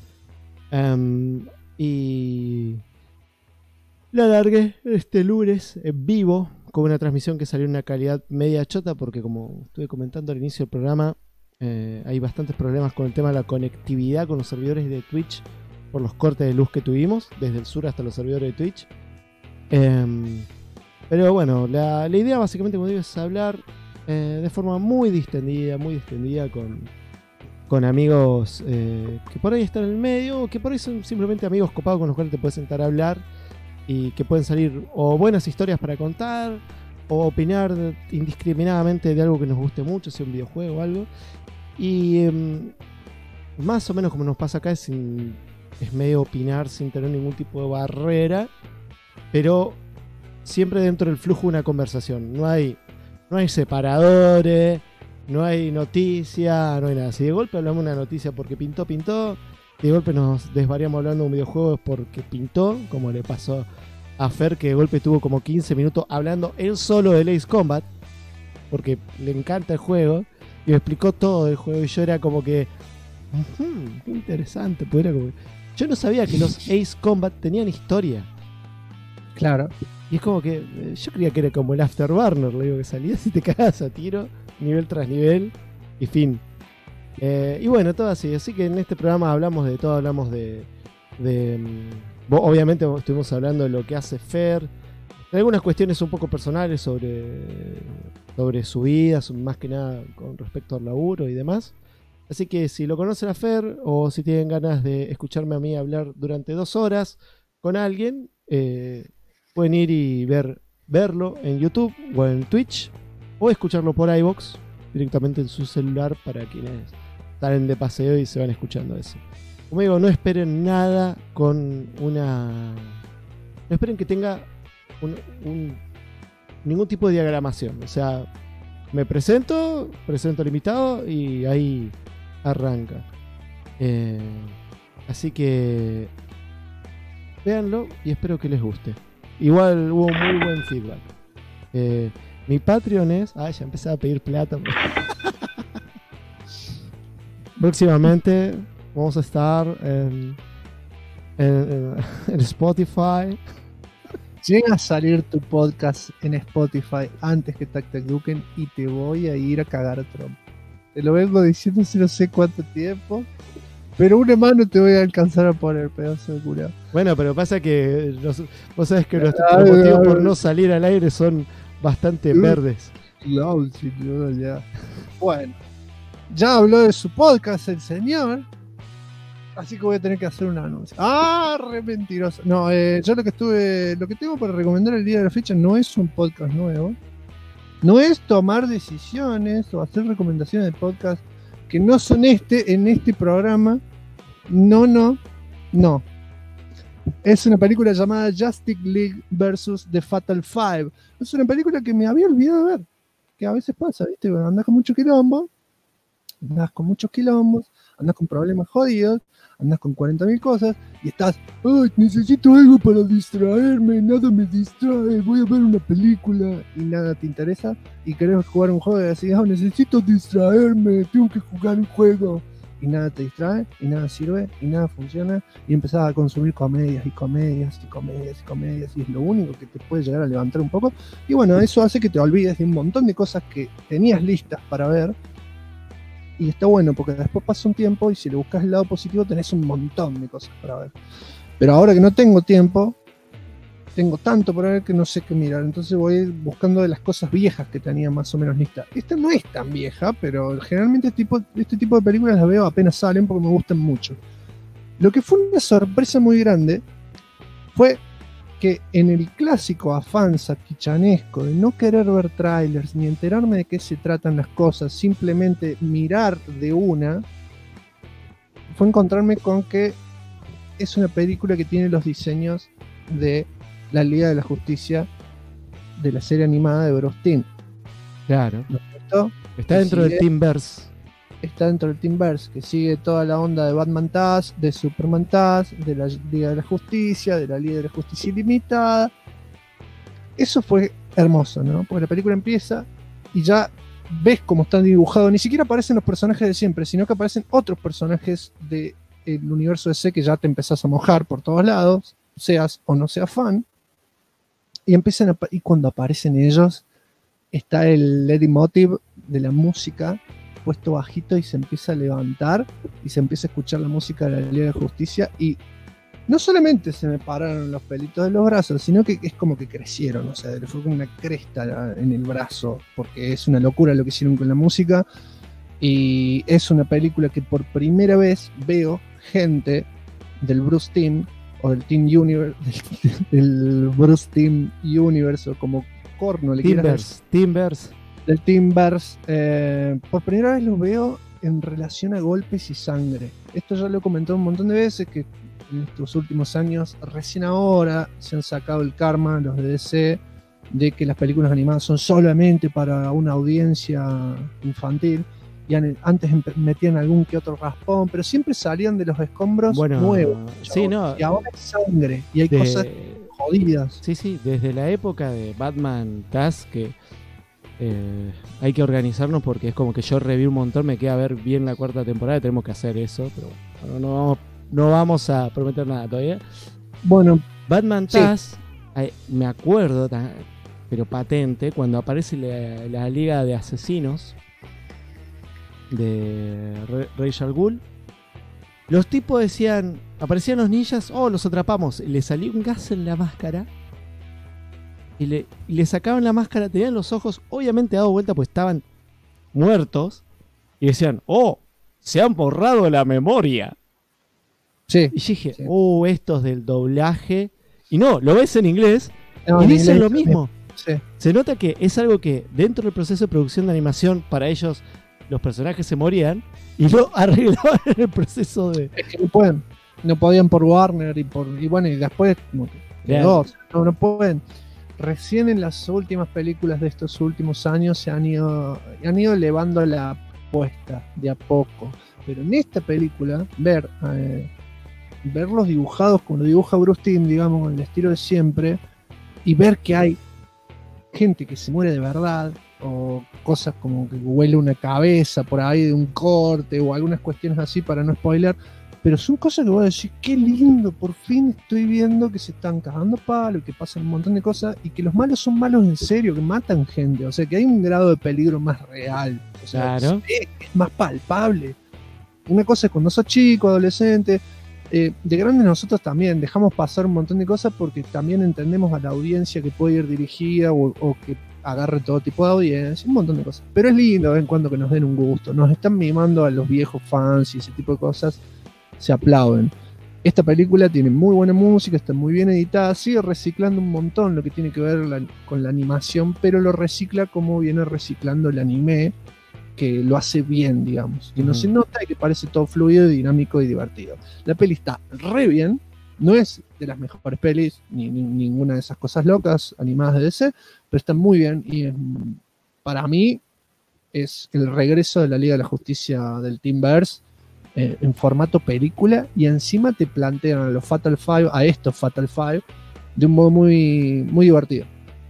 Y la largué este lunes en vivo con una transmisión que salió en una calidad media chota porque, como estuve comentando al inicio del programa, hay bastantes problemas con el tema de la conectividad con los servidores de Twitch por los cortes de luz que tuvimos desde el sur hasta los servidores de Twitch. Pero bueno, la idea básicamente, como digo, es hablar de forma muy distendida con amigos que por ahí están en el medio o que por ahí son simplemente amigos copados con los cuales te puedes sentar a hablar y que pueden salir o buenas historias para contar o opinar indiscriminadamente de algo que nos guste mucho, sea un videojuego o algo. Y más o menos como nos pasa acá es medio opinar sin tener ningún tipo de barrera, pero siempre dentro del flujo de una conversación. No hay separadores, no hay noticia, no hay nada. Si de golpe hablamos de una noticia porque pintó, de golpe nos desvariamos hablando de un videojuego porque pintó, como le pasó a Fer, que de golpe tuvo como 15 minutos hablando él solo de Ace Combat, porque le encanta el juego, y me explicó todo del juego, y yo era como que qué interesante, pues era como, yo no sabía que los Ace Combat tenían historia. Claro. Y es como que yo creía que era como el Afterburner, le digo, que salías y te cagas a tiro, nivel tras nivel, y fin. Y bueno, todo así que en este programa hablamos de todo, hablamos de obviamente estuvimos hablando de lo que hace Fer, de algunas cuestiones un poco personales sobre su vida, más que nada con respecto al laburo y demás. Así que si lo conocen a Fer o si tienen ganas de escucharme a mí hablar durante 2 horas con alguien, pueden ir y verlo en YouTube o en Twitch o escucharlo por iVoox directamente en su celular para quienes salen de paseo y se van escuchando eso. Como digo, no esperen nada con no esperen que tenga ningún tipo de diagramación. O sea, me presento al invitado y ahí arranca. Así que véanlo y espero que les guste. Igual hubo muy buen feedback. Mi Patreon es... ya empecé a pedir plata. Próximamente vamos a estar en Spotify. Llega a salir tu podcast en Spotify antes que Taktakuken y te voy a ir a cagar a Trump. Te lo vengo diciendo hace no sé cuánto tiempo, pero una mano te voy a alcanzar a poner, pedazo de curado. Bueno, pero pasa que vos sabés que los motivos por no salir al aire son bastante verdes. Claro, sí, ya. Bueno, ya habló de su podcast el señor, así que voy a tener que hacer un anuncio. Re mentiroso. No, yo lo que tengo para recomendar el día de la fecha no es un podcast nuevo, no es tomar decisiones o hacer recomendaciones de podcast que no son en este programa. No. Es una película llamada Justice League vs. The Fatal Five. Es una película que me había olvidado de ver, que a veces pasa, ¿viste? Bueno, andás con muchos quilombos, andás con problemas jodidos, andás con 40.000 cosas y estás, necesito algo para distraerme, nada me distrae, voy a ver una película y nada te interesa y querés jugar un juego y decís, necesito distraerme, tengo que jugar un juego y nada te distrae, y nada sirve, y nada funciona, y empezás a consumir comedias y comedias y comedias y comedias, y es lo único que te puede llegar a levantar un poco. Y bueno, eso hace que te olvides de un montón de cosas que tenías listas para ver, y está bueno porque después pasa un tiempo y si le buscas el lado positivo tenés un montón de cosas para ver. Pero ahora que no tengo tiempo, tengo tanto para ver que no sé qué mirar, entonces voy buscando de las cosas viejas que tenía más o menos listas. Esta no es tan vieja, pero generalmente este tipo de películas las veo apenas salen porque me gustan mucho. Lo que fue una sorpresa muy grande fue que en el clásico afán saquichanesco de no querer ver trailers ni enterarme de qué se tratan las cosas, simplemente mirar de una, fue encontrarme con que es una película que tiene los diseños de la Liga de la Justicia de la serie animada de Bruce Timm. Claro. ¿No es cierto? Está dentro del Teamverse. Está dentro del Teamverse, que sigue toda la onda de Batman Taz, de Superman Taz, de la Liga de la Justicia, de la Liga de la Justicia Ilimitada. Eso fue hermoso, ¿no? Porque la película empieza y ya ves cómo están dibujados. Ni siquiera aparecen los personajes de siempre, sino que aparecen otros personajes del universo DC que ya te empezás a mojar por todos lados, seas o no seas fan. Y y cuando aparecen ellos, está el leitmotiv de la música puesto bajito y se empieza a levantar y se empieza a escuchar la música de la Liga de Justicia y no solamente se me pararon los pelitos de los brazos, sino que es como que crecieron, o sea, le fue como una cresta en el brazo, porque es una locura lo que hicieron con la música y es una película que por primera vez veo gente del Bruce Timm o del Team Universe, del Bruce Timm Universe, o como corno le quieras Teamverse. Del Teamverse, por primera vez los veo en relación a golpes y sangre. Esto ya lo he comentado un montón de veces, que en estos últimos años, recién ahora, se han sacado el karma los de DC de que las películas animadas son solamente para una audiencia infantil. Y antes metían algún que otro raspón, pero siempre salían de los escombros nuevos. Sí, no. Y ahora hay sangre y hay cosas jodidas. Sí, desde la época de Batman Taz, que hay que organizarnos porque es como que yo reví un montón, me queda ver bien la cuarta temporada y tenemos que hacer eso, pero bueno, no vamos a prometer nada todavía. Bueno, Batman Taz, me acuerdo, pero patente, cuando aparece la Liga de Asesinos de Ra's al Ghul, los tipos decían, aparecían los ninjas, los atrapamos, y le salía un gas en la máscara y le sacaban la máscara, tenían los ojos obviamente dado vuelta pues estaban muertos y decían, se han borrado la memoria. Sí. Y dije, estos del doblaje, y no, lo ves en inglés y dicen lo mismo. Sí. Se nota que es algo que dentro del proceso de producción de animación, para ellos los personajes se morían y lo arreglaban en el proceso de... Es que no podían por Warner y bueno, y después como que no pueden. Recién en las últimas películas de estos últimos años se han ido elevando la apuesta de a poco, pero en esta película verlos dibujados como lo dibuja Bruce Timm, digamos, con el estilo de siempre, y ver que hay gente que se muere de verdad, o cosas como que huele una cabeza por ahí de un corte, o algunas cuestiones así para no spoiler, pero son cosas que voy a decir, qué lindo, por fin estoy viendo que se están cagando palo, que pasan un montón de cosas, y que los malos son malos en serio, que matan gente, o sea, que hay un grado de peligro más real, o sea, claro, es más palpable. Una cosa es cuando sos chico, adolescente, de grande nosotros también dejamos pasar un montón de cosas porque también entendemos a la audiencia que puede ir dirigida o que agarre todo tipo de audiencia, un montón de cosas. Pero es lindo de vez en cuando que nos den un gusto, nos están mimando a los viejos fans y ese tipo de cosas, se aplauden. Esta película tiene muy buena música, está muy bien editada, sigue reciclando un montón lo que tiene que ver con la animación, pero lo recicla como viene reciclando el anime, que lo hace bien, digamos, que no se nota y que parece todo fluido, dinámico y divertido. La peli está re bien, no es de las mejores pelis, ni ninguna de esas cosas locas animadas de DC, pero está muy bien y para mí es el regreso de la Liga de la Justicia del Teamverse en formato película, y encima te plantean a estos Fatal Five de un modo muy, muy divertido.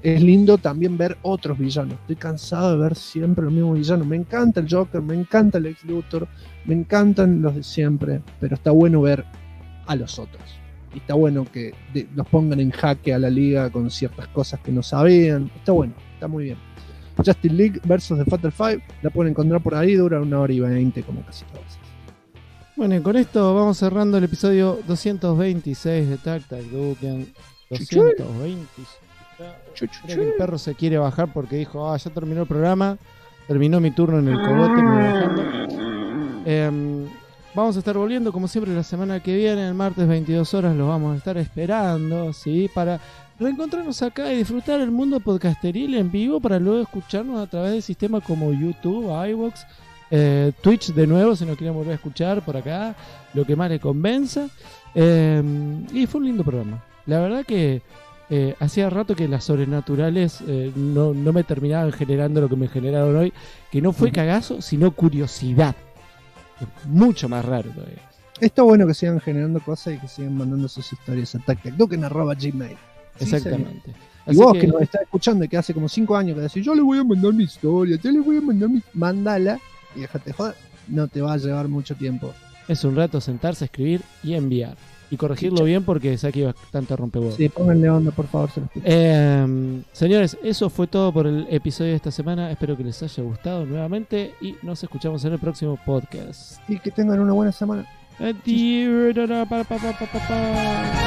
es lindo también ver otros villanos. Estoy cansado de ver siempre los mismos villanos. Me encanta el Joker, me encanta el Lex Luthor, me encantan los de siempre, pero está bueno ver a los otros. Y está bueno que los pongan en jaque a la liga con ciertas cosas que no sabían. Está bueno, está muy bien. Justice League versus The Fatal Five, la pueden encontrar por ahí, dura 1 hora y 20 como casi todas. Bueno, y con esto vamos cerrando el episodio 226 de Tac Tac Duken. 226. Creo que el perro se quiere bajar porque dijo, ya terminó el programa, terminó mi turno en el cogote, me voy bajando. Vamos a estar volviendo como siempre la semana que viene, el martes 22 horas los vamos a estar esperando, ¿sí? Para reencontrarnos acá y disfrutar el mundo podcasteril en vivo para luego escucharnos a través de sistemas como YouTube, iVoox, Twitch de nuevo si nos quieren volver a escuchar por acá, lo que más les convenza. Y fue un lindo programa. La verdad que hacía rato que las sobrenaturales no me terminaban generando lo que me generaron hoy, que no fue cagazo, sino curiosidad. Es mucho más raro todavía. Está bueno que sigan generando cosas y que sigan mandando sus historias a tactacduken@gmail. Exactamente. Y vos que nos estás escuchando y que hace como 5 años que decís, yo le voy a mandar mi historia, yo le voy a mandar Mándala y déjate joder. No te va a llevar mucho tiempo. Es un rato sentarse, escribir y enviar. Y corregirlo bien porque sé que bastante rompehuevos. Sí, pónganle onda, por favor. Se los pido. Señores, eso fue todo por el episodio de esta semana. Espero que les haya gustado nuevamente y nos escuchamos en el próximo podcast. Y que tengan una buena semana. Adiós.